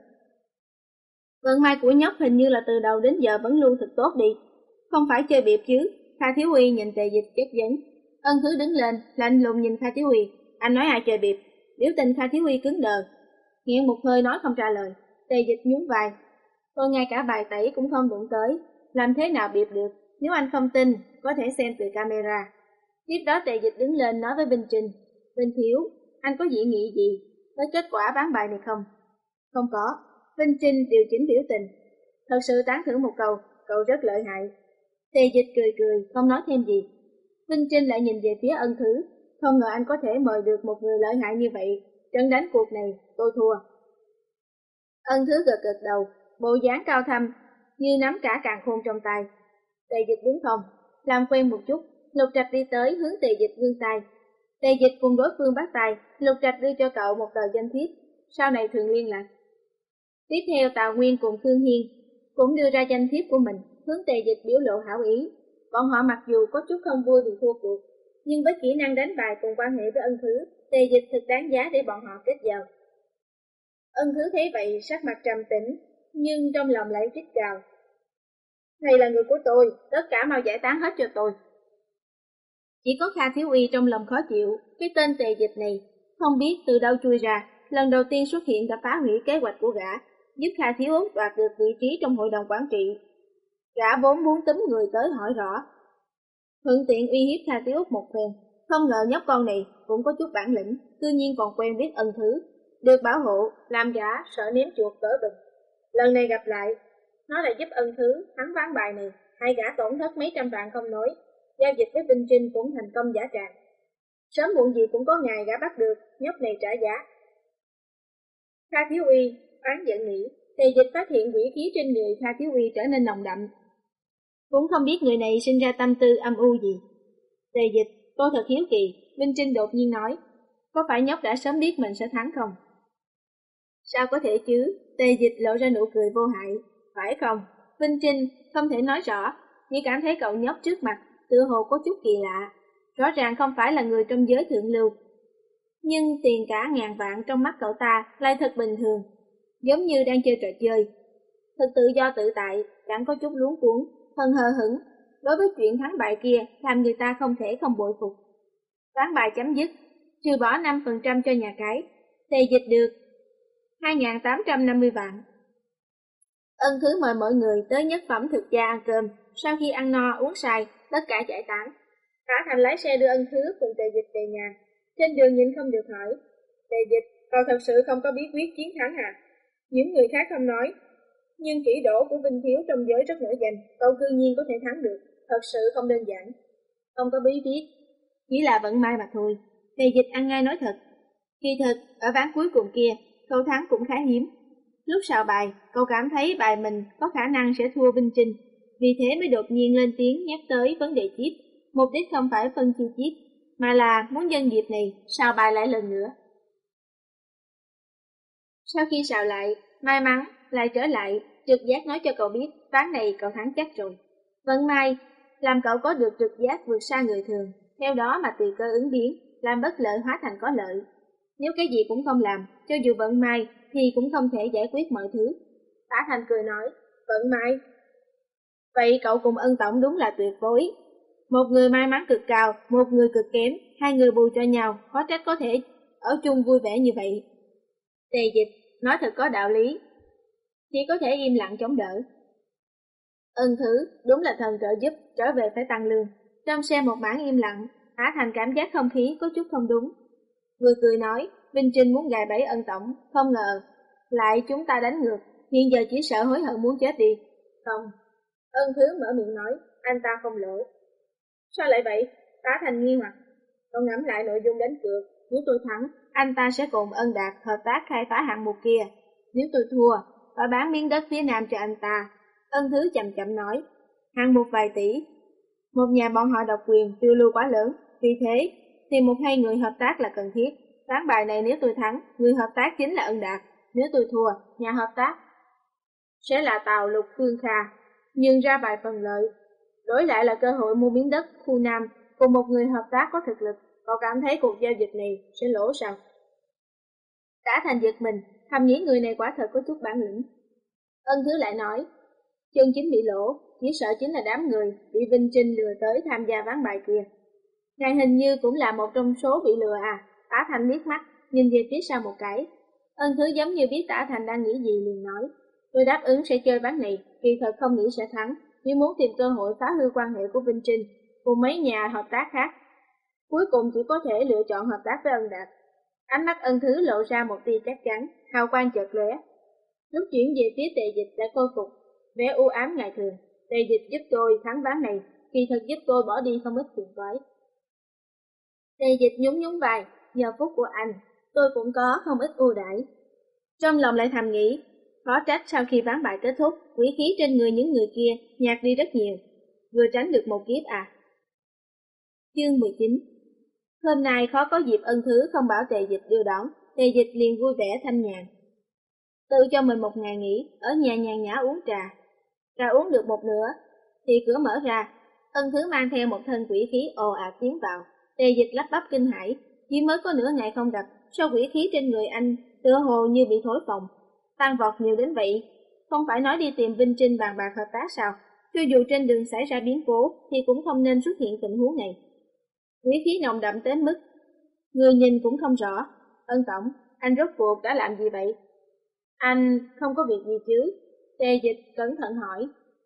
Vận may của nhóc hình như là từ đầu đến giờ vẫn luôn thật tốt đi, không phải chơi bịp chứ. Kha Thiếu Uy nhìn Tề Dịch chất vấn. Ân Thứ đứng lên, lạnh lùng nhìn Kha Thiếu Uy. Anh nói ai chơi bịp? Biểu tình Kha Thiếu Uy cứng đờ, nghẹn một hơi nói không trả lời. Tề Dịch nhún vai. Tôi ngay cả bài tẩy cũng không đụng tới, làm thế nào bịp được? Nếu anh không tin, có thể xem từ camera. Tiếp đó Tề Dịch đứng lên nói với Vinh Trinh. Vinh Thiếu, anh có dị nghị gì với kết quả ván bài này không? Không có. Vinh Trinh điều chỉnh biểu tình. Thật sự tán thưởng một câu, cậu rất lợi hại. Tề Dịch cười cười, không nói thêm gì. Vinh Trinh lại nhìn về phía Ân Thứ. Không ngờ anh có thể mời được một người lợi hại như vậy. Trận đánh cuộc này, tôi thua. Ân Thứ gật gật đầu, bộ dáng cao thâm, như nắm cả càn khôn trong tay. Tề Dịch đứng không, làm quen một chút. Lục Trạch đi tới hướng Tề Dịch vươn tay. Tề Dịch cùng đối phương bắt tay. Lục Trạch đưa cho cậu một tờ danh thiếp, sau này thường liên lạc. Tiếp theo Tào Nguyên cùng Khương Hiên cũng đưa ra danh thiếp của mình, hướng Tề Dịch biểu lộ hảo ý. Bọn họ mặc dù có chút không vui vì thua cuộc, nhưng với kỹ năng đánh bài cùng quan hệ với Ân Thứ, Tề Dịch thực đáng giá để bọn họ kết giao. Ân Thứ thấy vậy sắc mặt trầm tĩnh, nhưng trong lòng lại rít gào. Thầy là người của tôi, tất cả mau giải tán hết cho tôi. Chỉ có Kha Thiếu Uy trong lòng khó chịu, cái tên Tề Dịch này không biết từ đâu chui ra, lần đầu tiên xuất hiện đã phá hủy kế hoạch của gã, giúp Kha Thiếu Út đoạt được vị trí trong hội đồng quản trị. Gã vốn muốn túm người tới hỏi rõ, thuận tiện uy hiếp Kha Thiếu Út một phen. Không ngờ nhóc con này cũng có chút bản lĩnh, tự nhiên còn quen biết Ân Thứ, được bảo hộ, làm gã sợ ném chuột cỡ bừng. Lần này gặp lại, nó lại giúp Ân Thứ thắng ván bài này, hai gã tổn thất mấy trăm vạn không nói, giao dịch với Vinh Trinh cũng thành công giả tràng. Sớm muộn gì cũng có ngày gã bắt được nhóc này trả giá. Kha Thiếu Uy oán giận nghĩ, Tề Dịch phát hiện quỷ khí trên người Kha Thiếu Uy trở nên nồng đậm, cũng không biết người này sinh ra tâm tư âm u gì. Tề Dịch, tôi thật hiếu kỳ, Vinh Trinh đột nhiên nói, có phải nhóc đã sớm biết mình sẽ thắng không? Sao có thể chứ? Tề Dịch lộ ra nụ cười vô hại. Phải không? Vinh Trinh không thể nói rõ, chỉ cảm thấy cậu nhóc trước mặt tựa hồ có chút kỳ lạ. Rõ ràng không phải là người trong giới thượng lưu. Nhưng tiền cả ngàn vạn trong mắt cậu ta lại thật bình thường, giống như đang chơi trò chơi. Thật tự do tự tại, chẳng có chút luống cuống, thân hờ hững. Đối với chuyện thắng bại kia, làm người ta không thể không bội phục. Ván bài chấm dứt, trừ bỏ năm phần trăm cho nhà cái, Tề Dịch được hai nghìn tám trăm năm mươi vạn. Ân Thứ mời mọi người tới nhất phẩm thực gia ăn cơm. Sau khi ăn no uống say, tất cả giải tán. Cả Thành lái xe đưa Ân Thứ cùng Tề Dịch về nhà. Trên đường nhìn không được hỏi, Tề Dịch, cậu thật sự không có bí quyết chiến thắng à? Những người khác không nói, nhưng kỹ đổ của Vinh Thiếu trong giới rất nổi danh, cậu cư nhiên có thể thắng được, thật sự không đơn giản. Không có bí quyết, chỉ là vận may mà thôi. Tề Dịch ăn ngay nói thật. Kỳ thực, ở ván cuối cùng kia, cậu thắng cũng khá hiếm. Lúc sào bài, cậu cảm thấy bài mình có khả năng sẽ thua Vinh Trinh, vì thế mới đột nhiên lên tiếng nhắc tới vấn đề chip. Mục đích không phải phân chia chip, mà là muốn nhân dịp này sào bài lại lần nữa. Sau khi sào lại, may mắn lại trở lại, trực giác nói cho cậu biết ván này cậu thắng chắc rồi. Vận may làm cậu có được trực giác vượt xa người thường, theo đó mà tùy cơ ứng biến, làm bất lợi hóa thành có lợi. Nếu cái gì cũng không làm, cho dù vận may thì cũng không thể giải quyết mọi thứ. Tả Thành cười nói, vận may. Vậy cậu cùng Ân Tổng đúng là tuyệt vời. Một người may mắn cực cao, một người cực kém, hai người bù cho nhau, khó trách có thể ở chung vui vẻ như vậy. Tề Dịch nói thật có đạo lý, chỉ có thể im lặng chống đỡ. Ân Thứ đúng là thần trợ giúp, trở về phải tăng lương. Trong xe một mảng im lặng, Tả Thành cảm giác không khí có chút không đúng. Vừa cười nói, Vinh Trinh muốn gài bẫy Ân Tổng, không ngờ lại chúng ta đánh ngược, hiện giờ chỉ sợ hối hận muốn chết đi. Không, Ân Thứ mở miệng nói, anh ta không lỗ. Sao lại vậy? Tả Thành nghi hoặc. Cậu ngẫm lại nội dung đánh cược, nếu tôi thắng, anh ta sẽ cùng Ân Đạt hợp tác khai phá hạng mục kia. Nếu tôi thua, phải bán miếng đất phía nam cho anh ta. Ân Thứ chậm chậm nói, hạng mục vài tỷ. Một nhà bọn họ độc quyền, tiêu lưu quá lớn, vì thế tìm một hai người hợp tác là cần thiết. Ván bài này nếu tôi thắng, người hợp tác chính là Ân Đạt. Nếu tôi thua, nhà hợp tác sẽ là Tào Lục Phương Kha, nhưng ra vài phần lợi. Đổi lại là cơ hội mua miếng đất khu Nam cùng một người hợp tác có thực lực. Cậu cảm thấy cuộc giao dịch này sẽ lỗ sao? Tả Thành giật mình, thầm nghĩ người này quả thật có chút bản lĩnh. Ân Thứ lại nói, chân chính bị lỗ, chỉ sợ chính là đám người bị Vinh Trinh lừa tới tham gia ván bài kia. Ngài hình như cũng là một trong số bị lừa à? Tả Thành liếc mắt, nhìn về phía sau một cái. Ân Thứ giống như biết Tả Thành đang nghĩ gì liền nói, tôi đáp ứng sẽ chơi ván này, kỳ thật không nghĩ sẽ thắng, nhưng muốn tìm cơ hội phá hư quan hệ của Vinh Trinh cùng mấy nhà hợp tác khác. Cuối cùng chỉ có thể lựa chọn hợp tác với Ân Đạt. Ánh mắt Ân Thứ lộ ra một tia chắc chắn, hào quang chợt lóe. Lúc chuyển về phía Tề Dịch đã khôi phục vẻ u ám ngày thường. Tề Dịch giúp tôi thắng ván này, kỳ thật giúp tôi bỏ đi không ít phiền toái. Tề Dịch nhún nhún vai, nhờ phúc của anh, tôi cũng có không ít ưu đãi. Trong lòng lại thầm nghĩ, khó trách sau khi ván bài kết thúc, quỷ khí trên người những người kia nhạt đi rất nhiều, vừa tránh được một kiếp à. Chương mười chín. Hôm nay khó có dịp Ân Thứ không bảo Tề Dịch đưa đón, Tề Dịch liền vui vẻ thanh nhàn. Tự cho mình một ngày nghỉ, ở nhà nhàn nhã uống trà. Trà uống được một nửa, thì cửa mở ra, Ân Thứ mang theo một thân quỷ khí ồ ạt tiến vào. Tề Dịch lắp bắp kinh hãi, chỉ mới có nửa ngày không gặp, sao quỷ khí trên người anh tựa hồ như bị thối phồng, tăng vọt nhiều đến vậy. Không phải nói đi tìm Vinh Trinh bàn bạc hợp tác sao? Cho dù trên đường xảy ra biến cố thì cũng không nên xuất hiện tình huống này. Quỷ khí nồng đậm đến mức người nhìn cũng không rõ. Ân Tổng, anh rốt cuộc đã làm gì vậy? Anh không có việc gì chứ? Tề Dịch cẩn thận hỏi.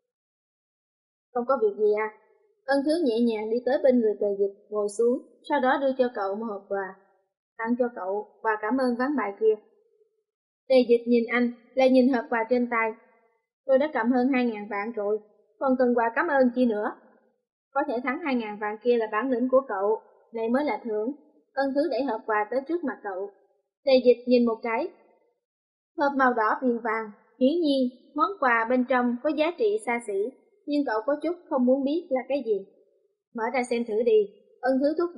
Không có việc gì à? Ân Thứ nhẹ nhàng đi tới bên người Tề Dịch, ngồi xuống, sau đó đưa cho cậu một hộp quà. Tặng cho cậu và cảm ơn ván bài kia. Tề Dịch nhìn anh, lại nhìn hộp quà trên tay. Tôi đã cầm hơn hai ngàn vạn rồi, còn cần quà cảm ơn chi nữa. Có thể thắng hai ngàn vạn kia là bản lĩnh của cậu, này mới là thưởng. Ân Thứ đẩy hộp quà tới trước mặt cậu. Tề Dịch nhìn một cái. Hộp màu đỏ viền vàng, hiển nhiên món quà bên trong có giá trị xa xỉ, nhưng cậu có chút không muốn biết là cái gì. Mở ra xem thử đi. Ân Thứ thúc giục,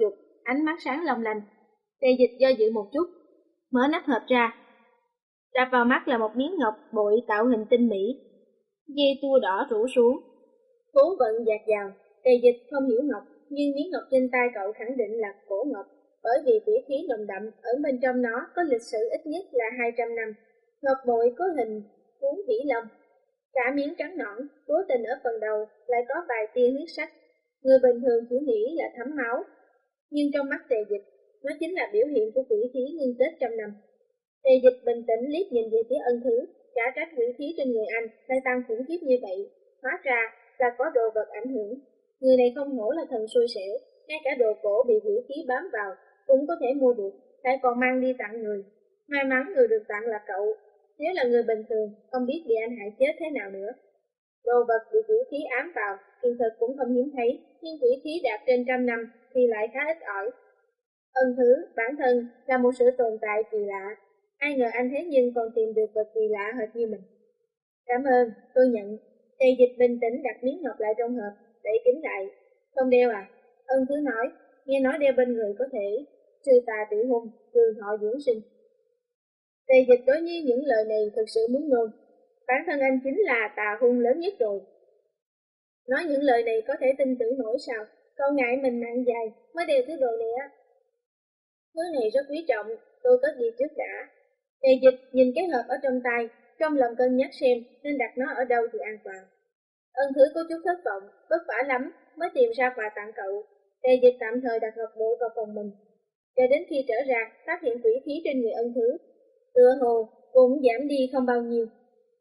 ánh mắt sáng long lanh. Tề Dịch do dự một chút, mở nắp hộp ra. Đập vào mắt là một miếng ngọc bội tạo hình tinh mỹ, dây tua đỏ rủ xuống. Cố vận dạt dào, Tề Dịch không hiểu ngọc, nhưng miếng ngọc trên tay cậu khẳng định là cổ ngọc, bởi vì tỉa khí nồng đậm ở bên trong nó có lịch sử ít nhất là hai trăm năm. Ngọc bội có hình cuốn thủy long, cả miếng trắng nõn, cố tình ở phần đầu lại có vài tia huyết sắc. Người bình thường chỉ nghĩ là thấm máu, nhưng trong mắt Tề Dịch, nó chính là biểu hiện của quỷ khí ngưng kết trăm năm. Tề Dịch bình tĩnh liếc nhìn về phía Ân Thứ, chả trách quỷ khí trên người anh lại tăng khủng khiếp như vậy, hóa ra là có đồ vật ảnh hưởng. Người này không hổ là thần xui xẻo, ngay cả đồ cổ bị quỷ khí bám vào cũng có thể mua được, lại còn mang đi tặng người. May mắn người được tặng là cậu, nếu là người bình thường không biết bị anh hại chết thế nào nữa. Đồ vật bị quỷ khí ám vào kỳ thực cũng không hiếm thấy, nhưng quỷ khí đạt trên trăm năm thì lại khá ít ỏi. Ân Thứ bản thân là một sự tồn tại kỳ lạ, ai ngờ anh thế nhưng còn tìm được vật kỳ lạ hệt như mình. Cảm ơn, tôi nhận. Tề Dịch bình tĩnh đặt miếng ngọc lại trong hộp, đẩy kính lại. Không đeo à? Ân Thứ nói, nghe nói đeo bên người có thể trừ tà tử hung, trường họ dưỡng sinh. Tề Dịch đối với những lời này thực sự muốn nôn. Bản thân anh chính là tà hung lớn nhất rồi. Nói những lời này có thể tin tưởng nổi sao? Cậu ngại mình nặng dài mới đeo thứ đồ này á. Thứ này rất quý trọng, tôi cất đi trước đã. Tề Dịch nhìn cái hộp ở trong tay, trong lòng cân nhắc xem nên đặt nó ở đâu thì an toàn. Ân Thứ có chút thất vọng, vất vả lắm mới tìm ra quà tặng cậu. Tề Dịch tạm thời đặt ngọc bội vào phòng mình, cho đến khi trở ra phát hiện quỷ khí trên người Ân Thứ tựa hồ cũng giảm đi không bao nhiêu.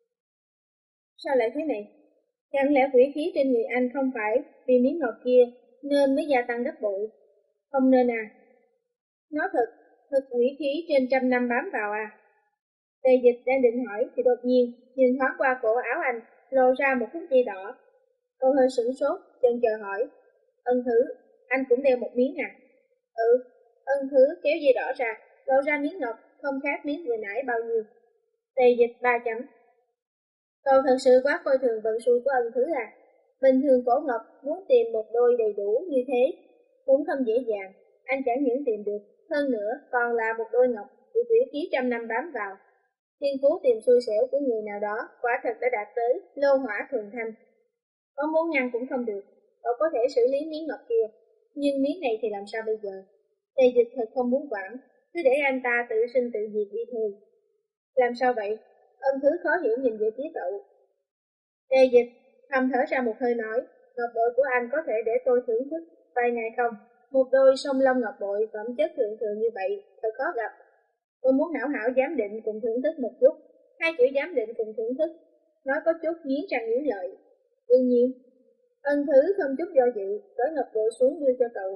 Sao lại thế này? Chẳng lẽ quỷ khí trên người anh không phải vì miếng ngọc kia nên mới gia tăng gấp bội? Không nên à? Nói thật, thực quỷ khí trên trăm năm bám vào à? Tề Dịch đang định hỏi thì đột nhiên nhìn thoáng qua cổ áo anh, lộ ra một khúc dây đỏ. Cậu hơi sửng sốt, chần chờ hỏi, Ân Thứ, anh cũng đeo một miếng à? Ừ. Ân Thứ kéo dây đỏ ra, lộ ra miếng ngọc không khác miếng vừa nãy bao nhiêu. Tề Dịch ba chấm. Cậu thật sự quá coi thường vận xui của Ân Thứ à? Bình thường cổ ngọc muốn tìm một đôi đầy đủ như thế cũng không dễ dàng. Anh chẳng những tìm được, hơn nữa còn là một đôi ngọc bị quỷ khí trăm năm bám vào. Thiên phú tìm xui xẻo của người nào đó quả thật đã đạt tới lô hỏa thuần thanh. Có muốn ngăn cũng không được, cậu có thể xử lý miếng ngọc kia, nhưng miếng này thì làm sao bây giờ? Tề Dịch thật không muốn quản, cứ để anh ta tự sinh tự diệt đi thôi. Làm sao vậy? Ân Thứ khó hiểu nhìn về phía cậu. Tề Dịch thầm thở ra một hơi nói, ngọc bội của anh có thể để tôi thưởng thức vài ngày không? Một đôi song long ngọc bội phẩm chất thượng thường như vậy thật khó gặp. Tôi muốn hảo hảo giám định cùng thưởng thức một chút. Hai chữ giám định cùng thưởng thức nói có chút nghiến răng nghiến lợi. Đương nhiên, Ân Thứ không chút do dự cởi ngọc bội xuống đưa cho cậu.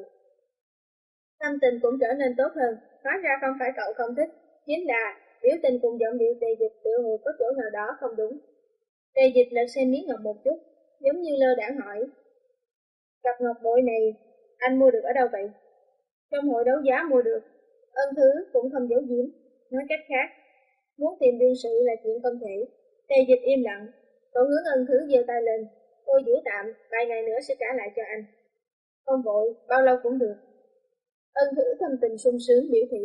Tâm tình cũng trở nên tốt hơn. Hóa ra không phải cậu không thích, chính là biểu tình cùng giọng điệu Tề Dịch tựa hồ có chỗ nào đó không đúng. Tề Dịch lật xem miếng ngọc một chút, giống như lơ đãng hỏi, cặp ngọc bội này anh mua được ở đâu vậy? Trong hội đấu giá mua được. Ân Thứ cũng không giấu giếm, nói cách khác, muốn tìm đương sự là chuyện không thể. Tề Dịch im lặng, cậu hướng Ân Thứ giơ tay lên, tôi giữ tạm, vài ngày nữa sẽ trả lại cho anh. Không vội, bao lâu cũng được. Ân Thứ thâm tình sung sướng biểu thị.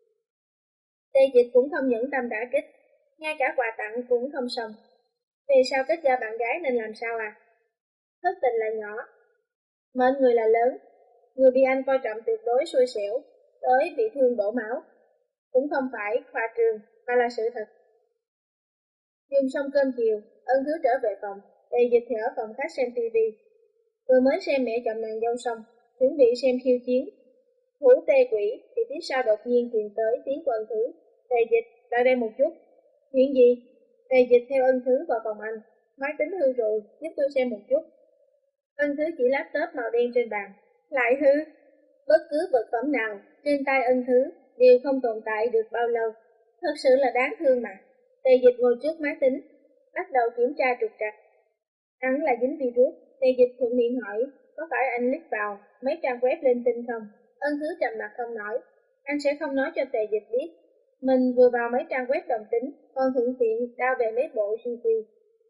Tề Dịch cũng không nhẫn tâm đả kích, ngay cả quà tặng cũng không xong. Về sau kết giao bạn gái nên làm sao à? Thất tình là nhỏ, mệnh người là lớn. Người bị anh coi trọng tuyệt đối xui xẻo, tới bị thương đổ máu. Cũng không phải khoa trương, mà là sự thật. Dùng xong cơm chiều, Ân Thứ trở về phòng, Tề Dịch thì ở phòng khách xem tivi. Vừa mới xem Mẹ chồng nàng dâu xong, chuẩn bị xem khiêu chiến Hữu Tê Quỷ thì phía sau đột nhiên truyền tới tiếng của Ân Thứ. Tề Dịch, lại đây một chút. Chuyện gì? Tề Dịch theo Ân Thứ vào phòng anh. Máy tính hư rồi, giúp tôi xem một chút. Ân Thứ chỉ laptop màu đen trên bàn. Lại hư? Bất cứ vật phẩm nào trên tay Ân Thứ đều không tồn tại được bao lâu. Thật sự là đáng thương mà. Tề Dịch ngồi trước máy tính, bắt đầu kiểm tra trục trặc. Hắn là dính virus. Tề Dịch thuận miệng hỏi, có phải anh click vào mấy trang web linh tinh không? Ân Thứ trầm mặt không nói. Anh sẽ không nói cho Tề Dịch biết. Mình vừa vào mấy trang web đồng tính, còn thuận tiện đao về mấy bộ xê pê.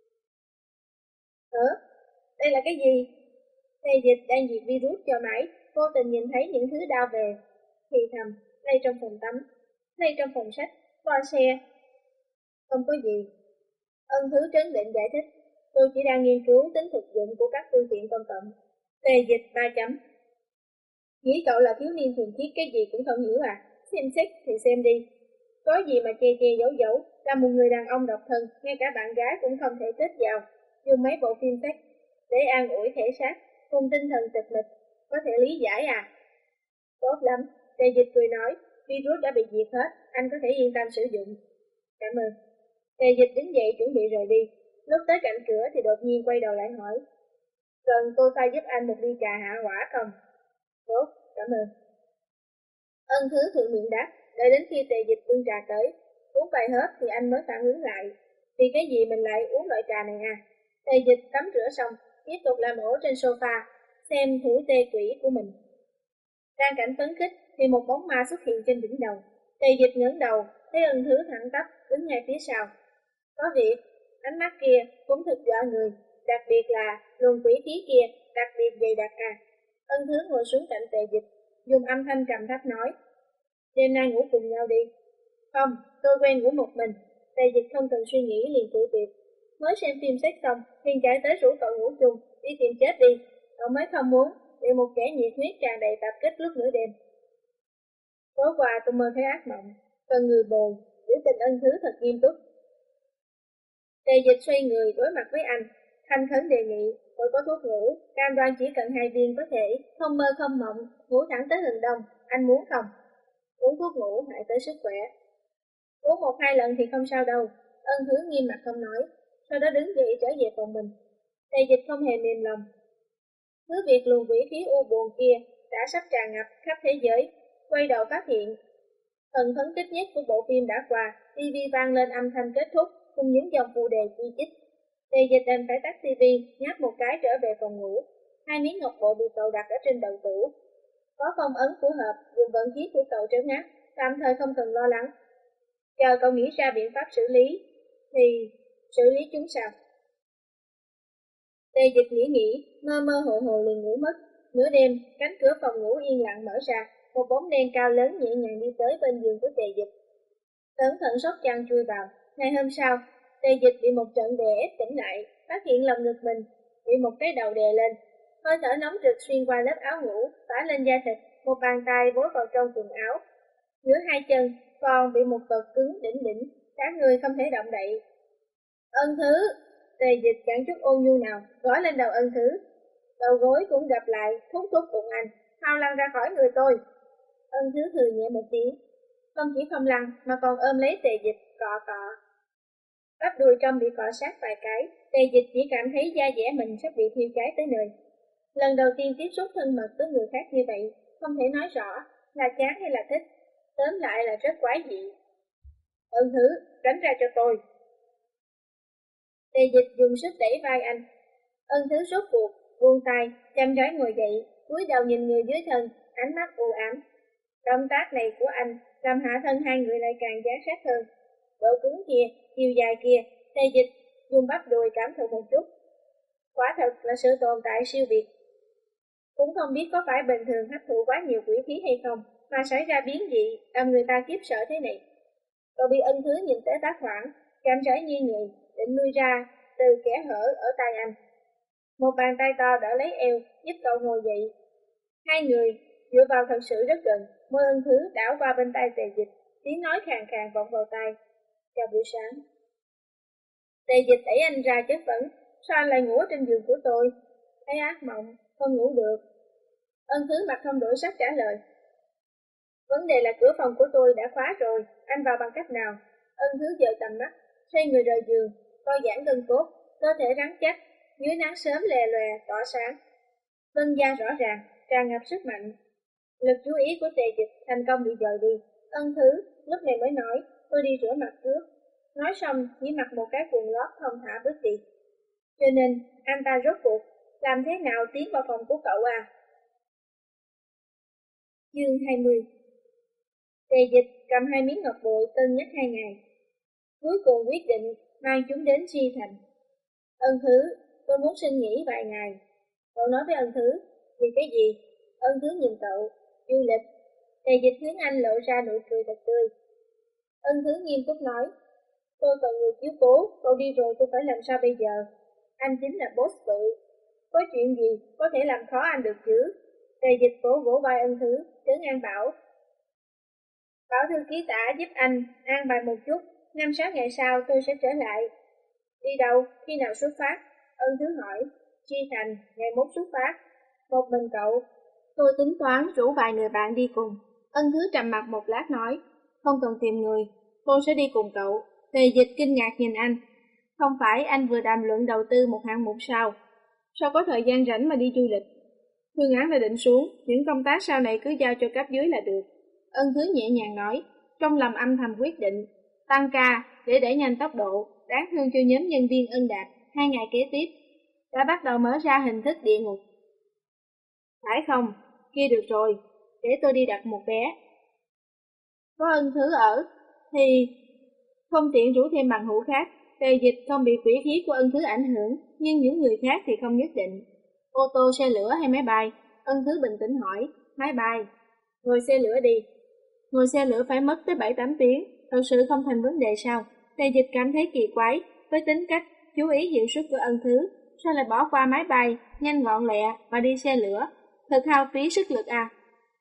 Hả? Đây là cái gì? Tề Dịch đang diệt virus cho máy, vô tình nhìn thấy những thứ đau về, thì thầm, lay trong phòng tắm, lay trong phòng sách, toa xe. Không có gì. Ân Thứ trấn định giải thích, tôi chỉ đang nghiên cứu tính thực dụng của các phương tiện công cộng. Tề Dịch ba chấm. Nghĩ cậu là thiếu niên thuần khiết cái gì cũng không hiểu à? Xem xét thì xem đi. Có gì mà che che giấu giấu, là một người đàn ông độc thân, ngay cả bạn gái cũng không thể kết giao, dùng mấy bộ phim sex để an ủi thể xác, cùng tinh thần tịch mịch, có thể lý giải à? Tốt lắm, Tề Dịch cười nói, virus đã bị diệt hết, anh có thể yên tâm sử dụng. Cảm ơn. Tề Dịch đứng dậy chuẩn bị rời đi, lúc tới cạnh cửa thì đột nhiên quay đầu lại hỏi, cần tôi pha giúp anh một ly trà hạ hỏa không? Tốt, cảm ơn. Ân Thứ thuận miệng đáp, đợi đến khi Tề Dịch bưng trà tới, uống vài hớp thì anh mới phản ứng lại. Vì cái gì mình lại uống loại trà này à? Tề Dịch tắm rửa xong, tiếp tục làm ổ trên sofa, xem thủ tê quỷ của mình. Đang cảnh phấn khích thì một bóng ma xuất hiện trên đỉnh đầu. Tề Dịch ngẩng đầu, thấy Ân Thứ thẳng tắp đứng ngay phía sau. Có việc, ánh mắt kia cũng thực dọa người, đặc biệt là luồng quỷ khí kia đặc biệt dày đặc à. Ân Thứ ngồi xuống cạnh Tề Dịch, dùng âm thanh trầm thấp nói, đêm nay ngủ cùng nhau đi. Không, tôi quen ngủ một mình. Tề Dịch không cần suy nghĩ liền cự tuyệt. Mới xem phim sex xong, liền chạy tới rủ cậu ngủ chung, đi tìm chết đi. Cậu mới không muốn bị một kẻ nhiệt huyết tràn đầy tập kích lúc nửa đêm. Tối qua tôi mơ thấy ác mộng, cần người bồi, biểu tình Ân Thứ thật nghiêm túc. Tề Dịch xoay người đối mặt với anh, thành khẩn đề nghị, tôi có thuốc ngủ, cam đoan chỉ cần hai viên có thể, không mơ không mộng, ngủ thẳng tới hừng đông, anh muốn không? Uống thuốc ngủ hại tới sức khỏe. Uống một hai lần thì không sao đâu, Ân Thứ nghiêm mặt không nói, sau đó đứng dậy trở về phòng mình. Tề Dịch không hề mềm lòng. Thứ việc luồng quỷ khí u buồn kia đã sắp tràn ngập khắp thế giới, quay đầu phát hiện. Phần phấn kích nhất của bộ phim đã qua, ti vi vang lên âm thanh kết thúc cùng những dòng phụ đề chi chít. Tề Dịch đành phải tắt ti vi, nháp một cái trở về phòng ngủ. Hai miếng ngọc bội bị cậu đặt ở trên đầu tủ. Có phong ấn phù hợp, dùng vận khí của cậu trấn áp, tạm thời không cần lo lắng. Chờ cậu nghĩ ra biện pháp xử lý, thì xử lý chúng sao? Tề Dịch nghĩ nghĩ, mơ mơ hồ hồ liền ngủ mất. Nửa đêm, cánh cửa phòng ngủ yên lặng mở ra, một bóng đen cao lớn nhẹ nhàng đi tới bên giường của Tề Dịch. Cẩn thận xốc chăn chui vào. Ngày hôm sau, Tề Dịch bị một trận đè ép tỉnh lại, phát hiện lòng ngực mình bị một cái đầu đè lên. Hơi thở nóng rực xuyên qua lớp áo ngủ, tỏa lên da thịt, một bàn tay vối vào trong quần áo. Giữa hai chân còn bị một vật cứng đỉnh đỉnh, cả người không thể động đậy. Ân Thứ, Tề Dịch chẳng chút ôn nhu nào, gõ lên đầu Ân Thứ. Đầu gối cũng gặp lại, thúc thúc bụng anh, mau lăn ra khỏi người tôi. Ân Thứ thừa nhẹ một tiếng, không chỉ không lăn mà còn ôm lấy Tề Dịch, cọ cọ. Bắp đùi trong bị cọ sát vài cái, Tề Dịch chỉ cảm thấy da dẻ mình sắp bị thiêu cháy tới nơi. Lần đầu tiên tiếp xúc thân mật với người khác như vậy, không thể nói rõ là chán hay là thích, tóm lại là rất quái dị. Ân Thứ, tránh ra cho tôi. Tề Dịch dùng sức đẩy vai anh. Ân Thứ rốt cuộc, buông tay, chăm rãi ngồi dậy, cúi đầu nhìn người dưới thân, ánh mắt u ám. Động tác này của anh làm hạ thân hai người lại càng dán sát hơn. Độ cứng kia, chiều dài kia, Tề Dịch dùng bắp đùi cảm thụ một chút. Quả thật là sự tồn tại siêu việt. Cũng không biết có phải bình thường hấp thụ quá nhiều quỷ khí hay không, mà xảy ra biến dị, làm người ta kiếp sợ thế này. Cậu bị Ân Thứ nhìn tới tác hoảng, cảm rãi như người, định nuôi ra từ kẽ hở ở tay anh. Một bàn tay to đỡ lấy eo, giúp cậu ngồi dậy. Hai người dựa vào thật sự rất gần, môi Ân Thứ đảo qua bên tay Tề Dịch, tiếng nói khàn khàn vọng vào tai. Chào buổi sáng. Tề Dịch đẩy anh ra chất vấn, sao anh lại ngủ trên giường của tôi? Thấy ác mộng, không ngủ được. Ân Thứ mặt không đổi sắc trả lời. Vấn đề là cửa phòng của tôi đã khóa rồi, anh vào bằng cách nào? Ân Thứ dời tầm mắt, xoay người rời giường, co giãn gân cốt, cơ thể rắn chắc, dưới nắng sớm lè lòe tỏa sáng. Vân da rõ ràng, tràn ngập sức mạnh. Lực chú ý của Tề Dịch thành công bị dời đi. Ân Thứ lúc này mới nói, tôi đi rửa mặt trước. Nói xong chỉ mặc một cái quần lót thong thả bước đi. Cho nên anh ta rốt cuộc làm thế nào tiến vào phòng của cậu à? Chương hai mươi. Tề Dịch cầm hai miếng ngọc bội cân nhắc hai ngày. Cuối cùng quyết định mang chúng đến Si Thành. Ân Thứ, tôi muốn xin nghỉ vài ngày. Cậu nói với Ân Thứ, vì cái gì? Ân Thứ nhìn cậu. Du lịch. Tề Dịch hướng anh lộ ra nụ cười thật tươi. Ân Thứ nghiêm túc nói. Tôi cần người chiếu cố, cậu đi rồi tôi phải làm sao bây giờ? Anh chính là boss tự. Có chuyện gì có thể làm khó anh được chứ? Tề Dịch vỗ vỗ vai Ân Thứ, trấn an bảo. Bảo thư ký tả giúp anh an bài một chút, năm sáu ngày sau tôi sẽ trở lại. Đi đâu, khi nào xuất phát? Ân Thứ hỏi. Chi Thành, ngày mốt xuất phát. Một mình cậu. Tôi tính toán rủ vài người bạn đi cùng. Ân Thứ trầm mặt một lát nói. Không cần tìm người, tôi sẽ đi cùng cậu. Tề Dịch kinh ngạc nhìn anh. Không phải anh vừa đàm luận đầu tư một hạng mục sao? Sao có thời gian rảnh mà đi du lịch? Phương án đã định xuống, những công tác sau này cứ giao cho cấp dưới là được. Ân Thứ nhẹ nhàng nói, trong lòng âm thầm quyết định, tăng ca để đẩy nhanh tốc độ, đáng thương cho nhóm nhân viên Ân Đạt. Hai ngày kế tiếp, đã bắt đầu mở ra hình thức địa ngục. Phải không? Kia được rồi, để tôi đi đặt một vé. Có Ân Thứ ở, thì không tiện rủ thêm bằng hữu khác. Tề Dịch không bị quỷ khí của Ân Thứ ảnh hưởng, nhưng những người khác thì không nhất định. Ô tô, xe lửa hay máy bay? Ân Thứ bình tĩnh hỏi. Máy bay. Ngồi xe lửa đi. Ngồi xe lửa phải mất tới bảy tám tiếng, thật sự không thành vấn đề sao? Tề Dịch cảm thấy kỳ quái, với tính cách chú ý hiệu suất của Ân Thứ, sao lại bỏ qua máy bay, nhanh gọn lẹ mà đi xe lửa? Thật hao phí sức lực à?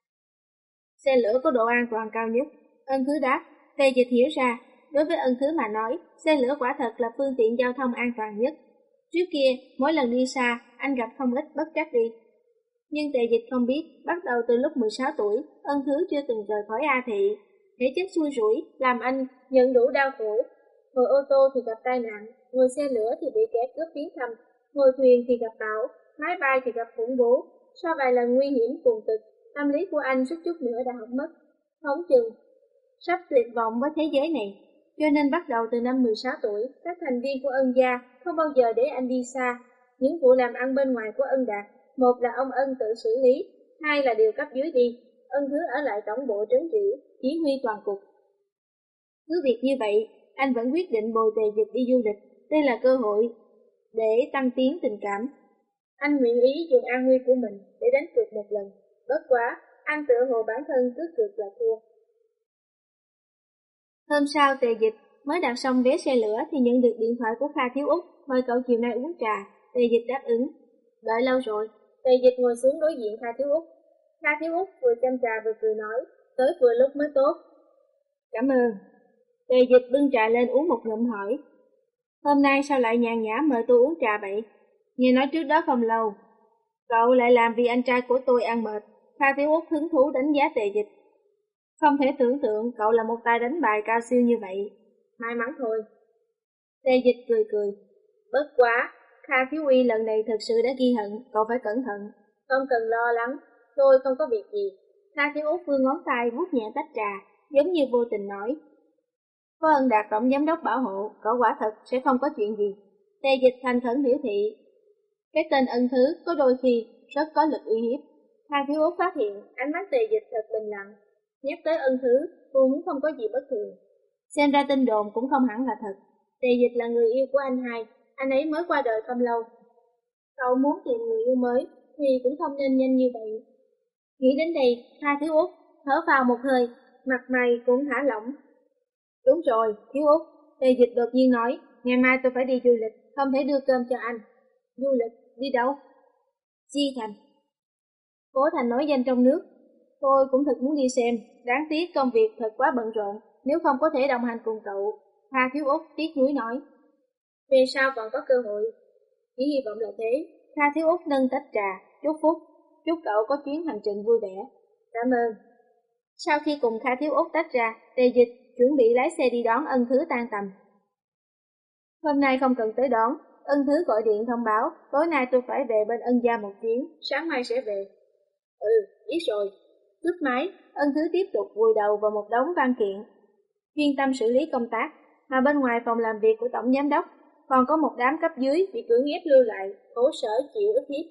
Xe lửa có độ an toàn cao nhất. Ân Thứ đáp. Tề Dịch hiểu ra, đối với Ân Thứ mà nói, xe lửa quả thật là phương tiện giao thông an toàn nhất. Trước kia, mỗi lần đi xa, anh gặp không ít bất trắc đi. Nhưng Tề Dịch không biết, bắt đầu từ lúc mười sáu tuổi, Ân Thứ chưa từng rời khỏi A Thị. Thể chất xui rủi, làm anh nhận đủ đau khổ. Ngồi ô tô thì gặp tai nạn, ngồi xe lửa thì bị kẻ cướp viếng thăm, ngồi thuyền thì gặp bão, máy bay thì gặp khủng bố. Sau vài lần nguy hiểm cùng cực, tâm lý của anh suýt chút nữa đã hỏng mất. Không chừng, sắp tuyệt vọng với thế giới này. Cho nên bắt đầu từ năm mười sáu tuổi, các thành viên của Ân gia không bao giờ để anh đi xa. Những vụ làm ăn bên ngoài của Ân Đạt, một là ông Ân tự xử lý, hai là điều cấp dưới đi. Ân Thứ ở lại tổng bộ trấn trị, chỉ huy toàn cục. Cứ việc như vậy, anh vẫn quyết định bồi Tề Dịch đi du lịch. Đây là cơ hội để tăng tiến tình cảm. Anh nguyện ý dùng an nguy của mình để đánh cược một lần. Bất quá, anh tự hồ bản thân cứ cược là thua. Hôm sau Tề Dịch mới đặt xong vé xe lửa thì nhận được điện thoại của Kha Thiếu Úc mời cậu chiều nay uống trà. Tề Dịch đáp ứng. Đợi lâu rồi. Tề Dịch ngồi xuống đối diện Kha Thiếu Úc. Kha Thiếu Úc vừa chăm trà vừa cười nói, tới vừa lúc mới tốt. Cảm ơn. Tề Dịch bưng trà lên uống một ngụm hỏi, hôm nay sao lại nhàn nhã mời tôi uống trà vậy? Nghe nói trước đó không lâu, cậu lại làm vì anh trai của tôi ăn mệt. Kha Thiếu Úc hứng thú đánh giá Tề Dịch. Không thể tưởng tượng cậu là một tay đánh bài cao siêu như vậy. May mắn thôi. Tề Dịch cười cười. Bất quá, Kha Thiếu Uy lần này thật sự đã ghi hận, cậu phải cẩn thận. Không cần lo lắng, tôi không có việc gì. Kha Thiếu Úc vươn ngón tay vuốt nhẹ tách trà, giống như vô tình nói. Có Ân Đạt tổng giám đốc bảo hộ, cậu quả thật sẽ không có chuyện gì. Tề Dịch thành khẩn biểu thị. Cái tên Ân Thứ có đôi khi rất có lực uy hiếp. Kha Thiếu Úc phát hiện ánh mắt Tề Dịch thật bình lặng. Nhắc tới Ân Thứ, cũng không có gì bất thường. Xem ra tin đồn cũng không hẳn là thật. Tề Dịch là người yêu của anh hai, anh ấy mới qua đời không lâu. Cậu muốn tìm người yêu mới thì cũng không nên nhanh như vậy. Nghĩ đến đây, Kha Thiếu Úc thở vào một hơi, mặt mày cũng thả lỏng. Đúng rồi, Thiếu Úc, Tề Dịch đột nhiên nói, ngày mai tôi phải đi du lịch, không thể đưa cơm cho anh. Du lịch, đi đâu? Chi Thành. Cố Thành nói danh trong nước. Tôi cũng thật muốn đi xem, đáng tiếc công việc thật quá bận rộn, nếu không có thể đồng hành cùng cậu. Kha Thiếu Úc tiếc nuối nói. Về sau còn có cơ hội. Chỉ hy vọng là thế. Kha Thiếu Úc nâng tách trà, chúc phúc, chúc cậu có chuyến hành trình vui vẻ. Cảm ơn. Sau khi cùng Kha Thiếu Úc tách ra, Tề Dịch chuẩn bị lái xe đi đón Ân Thứ tan tầm. Hôm nay không cần tới đón, Ân Thứ gọi điện thông báo, tối nay tôi phải về bên Ân gia một chuyến, sáng mai sẽ về. Ừ, biết rồi. Cúp máy, Ân Thứ tiếp tục vùi đầu vào một đống văn kiện, chuyên tâm xử lý công tác, mà bên ngoài phòng làm việc của tổng giám đốc còn có một đám cấp dưới bị cưỡng ép lưu lại, khổ sở chịu ức hiếp.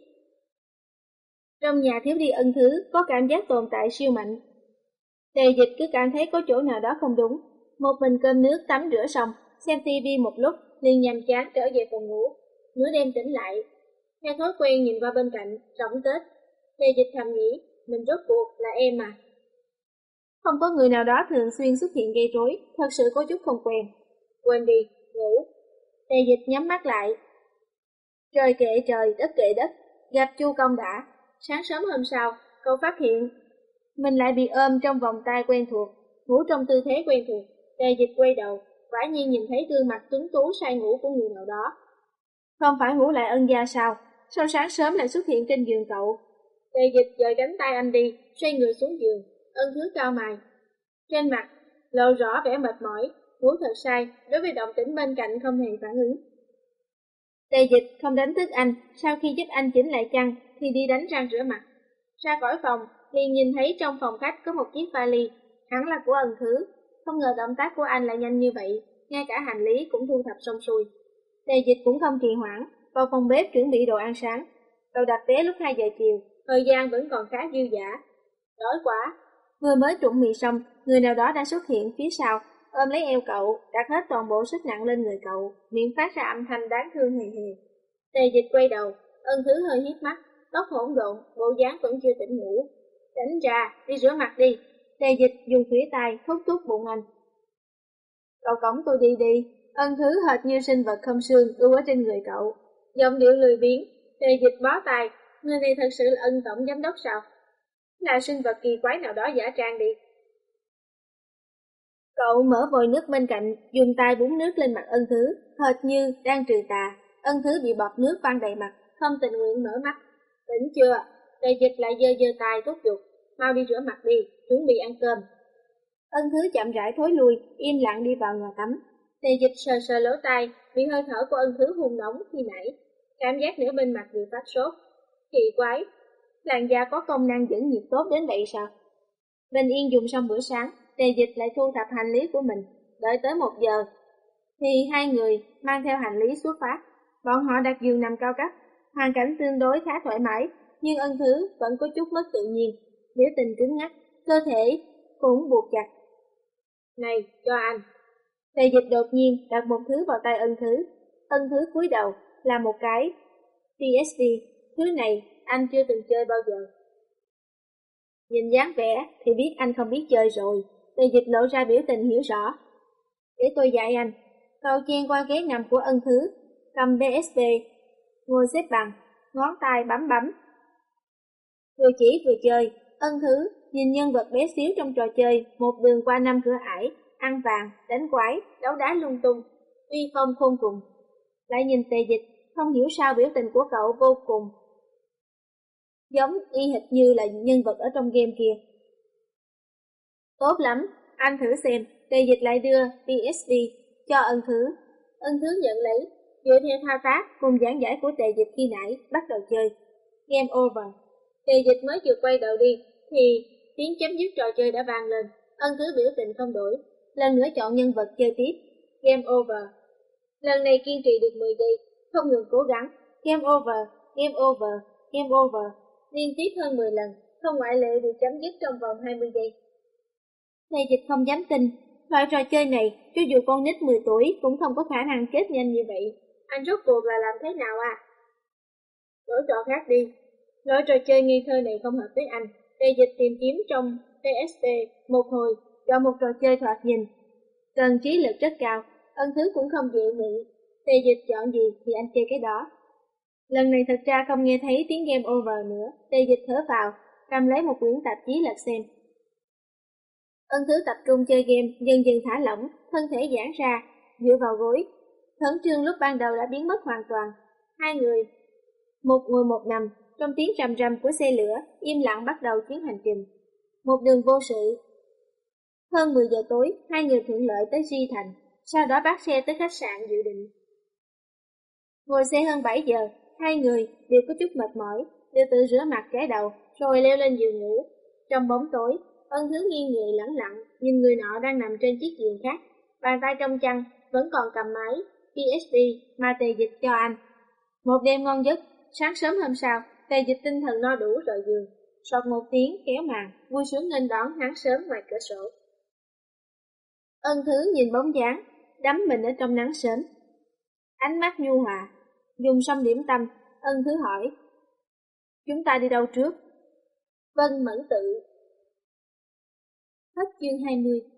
Trong nhà thiếu đi Ân Thứ có cảm giác tồn tại siêu mạnh. Tề Dịch cứ cảm thấy có chỗ nào đó không đúng. Một mình cơm nước tắm rửa xong, xem tivi một lúc, liền nhàm chán trở về phòng ngủ. Nửa đêm tỉnh lại, theo thói quen nhìn qua bên cạnh, rỗng tết. Tề Dịch thầm nghĩ, mình rốt cuộc là em à. Không có người nào đó thường xuyên xuất hiện gây rối, thật sự có chút không quen. Quên đi, ngủ. Tề Dịch nhắm mắt lại. Trời kệ trời, đất kệ đất, gặp Chu Công đã. Sáng sớm hôm sau, cậu phát hiện mình lại bị ôm trong vòng tay quen thuộc, ngủ trong tư thế quen thuộc. Tề Dịch quay đầu, quả nhiên nhìn thấy gương mặt tuấn tú say ngủ của người nào đó. Không phải ngủ lại Ân Gia sao? Sao sáng sớm lại xuất hiện trên giường cậu? Tề Dịch dời cánh tay anh đi, xoay người xuống giường. Ân Thứ cao mày, trên mặt lộ rõ vẻ mệt mỏi, ngủ thật say, đối với động tĩnh bên cạnh không hề phản ứng. Tề Dịch không đánh thức anh, sau khi giúp anh chỉnh lại chăn thì đi đánh răng rửa mặt. Ra khỏi phòng, liền nhìn thấy trong phòng khách có một chiếc vali, hẳn là của Ân Thứ. Không ngờ động tác của anh lại nhanh như vậy, ngay cả hành lý cũng thu thập xong xuôi. Tề Dịch cũng không trì hoãn, vào phòng bếp chuẩn bị đồ ăn sáng. Cậu đặt vé lúc hai giờ chiều, thời gian vẫn còn khá dư dả. Đói quá. Vừa mới trụng mì xong, người nào đó đã xuất hiện phía sau, ôm lấy eo cậu, đặt hết toàn bộ sức nặng lên người cậu, miệng phát ra âm thanh đáng thương hề hề. Tề Dịch quay đầu, Ân Thứ hơi híp mắt, tóc hỗn độn, bộ dáng vẫn chưa tỉnh ngủ. Tỉnh ra, đi rửa mặt đi. Tề Dịch dùng khuỷu tay thúc thúc bụng anh. Cậu cõng tôi đi đi. Ân Thứ hệt như sinh vật không xương ưu ở trên người cậu. Giọng điệu lười biếng. Tề Dịch bó tay. Người này thật sự là Ân tổng giám đốc sao? Là sinh vật kỳ quái nào đó giả trang đi. Cậu mở vòi nước bên cạnh, dùng tay búng nước lên mặt Ân Thứ, hệt như đang trừ tà. Ân Thứ bị bọt nước văng đầy mặt, không tình nguyện mở mắt. Tỉnh chưa? Tề Dịch lại giơ giơ tay thúc giục. Mau đi rửa mặt đi, chuẩn bị ăn cơm. Ân Thứ chậm rãi thối lui, im lặng đi vào nhà tắm. Tề Dịch sờ sờ lỗ tai, bị hơi thở của Ân Thứ hùng nóng khi nãy, cảm giác nửa bên mặt bị phát sốt. Kỳ quái, làn da có công năng dẫn nhiệt tốt đến vậy sao? Bình yên dùng xong bữa sáng, Tề Dịch lại thu thập hành lý của mình. Đợi tới một giờ, thì hai người mang theo hành lý xuất phát. Bọn họ đặt giường nằm cao cấp, hoàn cảnh tương đối khá thoải mái, nhưng Ân Thứ vẫn có chút mất tự nhiên, biểu tình cứng ngắc, cơ thể cũng buộc chặt. Này, cho anh. Tề Dịch đột nhiên đặt một thứ vào tay Ân Thứ. Ân Thứ cúi đầu là một cái pê ét đê, thứ này anh chưa từng chơi bao giờ. Nhìn dáng vẻ thì biết anh không biết chơi rồi. Tề Dịch lộ ra biểu tình hiểu rõ. Để tôi dạy anh. Cậu chen qua ghế nằm của Ân Thứ, cầm pê ét đê, ngồi xếp bằng, ngón tay bấm bấm. Vừa chỉ vừa chơi, Ân Thứ nhìn nhân vật bé xíu trong trò chơi, một đường qua năm cửa ải, ăn vàng, đánh quái, đấu đá lung tung, uy phong khôn cùng. Lại nhìn Tề Dịch, không hiểu sao biểu tình của cậu vô cùng giống y hệt như là nhân vật ở trong game kia. Tốt lắm, anh thử xem. Tề Dịch lại đưa pê ét đê cho Ân Thứ. Ân Thứ nhận lấy, dựa theo thao tác cùng giảng giải của Tề Dịch khi nãy, bắt đầu chơi. Game over. Tề Dịch mới vừa quay đầu đi, thì tiếng chấm dứt trò chơi đã vang lên. Ân Thứ biểu tình không đổi, lần nữa chọn nhân vật chơi tiếp. Game over. Lần này kiên trì được mười giây, không ngừng cố gắng. Game over, game over, game over. Liên tiếp hơn mười lần, không ngoại lệ được chấm dứt trong vòng hai mươi giây. Tề Dịch không dám tin, loại trò chơi này, cho dù con nít mười tuổi cũng không có khả năng chết nhanh như vậy. Anh rốt cuộc là làm thế nào à? Đổi trò khác đi. Loại trò chơi ngây thơ này không hợp với anh. Tề Dịch tìm kiếm trong pê ét đê một hồi, chọn một trò chơi thoạt nhìn cần trí lực rất cao. Ân Thứ cũng không dị nghị. Tề Dịch chọn gì thì anh chơi cái đó. Lần này thật ra không nghe thấy tiếng game over nữa. Tề Dịch thở vào, cầm lấy một quyển tạp chí lật xem. Ân Thứ tập trung chơi game, dần dần thả lỏng, thân thể giãn ra, dựa vào gối. Khẩn trương lúc ban đầu đã biến mất hoàn toàn. Hai người, một ngồi một nằm, trong tiếng rầm rầm của xe lửa, im lặng bắt đầu chuyến hành trình. Một đường vô sự. Hơn mười giờ tối, hai người thuận lợi tới Di Thành, sau đó bắt xe tới khách sạn dự định. Ngồi xe hơn bảy giờ, hai người đều có chút mệt mỏi, đều tự rửa mặt chải đầu, rồi leo lên giường ngủ. Trong bóng tối, Ân Thứ nghiêng người lẳng lặng, nhìn người nọ đang nằm trên chiếc giường khác, bàn tay trong chăn vẫn còn cầm máy pê ét đê mà Tề Dịch cho anh. Một đêm ngon giấc, sáng sớm hôm sau, Tề Dịch tinh thần no đủ rời giường, sọt một tiếng kéo màn, vui sướng nghênh đón nắng sớm ngoài cửa sổ. Ân Thứ nhìn bóng dáng, đắm mình ở trong nắng sớm. Ánh mắt nhu hòa, dùng xong điểm tâm, Ân Thứ hỏi: Chúng ta đi đâu trước? Vân Mẫn Tự. Hết chương hai mươi.